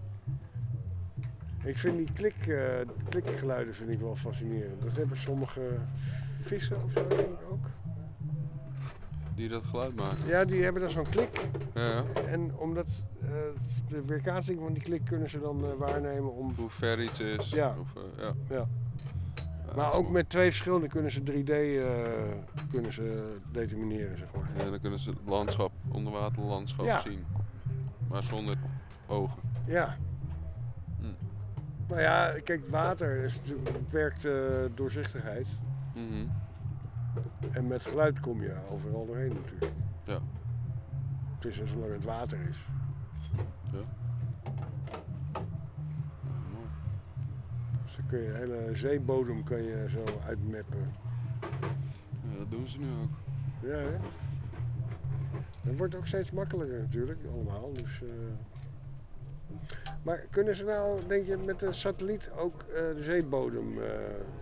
Ik vind die klik, eh, klikgeluiden vind ik wel fascinerend. Dat hebben sommige vissen of zo denk ik ook. Die dat geluid maken. Ja, die hebben dan zo'n klik. Ja, ja. En omdat eh, de weerkaatsing van die klik kunnen ze dan eh, waarnemen om... Hoe ver iets is. Ja. Of, uh, ja. ja. Maar ook met twee verschillende kunnen ze drie D uh, kunnen ze determineren, zeg maar. Ja, dan kunnen ze het landschap, onderwaterlandschap Ja. zien. Maar zonder ogen. Ja. Hm. Nou ja, kijk, water is natuurlijk een beperkte doorzichtigheid. Mm-hmm. En met geluid kom je overal doorheen natuurlijk. Ja. Het is zolang het water is. Ja. Dus dan kun je de hele zeebodem kan je zo uitmappen. Ja, dat doen ze nu ook. Ja, hè? Het wordt ook steeds makkelijker natuurlijk, allemaal. Dus, uh... Maar kunnen ze nou, denk je, met een satelliet ook uh, de zeebodem uh,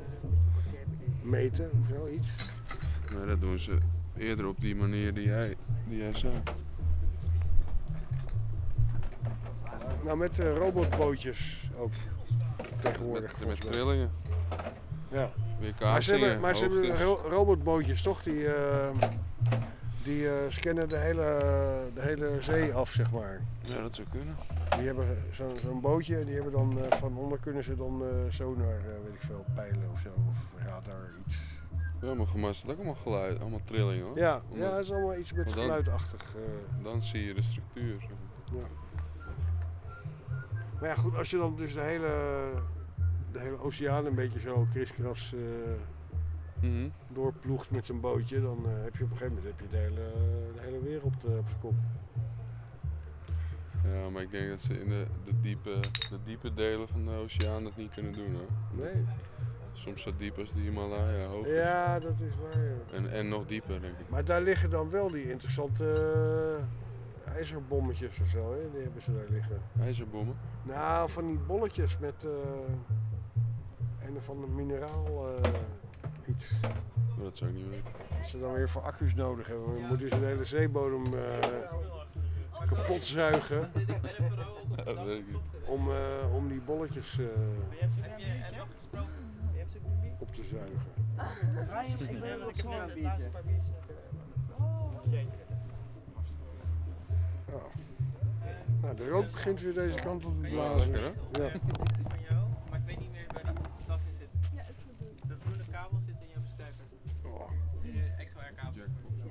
meten of zoiets? Nee, dat doen ze eerder op die manier die jij, die jij zei. Nou, met uh, robotbootjes ook tegenwoordig. Met, met trillingen. Ja. Weerkaatsingen, Maar ze hebben, maar ze hebben hoogtes. ro- robotbootjes toch? Die, uh, die uh, scannen de hele, de hele zee af, zeg maar. Ja, dat zou kunnen. Die hebben zo'n zo'n bootje en die hebben dan uh, van onder kunnen ze dan uh, sonar, uh, weet ik veel, pijlen of zo, of radar, iets. Ja, maar voor mij is het ook allemaal geluid, allemaal trilling hoor. Ja, Omdat- ja, het is allemaal iets met want dan- geluidachtig. Uh, Dan zie je de structuur. zeg maar. ja. Maar ja, goed, als je dan dus de hele, de hele oceaan een beetje zo kriskras uh, Mhm. doorploegt met zo'n bootje, dan uh, heb je op een gegeven moment heb je de hele, de hele wereld uh, op zijn kop. Ja, maar ik denk dat ze in de, de, diepe, de diepe delen van de oceaan dat niet kunnen doen hoor. Nee. Soms zo diep als de Himalaya hoog is. Ja, dat is waar. Ja. En, en nog dieper denk ik. Maar daar liggen dan wel die interessante uh, ijzerbommetjes of zo, hè? Die hebben ze daar liggen. IJzerbommen? Nou, van die bolletjes met uh, een of ander mineraal uh, iets. Maar dat zou ik niet weten. Dat ze dan weer voor accu's nodig hebben. Dan moeten ze de hele zeebodem uh, kapot zuigen. Ja, dat weet ik niet. Om, uh, om die bolletjes uh, op te zuigen. Ik ben wel zo een biertje. Ja. Nou, de rook begint weer deze kant op te blazen. Lekker, hè? Ja. Maar ik weet niet meer waar die tas in zit. Ja, is goed. De groene kabel zit in jouw versterker. Oh. Die X L R-kabel.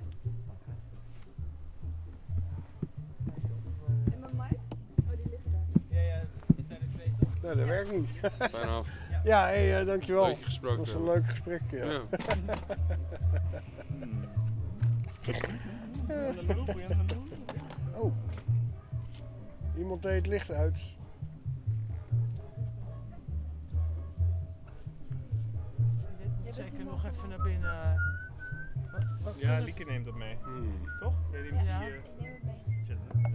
En mijn mic? Oh, die liggen daar. Ja, ja, die zijn er twee toch? Nee, dat werkt niet. Bijna af. Ja, hé, hey, uh, dankjewel. Leuk je gesproken Dat was een te hebben. leuk gesprek. Ja. Ja. Oh. Iemand deed het licht uit. Zeker nog even naar binnen. Wat, wat Ja, kunnen- Lieke neemt dat mee. Hmm. Toch? Weet je niet Ja. die, eh, Ik neem het mee. chillen?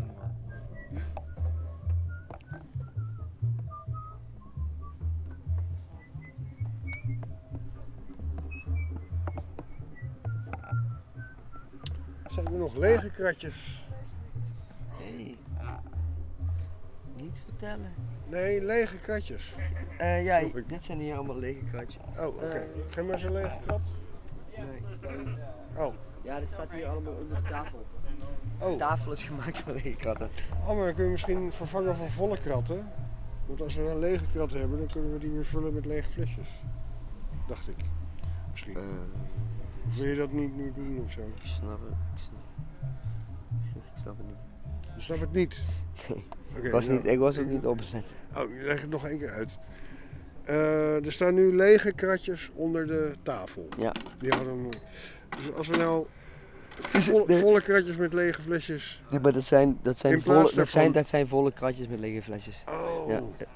Zijn er nog lege kratjes? Nee. Niet vertellen. Nee, lege kratjes. Eh, ja, Vroeg ik. dit zijn hier allemaal lege kratjes. Oh, oké. Eh, Geef maar eens een lege krat. Nee. Oh. Ja, dit staat hier allemaal onder de tafel. Oh. De tafel is gemaakt van lege kratten. Oh, maar dan kun je misschien vervangen voor volle kratten. Want als we een lege krat hebben, dan kunnen we die weer vullen met lege flesjes. Dacht ik. Misschien. Of wil je dat niet nu doen of zo? Ik snap het. Ik snap, ik snap het niet. Je snapt het niet? Nee. Oké, ik, was nou, niet, ik was ook niet opgelet. Oh, leg het nog één keer uit. Eh, er staan nu lege kratjes onder de tafel. Ja. Die hadden, dus als we nou vol- volle kratjes met lege flesjes... Ja, maar dat zijn, dat zijn, In plaats volle, dat daarvan- zijn, dat zijn volle kratjes met lege flesjes. Oh. Ja. ja.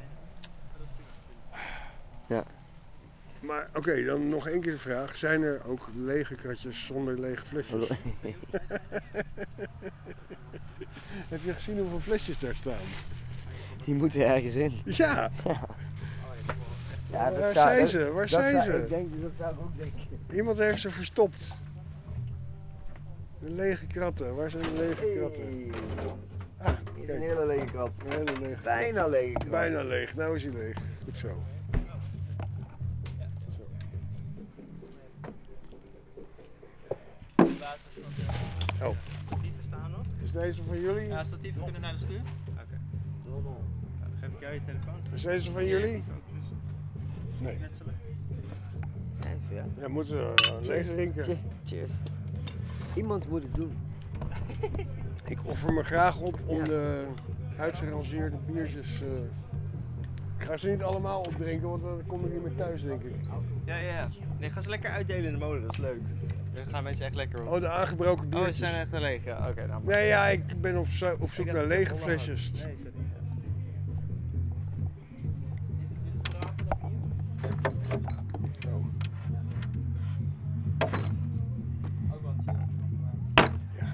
Ja. Maar oké, dan nog één keer de vraag. Zijn er ook lege kratjes zonder lege flesjes? Heb je gezien hoeveel flesjes daar staan? Die moeten ergens in. Ja. Ja, dat Waar zou- zijn dat- ze? Waar dat zijn zou- ze? Ik denk, dat zou ik ook denken. Iemand heeft ze verstopt. De lege kratten. Waar zijn de lege kratten? Ah, Hier is kijk. een hele lege krat. Een hele lege Bijna krat. lege krat. Bijna leeg. Nou is hij leeg. Goed zo. Oh. Statieven staan nog? Is deze van jullie? Ja, statieven kunnen naar de schuur. Oké. Nou, dan geef ik jou je telefoon. Is deze van jullie? Nee. Ja, Ja, moeten we uh, leeg drinken. Cheers. Cheers. Iemand moet het doen. Ik offer me graag op om de uitgerangeerde biertjes... Uh, ik ga ze niet allemaal opdrinken, want dan kom ik niet meer thuis, denk ik. Ja, ja, ja. Nee, ga ze lekker uitdelen in de molen, dat is leuk. Dan gaan mensen echt lekker op. Oh, de aangebroken Oh, biertjes. ze zijn echt leeg, ja. Oké, nou. Nee, ja, ik ben op, zo- op zoek Ik naar had- lege Holland. flesjes. Nee, sorry. Zo. Ja.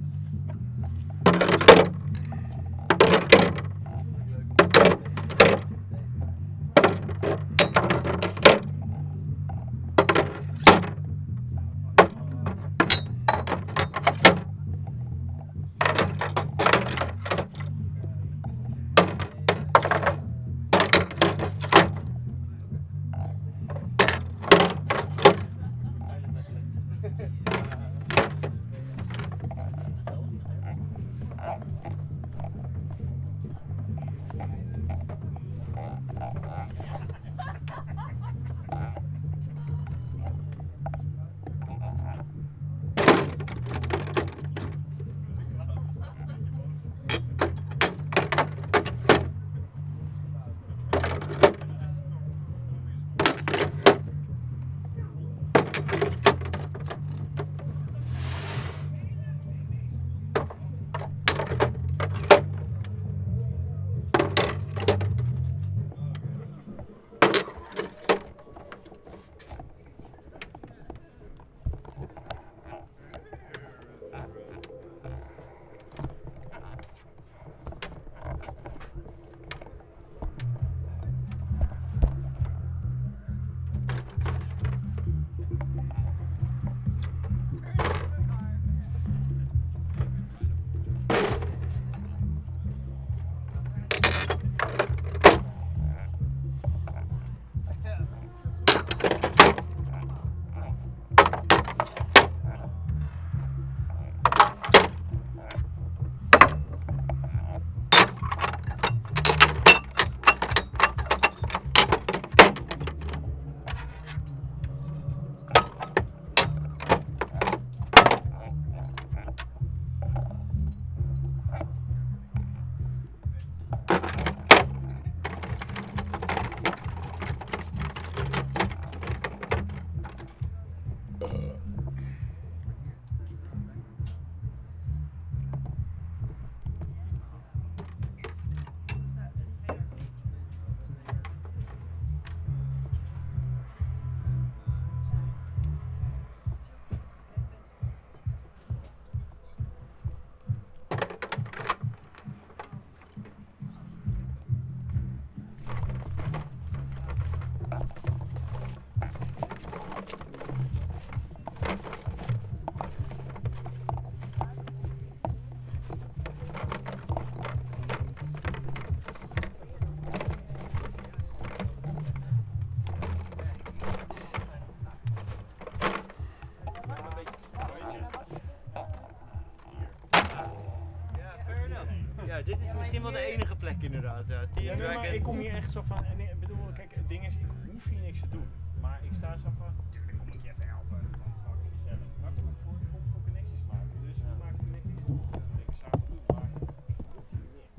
Ja, dit is misschien wel de enige plek inderdaad. Ja. Tea Ja, and nee, maar Dragons. ik kom hier echt zo van, en ik bedoel, kijk, het ding is, ik hoef hier niks te doen. Maar ik sta zo van, tuurlijk kom ik je even helpen, want het is fucking gezellig. Maar kom ik voor, ik kom voor connecties maken. Dus ik maak connecties en dat wil ik samen doen, maar ik hoef hier niks.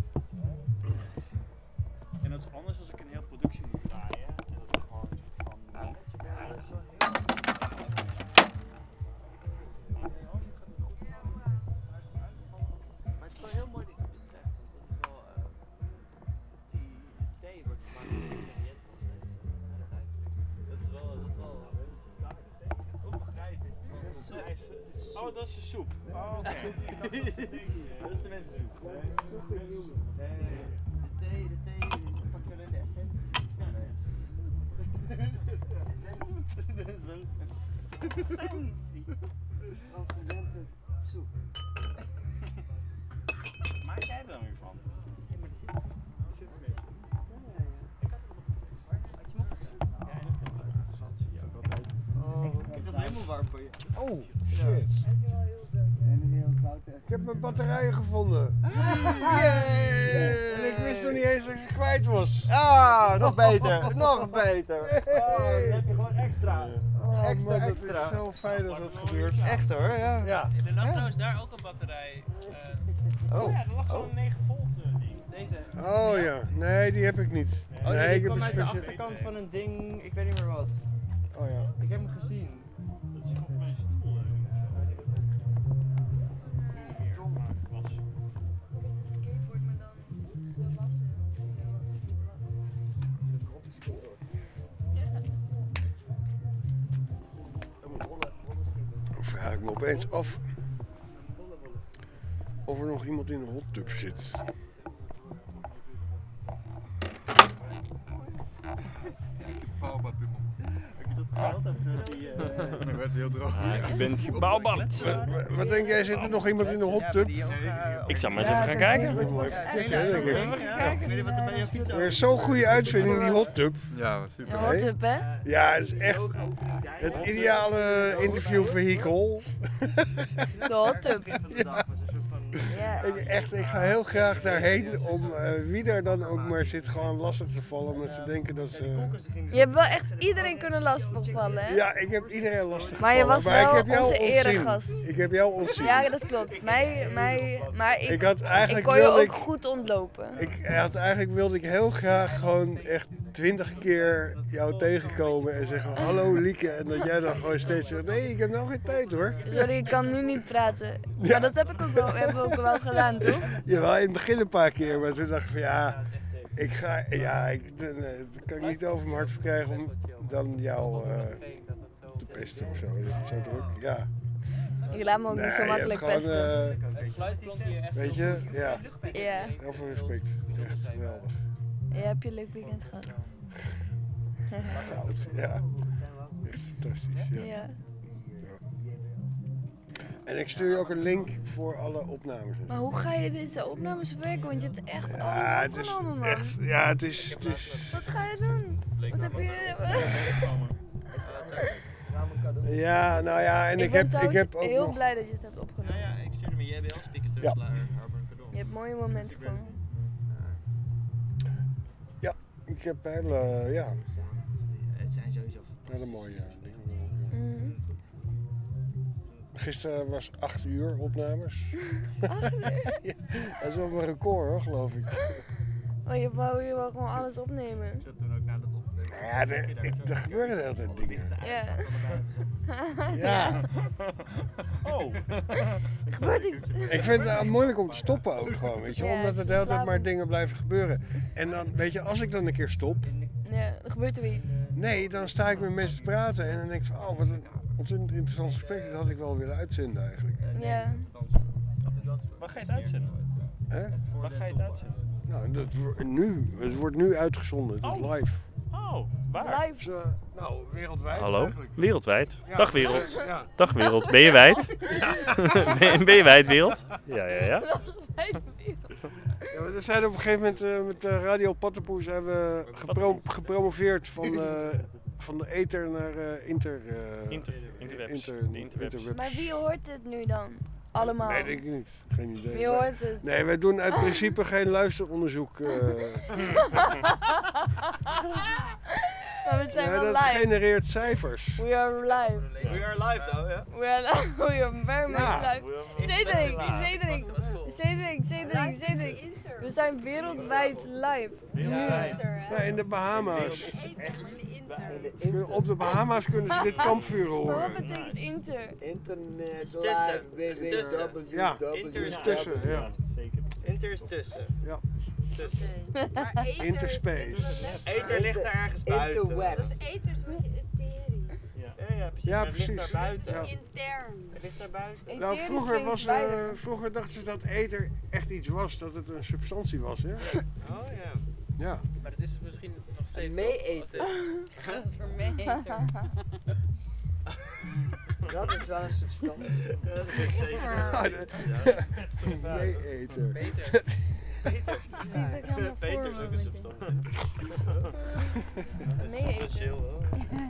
En dat is anders als ik een heel productie moet draaien. En dat ik gewoon een soort van manager ben. Ja, dat is wel heel... Maar het is wel heel mooi dat je dit zegt. Want dat is wel. Uh, thee, thee wordt gemaakt met ingrediënten nog steeds. Dat is wel. Dat is wel. Ook begrijp is. Oh, dat is de soep. Oh, oké. Ik dacht dat het een ding, eh, Dat is de mensensoep. Nee, de thee, de thee, dan pak je alleen de essentie. De essentie. Transcendentensoep. Maak jij er dan weer van? Oh, ik heb het helemaal warm voor je. Oh, shit. Ik heb mijn batterijen gevonden. Yay! En ik wist nog niet eens dat ik ze kwijt was. Ah, nog beter. Nog beter. Oh, dan heb je gewoon extra. Oh, Extra, man, dat extra. is zo fijn als dat gebeurt. Echt hoor, ja. Ja. Er lag trouwens daar ook een batterij. eh, Oh. Ja, er lag zo'n Oh. negen volt eh, ding. Deze. Oh ja, nee, die heb ik niet. Oh nee, nee, die ik heb kwam een uit de speciale. achterkant van een ding, ik weet niet meer wat. Oh ja. Ik heb hem gezien. Dat is gewoon mijn stoel. eh, Dom. Was. skateboard, maar dan gewassen. Dan vraag ik me opeens af of er nog iemand in de hot tub zit. Dan werd heel droog. Ik ben gebouwbad. Wat, wat- wat denk jij, zit er nog iemand in de hot tub? Ik zal maar eens even gaan kijken. Ik moet even checken, denk ik. Ik weet niet wat er bij jouw pizza Er is zo'n goede uitvinding, die hot tub. Ja, super. Ja, hot tub, hè? Ja, het is echt het ideale interviewvehikel. De hot tub. Ja. Ik, echt, ik ga heel graag daarheen om uh, wie daar dan ook maar zit gewoon lastig te vallen. Omdat ze denken dat ze... Je hebt wel echt iedereen kunnen lastigvallen, hè? Ja, ik heb iedereen lastig Maar je was gevallen, maar wel ik heb jou onze ontzien. eregast. Ik heb jou ontzien. Ja, dat klopt. Mij, mij, maar ik, Ik had eigenlijk ik kon je wilde ook ik- goed ontlopen. Ik had eigenlijk wilde ik heel graag gewoon echt twintig keer jou tegenkomen en zeggen hallo Lieke. En dat jij dan gewoon steeds zegt nee, ik heb nog geen tijd hoor. Sorry, ik kan nu niet praten. Ja. Maar dat heb ik ook wel, hebben we ook wel gedaan, toch? Jawel, in het begin een paar keer, maar toen dacht ik van ja, ik ga, ja, ik, nee, dat kan ik niet over mijn hart verkrijgen om dan jou uh, te pesten of zo. Dat is zo druk, ja. Ik laat me ook niet zo Nee, je makkelijk hebt gewoon, pesten. uh, weet je, ja. Ja. Heel veel respect, echt geweldig. Je hebt je een leuk weekend gehad. Goud, ja. Echt fantastisch, ja. Ja. En ik stuur je ook een link voor alle opnames. Maar hoe ga je deze opnames verwerken? Want je hebt echt Ja, alles het is opgenomen, man. echt, ja, het is, het is... Wat ga je doen? Wat heb je... Ja, nou ja, en ik, ik ben heb, ik trouwens heb ook heel nog... blij dat je het hebt opgenomen. Ja, ik stuurde mijn J B L-speaker terug Ja. naar Harper cadeau. Je hebt mooie momenten gevonden. Ja, ik heb hele, ja, Het zijn sowieso hele mooie dingen. Mhm. Gisteren was acht uur opnames. Acht uur? Ja, dat is wel mijn record hoor, geloof ik. Oh, je wou je wou gewoon alles opnemen. Ik zat toen ook naar dat opnemen. Ja, de, ik, er gebeuren de hele tijd dingen. Ja. Ja. Oh. Er gebeurt iets. Ik vind het moeilijk om te stoppen ook gewoon, weet je, Ja, omdat het er is de hele tijd maar verslavend. dingen blijven gebeuren. En dan, weet je, als ik dan een keer stop, Ja, er gebeurt er weer iets. nee, dan sta ik met mensen te praten en dan denk ik van, oh, wat een ontzettend interessant gesprek, dat had ik wel willen uitzenden eigenlijk. Ja. Waar ga je het uitzenden? Hè? Waar ga je het uitzenden? Nou, dat wordt nu, het wordt nu uitgezonden, het is Oh. live. Oh, waar? Live. Dus, uh, nou, wereldwijd Hallo? eigenlijk. Wereldwijd. Ja, Dag wereld. ja. Dag wereld. Ben je wijd? ben, ben je wijd wereld? Ja, ja, ja. Ja, we zijn op een gegeven moment uh, met uh, Radio Pattenpoe zijn we gepro gepromoveerd van, uh, van de ether naar uh, inter, uh, Inter, interwebs. Inter, De interwebs. interwebs. Maar wie hoort het nu dan? Allemaal. Nee, denk ik niet. Geen idee. Wie hoort het? Nee, wij doen uit principe geen luisteronderzoek. Uh, Maar we zijn nee, wel dat live. genereert cijfers. We are live. We are live though, ja. We are live. We are very much Ja. live. Cedric, Cedric, Cedric, Cedric, Cedric. We zijn wereldwijd live. Nu. Ja, in de Bahama's. Op de Bahama's kunnen ze dit kampvuur Maar horen. wat betekent inter? Internet Tussen. live, Tussen. www. Ja, is tussen, ja. Inter is tussen. Ja. Tussen. Interspace. Ether ligt er ergens buiten. Interweb. Dat is eters wat je etherie. Ja, ja. ja, precies. Ja, Maar het ligt precies. daar buiten. Ja. Intern. Het ligt daar buiten. Nou, vroeger, was, uh, vroeger dachten ze dat ether echt iets was, dat het een substantie was. Hè? Oh ja. Ja. Maar dat is misschien nog steeds... Een mee-eter. Gadvermeeter. Dat is wel een substantie. Ja, dat is zeker. Ja, de- Ja. mee-eter. Beter. Beter. Precies, dat ik helemaal Beter voor is me ook een met substantie. Dat is Mee-eter. substantieel hoor.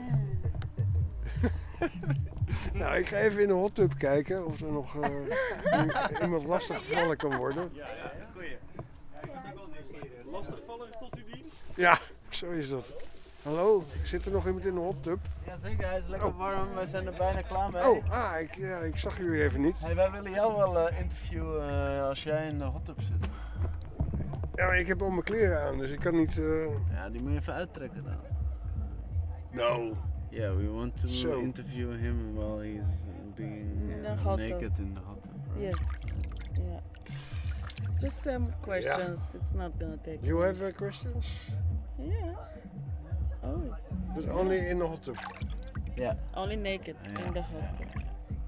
Nou, ik ga even in de hot tub kijken of er nog uh, iemand lastig gevallen kan worden. Ja, ja, goeie. Ja, ik was ook wel nieuwsgierig. Lastigvallen tot uw dienst? Ja, zo is dat. Hallo, zit er nog iemand in de hot tub? Jazeker, hij is lekker Oh. warm. We zijn er bijna klaar mee. Oh, ah, ik, ja, ik zag jullie even niet. Hey, wij willen jou wel uh, interviewen uh, als jij in de hot tub zit. Ja, maar ik heb al mijn kleren aan, dus ik kan niet... Uh... Ja, die moet je even uittrekken dan. No. Yeah, we want to So. interview him while he's uh, being In the uh, hot naked tub. in the hot tub. Right? Yes. Yeah. Just some questions. It's not gonna take. You long. have uh, questions? Yeah. Always. But only in the hot tub? Yeah. Only naked in the hot tub.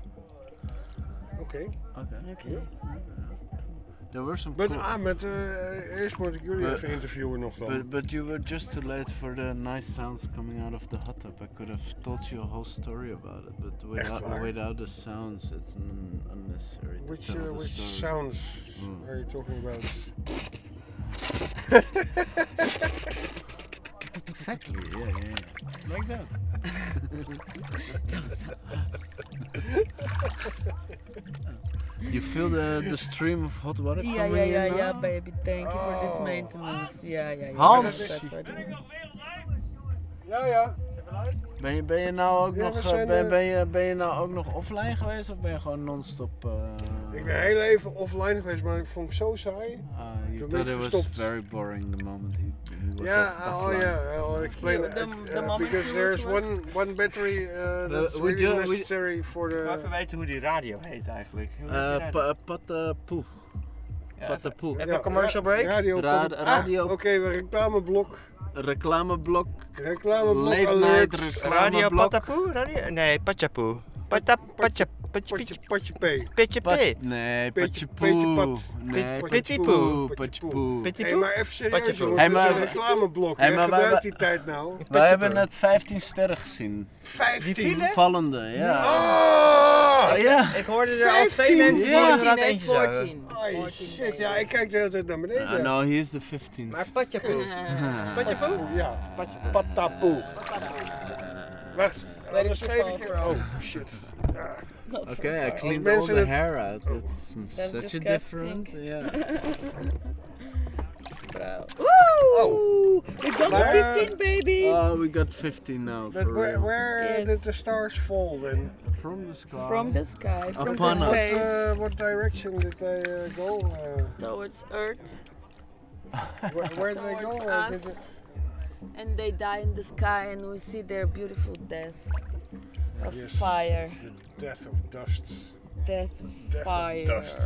Oké. Okay. Okay. There were some But cool- ah, met, uh, eerst moet ik jullie But- even interviewen nog dan. But, but you were just too late for the nice sounds coming out of the hot tub. I could have told you a whole story about it, but without, waar? without the sounds, it's un- unnecessary to Which, tell uh, the which story. sounds Mm. are you talking about? Exactly, yeah, yeah, yeah. Like that. You feel the, the stream of hot water Yeah, coming yeah, in yeah, yeah, now? baby. Thank you for this Oh. maintenance. Yeah, yeah, yeah. Hans! That's, that's what I do. Ja, ja. Ben je, ben je nou ook Ja, nog, we eh, zijn, ben, eh, ben, je, ben je nou ook nog offline geweest of ben je gewoon non-stop? Uh, Ik ben heel even offline geweest, maar ik vond het zo saai. uh, you Toen thought ben it ik was gestopt. very boring the moment he, he was Yeah, off, oh offline. yeah, I'll explain The- it. the- uh, the moment because you there's was- one, one battery uh, that's we really ju- we- necessary for the... Maar even weten hoe die radio heet eigenlijk. Hoe heet die Uh, radio? pa- Patapoe. Ja, Patapoe. Even een commercial break? Radio. Ra- Ra- radio- Ah, Oké, we reclameblok. Reclameblok. Reclameblok Late alert. night Radio reclameblok. Patapoe? Radio? Nee, Pachapoe. Patap, Pacha, Pacha, Potje, potje P. Pitje P. Pat- Nee, Beetje- Patjepoe. beetje pat. Nee, Pit- Patjepoe. Patjepoe. Patjepoe. Pitje Hé, Poe? maar even serieus Patjepoe. jongens, Hey, dit is maar- een reclameblok. Hey, hè? maar wij- Gebruik wij- die tijd nou. Wij hebben net vijftien sterren gezien. vijftien? Vallende, ja. Oh! Oh, ja. Ik hoorde er al vijftien? twee mensen die Ja. inderdaad Nee, eentje zagen. fourteen. Oh shit, ja, ik kijk de hele tijd naar beneden. Uh, no, he is the fifteenth. Maar Pachapoe. Ah. Pachapoe? Ja, patapoe. Wacht, Where anders did you geef fall ik... from? Oh, shit. Ja. Not Okay, I from far. cleaned all mensen the het- hair out. That's That's such a disgusting. difference. Yeah. Wow. Oh. Woo! We got Maar, the uh, fifteen, baby. Oh, we got fifteen now. But For where, real. where uh, Yes. did the stars fall then? From the sky. From the sky, from Upon the us. What, space, uh, what direction did they uh, go? Uh, towards Earth, where, where did they go? towards Uh, did us, they- and they die in the sky, and we see their beautiful death of Yes. fire, The death of dust. death of Death of fire. dust.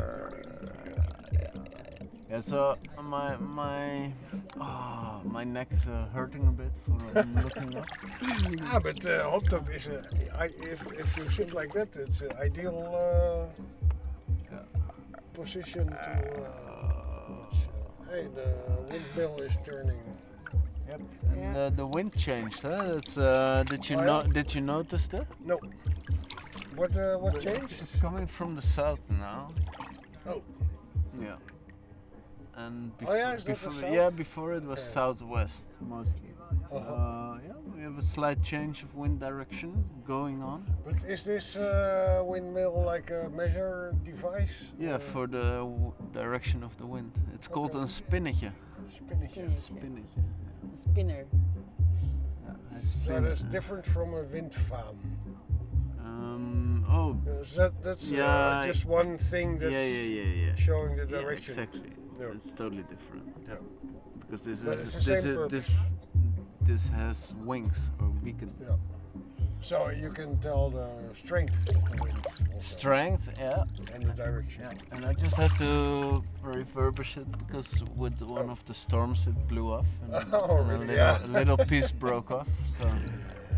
Yeah, so my my oh, my neck is uh, hurting a bit from looking up. Ah, but uh, hot tub is a, I, if, if you sit like that, it's an ideal uh, position to. Uh, hey, the windmill is turning. Yep. And Yeah. the, the wind changed, huh? That's, uh, did you Oh, know? yeah? Did you notice that? No. What uh, what changed? It's coming from the south now. Oh. Yeah. And Oh, yeah, is that the before, south? yeah, before it was Okay. southwest mostly. Uh-huh. Uh, yeah, we have a slight change of wind direction going on. But is this uh, windmill like a measure device? Yeah, Uh, for the w- direction of the wind. It's called Okay. a spinnetje. Spinnetje. Spinnetje. Spinner. Yeah, I So spin that's it. different from a windvaan. Um, oh, Is that that's Yeah, uh, just one thing that's yeah, yeah, yeah, yeah. showing the Yeah, direction. exactly. Yeah. It's totally different. Yeah. Because this But is it's the this same is purpose. this this has wings, or we can Yeah. So you can tell the strength of the wind. also, strength, yeah, and the direction. yeah. And I just had to refurbish it because with one of the storms it blew off, and, Oh, and a really? little Yeah. a little piece broke off. So Oh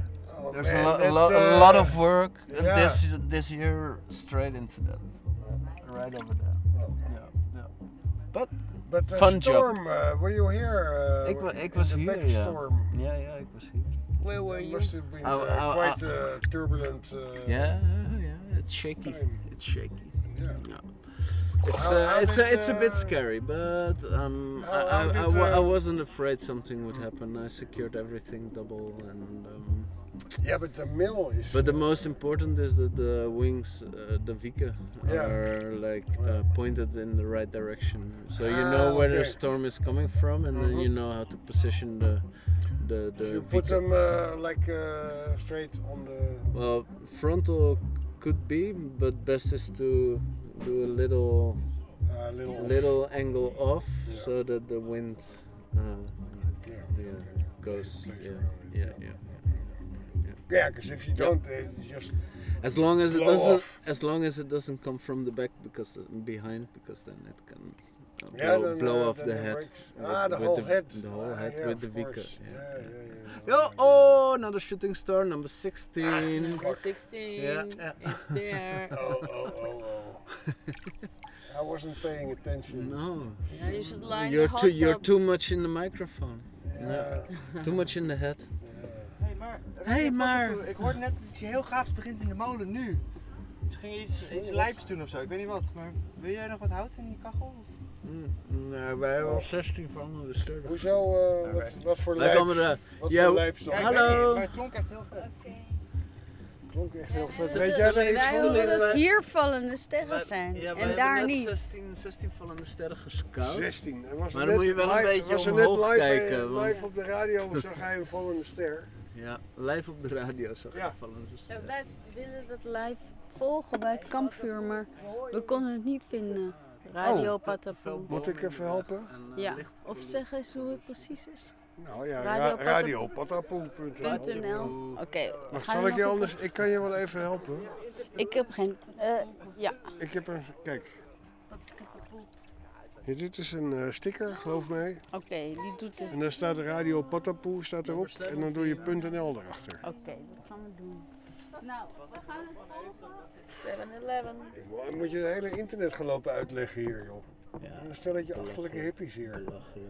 There's man, a, lo- that, a, lo- uh, a lot of work and yeah. this this year straight into that. Right over there. Yeah, yeah. But, But the fun storm, job. uh, were you here? Uh, Ik, wa- in ik was the hier, back ja. storm? Ja, ja, ik was hier. Where were It you? must have been I- uh, I- quite I- uh, turbulent. Uh, Yeah, yeah, it's shaky. It's shaky. Yeah. It's How- uh, how it's did, uh, it's a bit uh, scary, but um, how- I, how I, I, did, wa- I uh, wasn't afraid something would happen. I secured everything double and. Um, Yeah, but the mill is. But the most important is that the wings, uh, the Vika, Yeah. are like uh, pointed in the right direction. So you Ah, know where the okay. storm is coming from, and then Mhm. you know how to position the the the. So you Vika. put them uh, like uh, straight on the. Well, frontal could be, but best is to do a little Uh, little off. little angle off, Yeah. so that the wind uh, Yeah, yeah, okay. goes. Plays Yeah, around it, yeah, yeah. yeah. Yeah, because if you Yeah. don't, it's just. As long as it blow doesn't, off. as long as it doesn't come from the back, because uh, behind, because then it can uh, Yeah, blow, then, blow uh, off then the it head. breaks. with- Ah, the with whole head. The whole Ah, head yeah, with the of Vika. course. Yeah, Yeah, yeah. yeah, Oh, oh, another shooting star, number sixteen. Number sixteen. Yeah, yeah. It's there. Oh, oh, oh, oh. I wasn't paying attention. No. Yeah, you should line You're the too, hot you're tub. too much in the microphone. Yeah. Yeah. Too much in the head. Hey, maar. Hey, maar. Ik hoorde net dat iets heel gaafs begint in de molen nu. Ze gingen iets, iets lijps doen of zo, ik weet niet wat. Maar wil jij nog wat hout in die kachel? Mm, nou, wij hebben al zestien van de sterren. Hoezo? Uh, wat, wat voor Wij lijps? komen er. Wat Ja, voor lijps dan? Ja, ik weet hallo. niet, maar het klonk echt heel vet. Klonk echt heel vet. Zullen- Weet jij zullen er iets wij van? horen dat hier vallende sterren Wij- zijn ja, wij en hebben daar net niet. zestien, zestien vallende sterren gescout. zestien. Er was Maar net dan moet je wel een live- beetje was er net omhoog live, kijken. eh, want- live op de radio zag hij een vallende ster. Ja, live op de radio zag Ja. ik vallende sterren. Wij willen dat live volgen bij het kampvuur, maar we konden het niet vinden. Radio Oh. Patapoe. Moet ik even helpen? Ja, of zeg eens hoe het precies is. Nou ja, Radio ra- Patapoe. radio patapoe punt n l. Punt N L. Oké. Wacht, ga je zal ik nog je een- anders... Ik kan je wel even helpen. Ik heb geen... eh, ja. Ik heb een... Kijk. Ja, dit is een eh, sticker, geloof mij. Oké, die doet het. En dan staat Radio Patapoe staat erop. En dan doe je .nl erachter. Oké, dat gaan we doen. Nou, we gaan het volgen. seven eleven. Ik mo- moet je het hele internet gelopen uitleggen hier, joh. Ja. En dan stel ik je achterlijke hippies hier.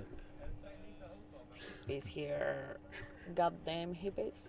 Is here goddamn hippies.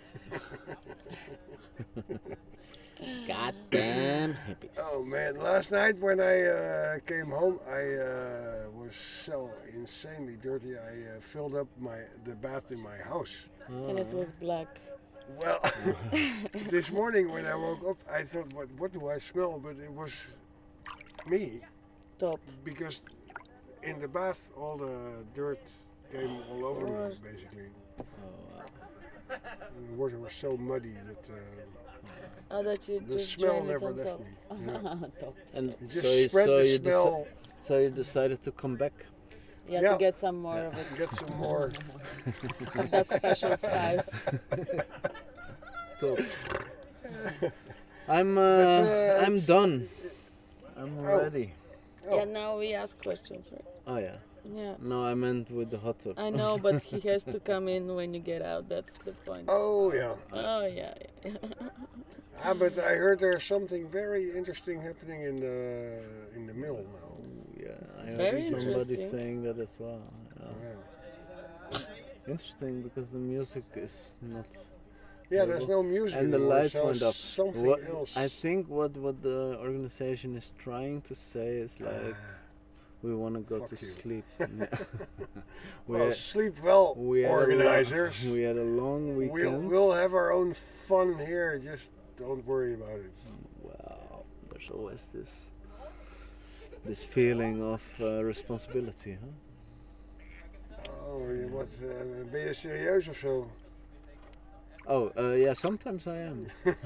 Goddamn hippies. Oh man, last night when I uh, came home, I uh, was so insanely dirty. I uh, filled up my the bath in my house. And it was black. Well, this morning when I woke up, I thought, what, what do I smell? But it was me. Top. Because in the bath, all the dirt came all over me, basically. And the water was so muddy that uh, Oh, that you the just smell drain it never on left top. me. Yeah. Top. And You just so you, spread so, the you deci- smell. so you decided to come back. You have Yeah. to get some more Yeah. of it. Get some more. Of that special spice. Top. I'm uh, But, uh, I'm it's- done. I'm Oh. ready. Yeah, now we ask questions, right? Oh yeah. Yeah. No, I meant with the hot tub. I know, but he has to come in when you get out. That's the point. Oh yeah. Oh yeah. yeah. Ah, but I heard there's something very interesting happening in the in the mill now. Yeah, I Very heard somebody interesting. saying that as well. Yeah. Yeah. Interesting because the music is not. Yeah, there's available. no music And the anymore, lights so went up. something What, else. I think what what the organization is trying to say is like, we want to go Fuck to you. sleep. We Well, had- sleep well, we had a lo- organizers. we had a long We'll, weekend. we'll have our own fun here. Just don't worry about it. Wow, there's always this this feeling of uh, responsibility, huh? Oh, je- wat, uh, ben je serieus of zo? Oh, uh, yeah, sometimes I am.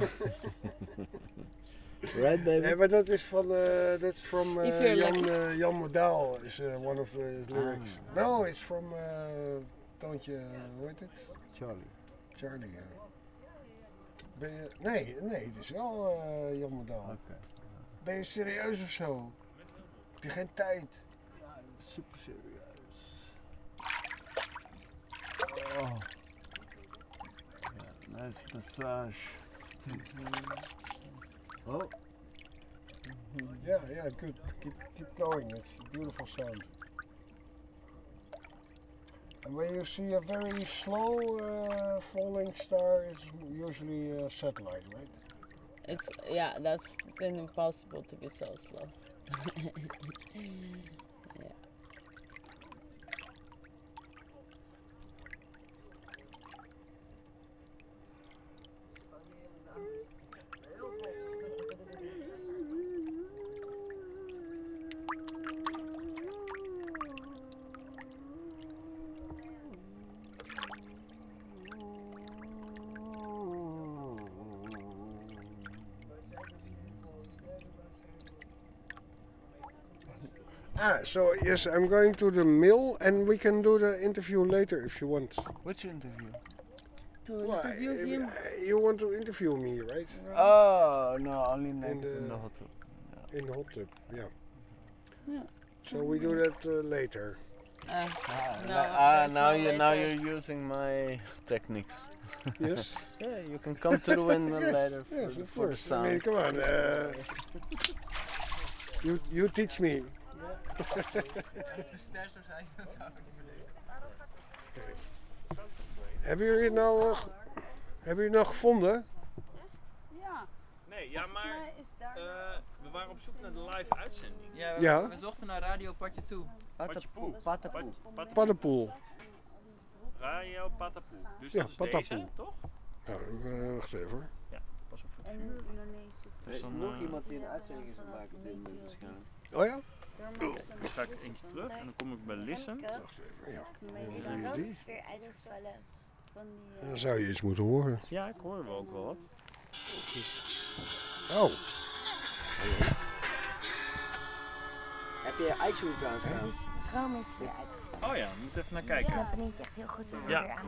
Right, baby? Nee, maar dat is van, uh, that's from uh, If you're Jan, lucky. uh, Jan Modaal is uh, one of the lyrics. No, it's from uh, Toontje, hoe heet het? Charlie. Charlie, ja. Ben je, nee, nee, het is wel uh, Jan Modaal. Oké. Ben je serieus of zo? Heb je geen tijd? Super serieus. Oh. Ja, Nice massage. Oh. Yeah, yeah, good. Keep keep going. It's a beautiful sound. And when you see a very slow uh, falling star, it's usually a satellite, right? It's yeah, that's then impossible to be so slow. Yeah. Ah, so yes, I'm going to the mill, and we can do the interview later if you want. Which interview? To Well, interview uh, him. uh, You want to interview me, right? Oh, no, only in, In the, in the hot tub. In the hot tub, yeah. Yeah. So we do that uh, later. Uh, Ah, no, na- ah, there's now no you now later. you're using my techniques. Yes. Yeah, you can come to the window Yes, later for, yes, the, of for the course. I sound. mean, come on. Uh, you you teach me. Hebben jullie het nou, uh, hebben jullie het nou gevonden? Ja. Nee, ja, maar uh, we waren op zoek naar de live uitzending. Ja, we, Ja. we zochten naar Radio Patje Toe. Patjepoe. Patapoe. Paddenpoel. Radio Patapoe. Dus Ja, dat is Patapoe. deze, toch? Nou, uh, wacht even hoor. Ja, pas op voor het En vuur. Indonesië. Er is nog iemand die een uitzending is aan het maken op dit moment waarschijnlijk. Oh ja? Dan ga ik eentje terug en dan kom ik bij Listen. Wacht even, ja. Mijn Even Instagram die. is weer uitgevallen. Van die, uh, Dan zou je iets moeten horen. Ja, ik hoor wel ook wel wat. Oh. Heb je iTunes aanstaan? Droom is weer uitgevallen. Oh ja, we moeten even naar Ik kijken. snap er niet echt heel goed hoe we Ja. weer aan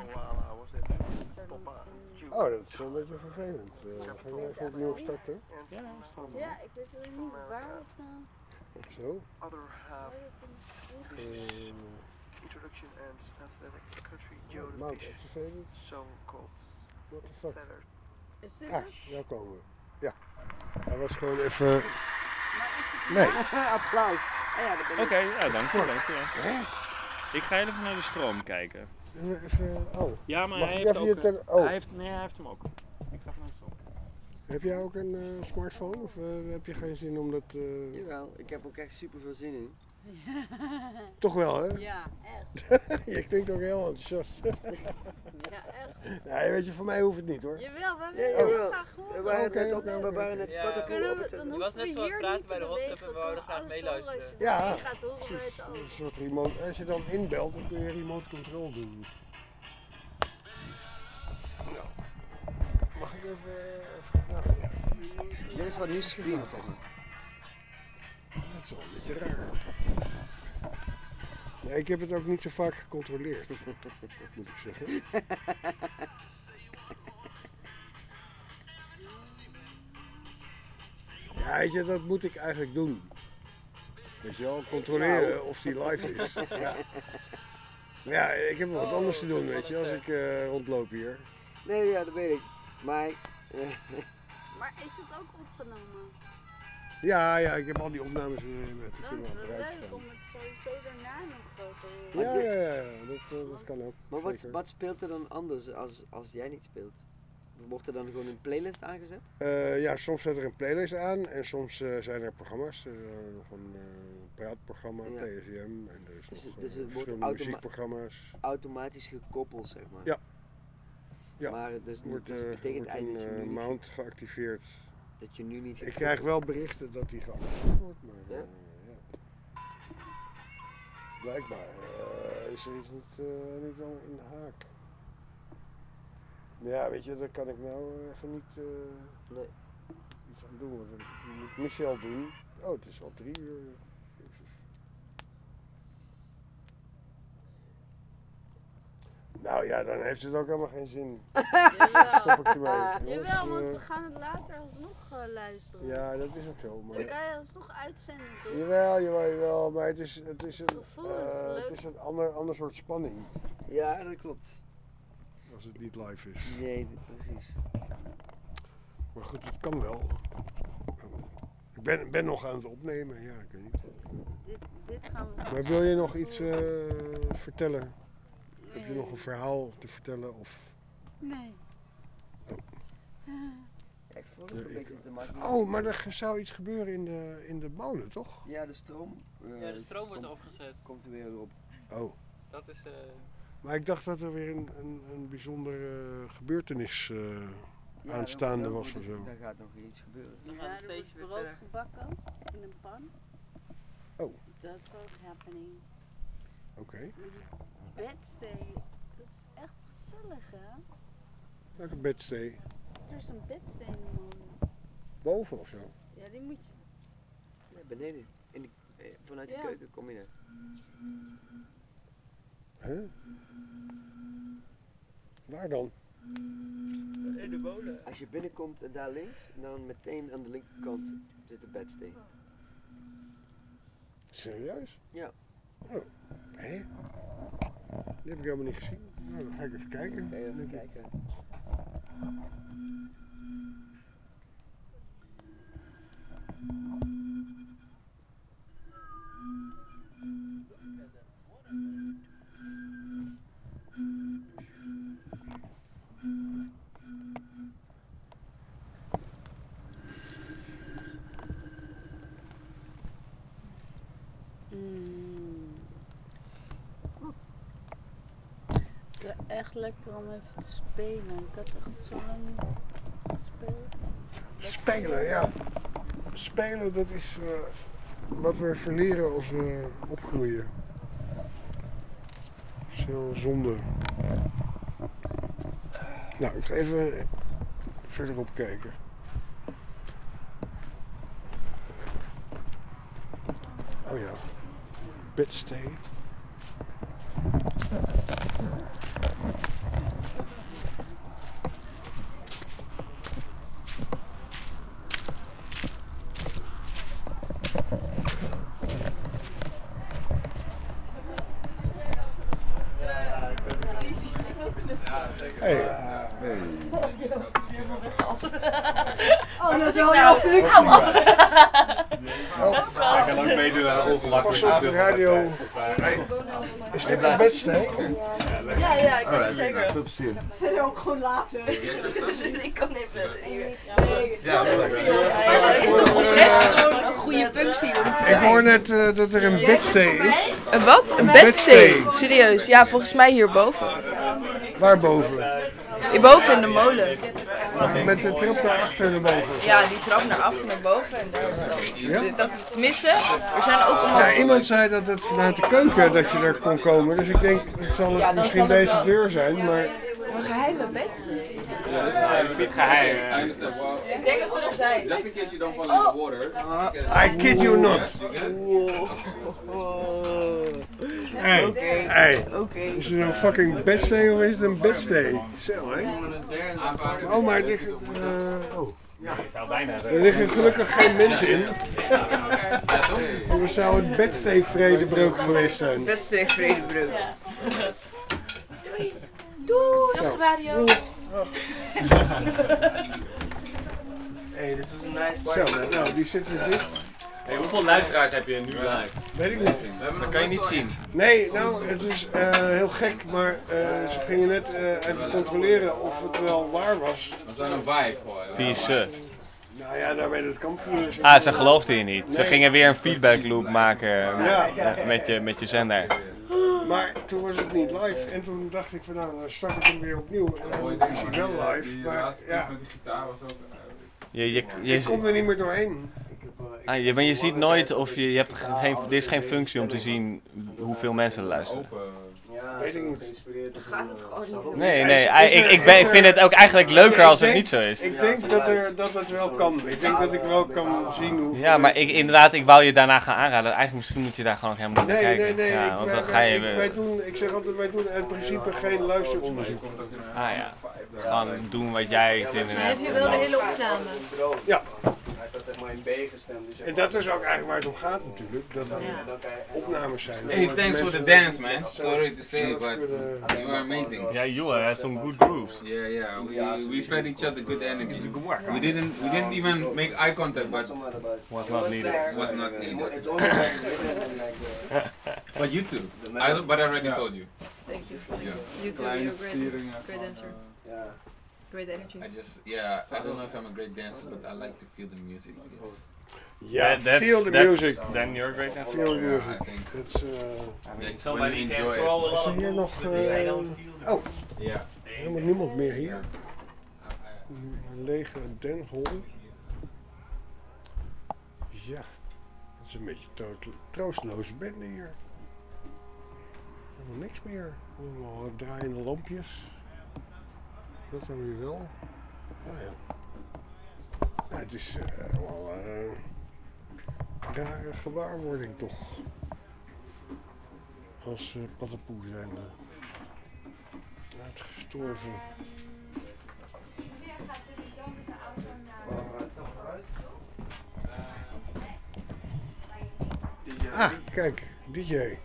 Oh, dat is wel een beetje vervelend. Uh, gaan we even opnieuw starten? Ja, Ja, ik weet wel niet waar of nou. Zo. Other half this is Uh, introduction and athletic country Joe the Mount Fish activated. song called What the fuck? Feather. Is dit Ah, het? daar komen we. Ja. Hij was gewoon even... Maar is het Nee. Applaus. Ah, ja, dat ben ik. Oké, ja, dank je, dank je. Hè? Ik ga even naar de stroom kijken. Even, even- oh. Ja, maar Mag hij ik heeft even je ook... tele- oh. Hij heeft, nee, hij heeft hem ook. Ik ga even naar de stroom. Heb jij ook een eh, smartphone of uh, heb je geen zin om dat... Uh... Jawel, ik heb ook echt super veel zin in. Toch wel, hè? Ja, echt. Je klinkt ook heel enthousiast. Ja, echt. Nee, weet je, voor mij hoeft het niet hoor. Jawel, we Ja, willen jawel. heel graag horen. We waren Oké, net op, oké, we oké. waren net Ja. Patapoe Kunnen op we, het dan Je hoeven was net we zo aan het hier praten niet bij te de hot tub bewegen. en we wouden graag Alles meeluisteren. solo's. Ja. Die gaat horen we het ook. Een soort remote. Als je dan inbelt, dan kun je remote control doen. Nou, mag ik even... even nou, ja. Dit is wat nu streamt, zeg maar. Dat is wel een beetje raar. Nee, ik heb het ook niet zo vaak gecontroleerd, moet ik zeggen. Ja, weet je, dat moet ik eigenlijk doen. Weet je wel, controleren Nou. of die live is. Ja. Maar ja, ik heb wel wat anders te doen, weet je, als ik eh, rondloop hier. Nee, ja, dat weet ik. Maar... eh, Maar is het ook opgenomen? Ja, ja, ik heb al die opnames weer met de Dat is kunnen wel apparaat leuk om staan. het sowieso daarna nog te horen. Ja, ja, ja, ja, dat, eh, dat kan ook. Maar wat, zeker. wat speelt er dan anders als, als jij niet speelt? Wordt er dan gewoon een playlist aangezet? Eh, ja, soms zet er een playlist aan en soms eh, zijn er programma's. Er is nog een eh, praatprogramma, Ja. P S I M en er is nog Dus, eh, dus het wordt verschillende automa- muziekprogramma's. automatisch gekoppeld, zeg maar. Ja. Ja, Maar dus, wordt, dus eh, het betekent wordt eigenlijk een dat je, eh, nu niet, mount geactiveerd. dat je nu niet... Ik gekoppeld- krijg wel berichten dat die geactiveerd wordt, maar Ja? eh, ja. Blijkbaar eh, is er iets niet, eh, niet al in de haak. Ja, weet je, daar kan ik nou eh, even niet eh, Nee. iets aan doen. Want dat moet Michel doen. Oh, het is al drie uur. Jezus. Nou ja, dan heeft het ook helemaal geen zin. Stop ik ermee. Jawel, want Eh, we gaan het later alsnog uh, luisteren. Ja, dat is ook zo. Maar... Dan kan je alsnog uitzenden, toch? Jawel, jawel, jawel, maar het is, het is een, Gevoel is eh, leuk. het is een ander, ander soort spanning. Ja, dat klopt. als het niet live is. Nee, precies. Maar goed, het kan wel. Ik ben, ben nog aan het opnemen, ja, ik weet niet. Dit, dit gaan we Maar wil je nog iets uh, vertellen? Nee. Heb je nog een verhaal te vertellen? Of... Nee. Oh. Ja, ik voel het een beetje te maken. Oh, maar er zou iets gebeuren in de, in de molen, toch? Ja, de stroom. Uh, ja, de stroom wordt komt, opgezet. Komt er weer op. Oh. Dat is... Uh... Maar ik dacht dat er weer een, een, een bijzondere uh, gebeurtenis uh, ja, aanstaande dan, dan was of zo. Daar gaat nog weer iets gebeuren. Ja, er wordt brood verder. gebakken in een pan. Oh. That's all happening. Oké. Okay. Bedstay, dat is echt gezellig, hè? Welke bedstay? Er is een bedstay in de molen. Boven of zo? Ja, die moet je... Nee, beneden. In de, vanuit de ja. keuken kom je er. Huh? Waar dan? In de molen. Als je binnenkomt en daar links, dan meteen aan de linkerkant zit de bedstay. Serieus? Ja. Oh, hé? Die heb ik helemaal niet gezien. Nou, dan ga ik even kijken. Ga je even kijken. Het is echt lekker om even te spelen. Ik had echt zo lang niet gespeeld. Spelen, ja. Spelen, dat is uh, wat we verleren als we opgroeien. Dat is heel zonde. Nou, ik ga even verderop kijken. Oh ja, bedstay. Hey. Hey. Oh, dat is wel jouw functie. Hij kan ook meedoen aan ongemakkelijk. Pas op de radio. Is dit een bedstay? Ja, ja, ik weet het zeker. Veel plezier. Verder ook gewoon later. Ik kan even hier. Ja, maar dat is toch oprecht gewoon een goede functie om te zijn. Ik hoor net uh, dat er een bedstay is. Een wat? Een bedstay? Serieus? Ja, volgens mij hierboven. Waarboven? Hierboven in de molen. Met de trap naar achter naar boven? Ja, die trap naar achter naar boven en daar is dat. Ja? Dat is tenminste, er zijn ook allemaal... Ja, iemand zei dat het vanuit de keuken dat je er kon komen, dus ik denk, het zal het ja, misschien zal het deze wel... deur zijn, maar... Een geheime bedstay? Ja, dat is niet geheim. Ik denk dat we er zijn. Just in case you don't fall in the water. I kid you not. Hey, okay. hey. Okay. Is het een fucking bedstay of is het een bedstay? Zo, hè? Oh, maar er liggen... Uh, oh. Ja. Er liggen gelukkig geen mensen in. Anders zou het bedstay vredebreuk geweest zijn. Bedstay vredebreuk. Doei! Doei! Nog radio! Hey, dit was een nice party. Zo, nou, die zitten we dicht. Hey, hoeveel luisteraars heb je nu live? Weet ik niet. Dat kan je niet zien. Nee, nou, het is uh, heel gek, maar uh, ze gingen net uh, even controleren of het wel waar was. Dat is een vibe. Wie is ze? Nou ja, daar bij het kampvuur. Ah, ze geloofden je niet. Ze Nee. gingen weer een feedback loop maken Ja. met, je, met je zender. Maar toen was het niet live en toen dacht ik van nou, dan start ik hem weer opnieuw en dan is hij wel live. Maar ja, Je, je, je, ik kom er niet meer doorheen. ah, je, maar je ziet nooit of je, je hebt geen, er is geen functie om te zien hoeveel mensen luisteren. Weet ik niet. Gaat het gewoon niet. Nee, nee, ik, ik ben, vind het ook eigenlijk leuker als het niet zo is. Ik denk dat, er, dat het wel kan. Ik denk dat ik wel kan zien hoe. Ja, maar ik, inderdaad, ik wou je daarna gaan aanraden. Eigenlijk misschien moet je daar gewoon helemaal niet naar Nee, kijken. nee, nee. Ja, ik, want wij, dan ga je ik, weer... wij doen, ik zeg altijd, wij doen in principe geen luisteronderzoek. Ah ja, gewoon doen wat jij zin in Heb hebt. je wel de hele opname? Ja. staat zeg maar in B gestemd. Dus En dat is ook eigenlijk waar het om gaat natuurlijk, dat er opnames zijn. Hey, thanks for the dance, man. Sorry to say, but you are amazing. Yeah, you had some good grooves. Yeah, yeah. We we fed each other good energy. We didn't we didn't even make eye contact, but Was not needed. was not needed. But you too. I, but I already told you. Thank you. Yeah. You too, you're a great, great dancer. Yeah. Great energy. I just yeah. I don't know if I'm a great dancer, but I like to feel the music. It's, Yeah, That- that's- feel the that's- music. then you're a great dancer. Feel the Yeah, music. I think. It's, uh, I mean, That's somebody when you can enjoy it. throw a is lot er of hier nog... balls, but they Uh, don't feel oh, yeah. helemaal niemand meer hier. Een lege denhol. Ja, het is een beetje to- troosteloze bende hier. Helemaal niks meer. Allemaal draaiende lampjes. Dat dan weer wel. Nou ja. Ja, het is uh, wel uh, een rare gewaarwording toch. Als uh, paddenpoel zijnde. Uitgestorven. Ah, kijk, D J.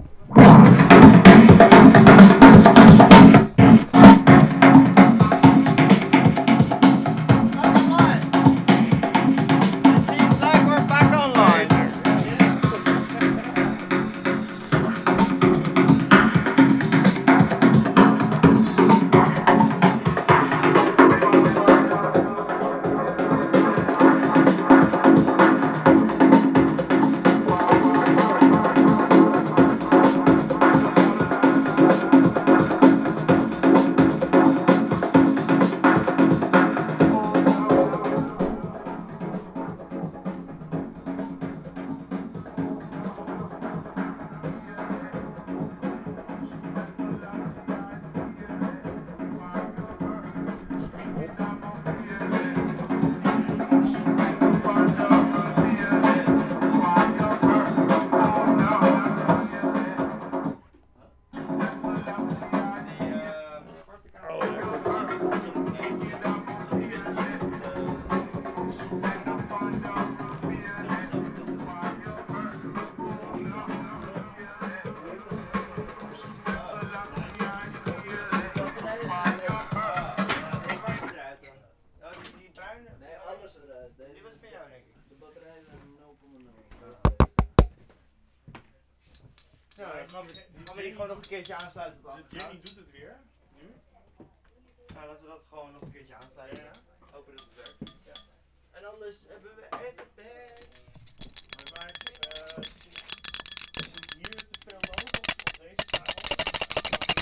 Ja, dan gaan we, gaan we die gewoon nog een keertje aansluiten. op de Jenny doet het weer, nu. Nou, laten we dat gewoon nog een keertje aansluiten. Ja. Hopen dat het werkt. Ja. En anders hebben we even back. Maar uh, is hier te veel nodig op deze tafel?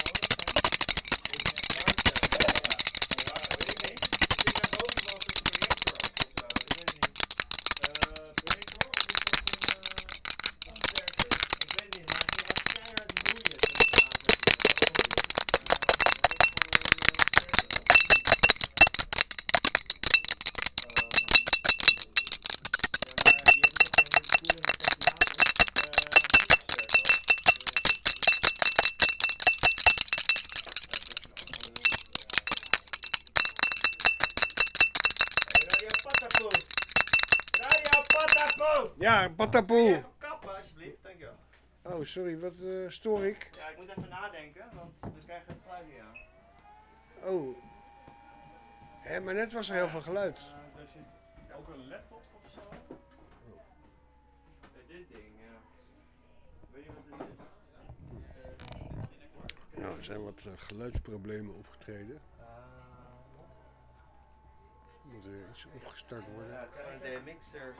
Ja, patapoe. Kappen, alsjeblieft, dankjewel. Oh, sorry, wat uh, stoor ik? Ja, ik moet even nadenken, want we krijgen het geluid niet aan. Oh. Hé, maar net was er heel veel geluid. Uh, er zit ook een laptop of zo. Oh. Dit ding, ja. Weet je wat dit is? Nou, er zijn wat uh, geluidsproblemen opgetreden. Moet er iets opgestart worden. Ja, het zijn de mixer.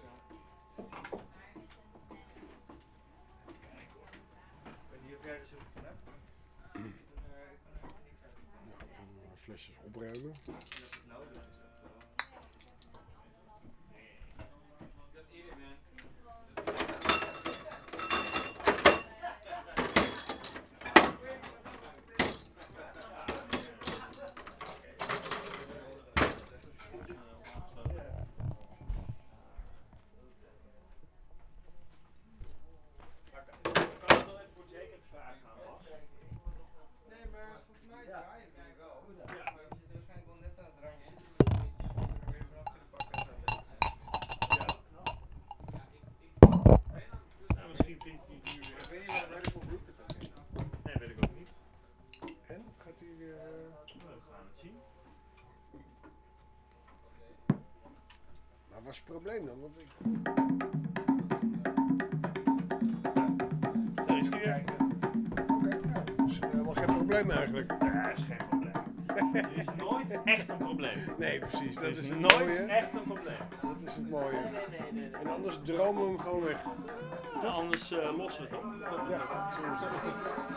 Ik weet niet of jij er zo van hebt. Nou, flesjes opruimen. Nee, maar volgens mij draaien we wel. Ja, maar we zitten waarschijnlijk wel net aan het randje. vindt hij nu weer... Weet je waar Radical Rupert ook in? Nee, weet ik ook niet. En? Gaat hij weer... Uh... Nou, we gaan het zien. Maar wat is het probleem dan? Want ik... Daar is hij weer. Oké, ja, dus helemaal geen probleem eigenlijk. Ja, is geen probleem. Er is nooit echt een probleem. Nee, precies. Dat Er is, is het nooit mooie. echt een probleem. Dat is het mooie. En anders dromen we hem gewoon weg. Ja, anders uh, lossen we het op. Ja, zo is het.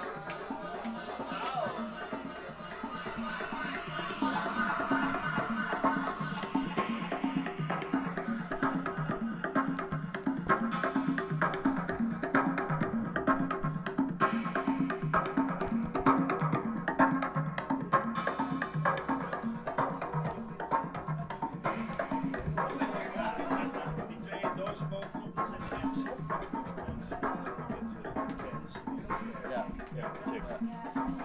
Die twee dozen bovenop, dat zijn ergens op. Ja, ja, check.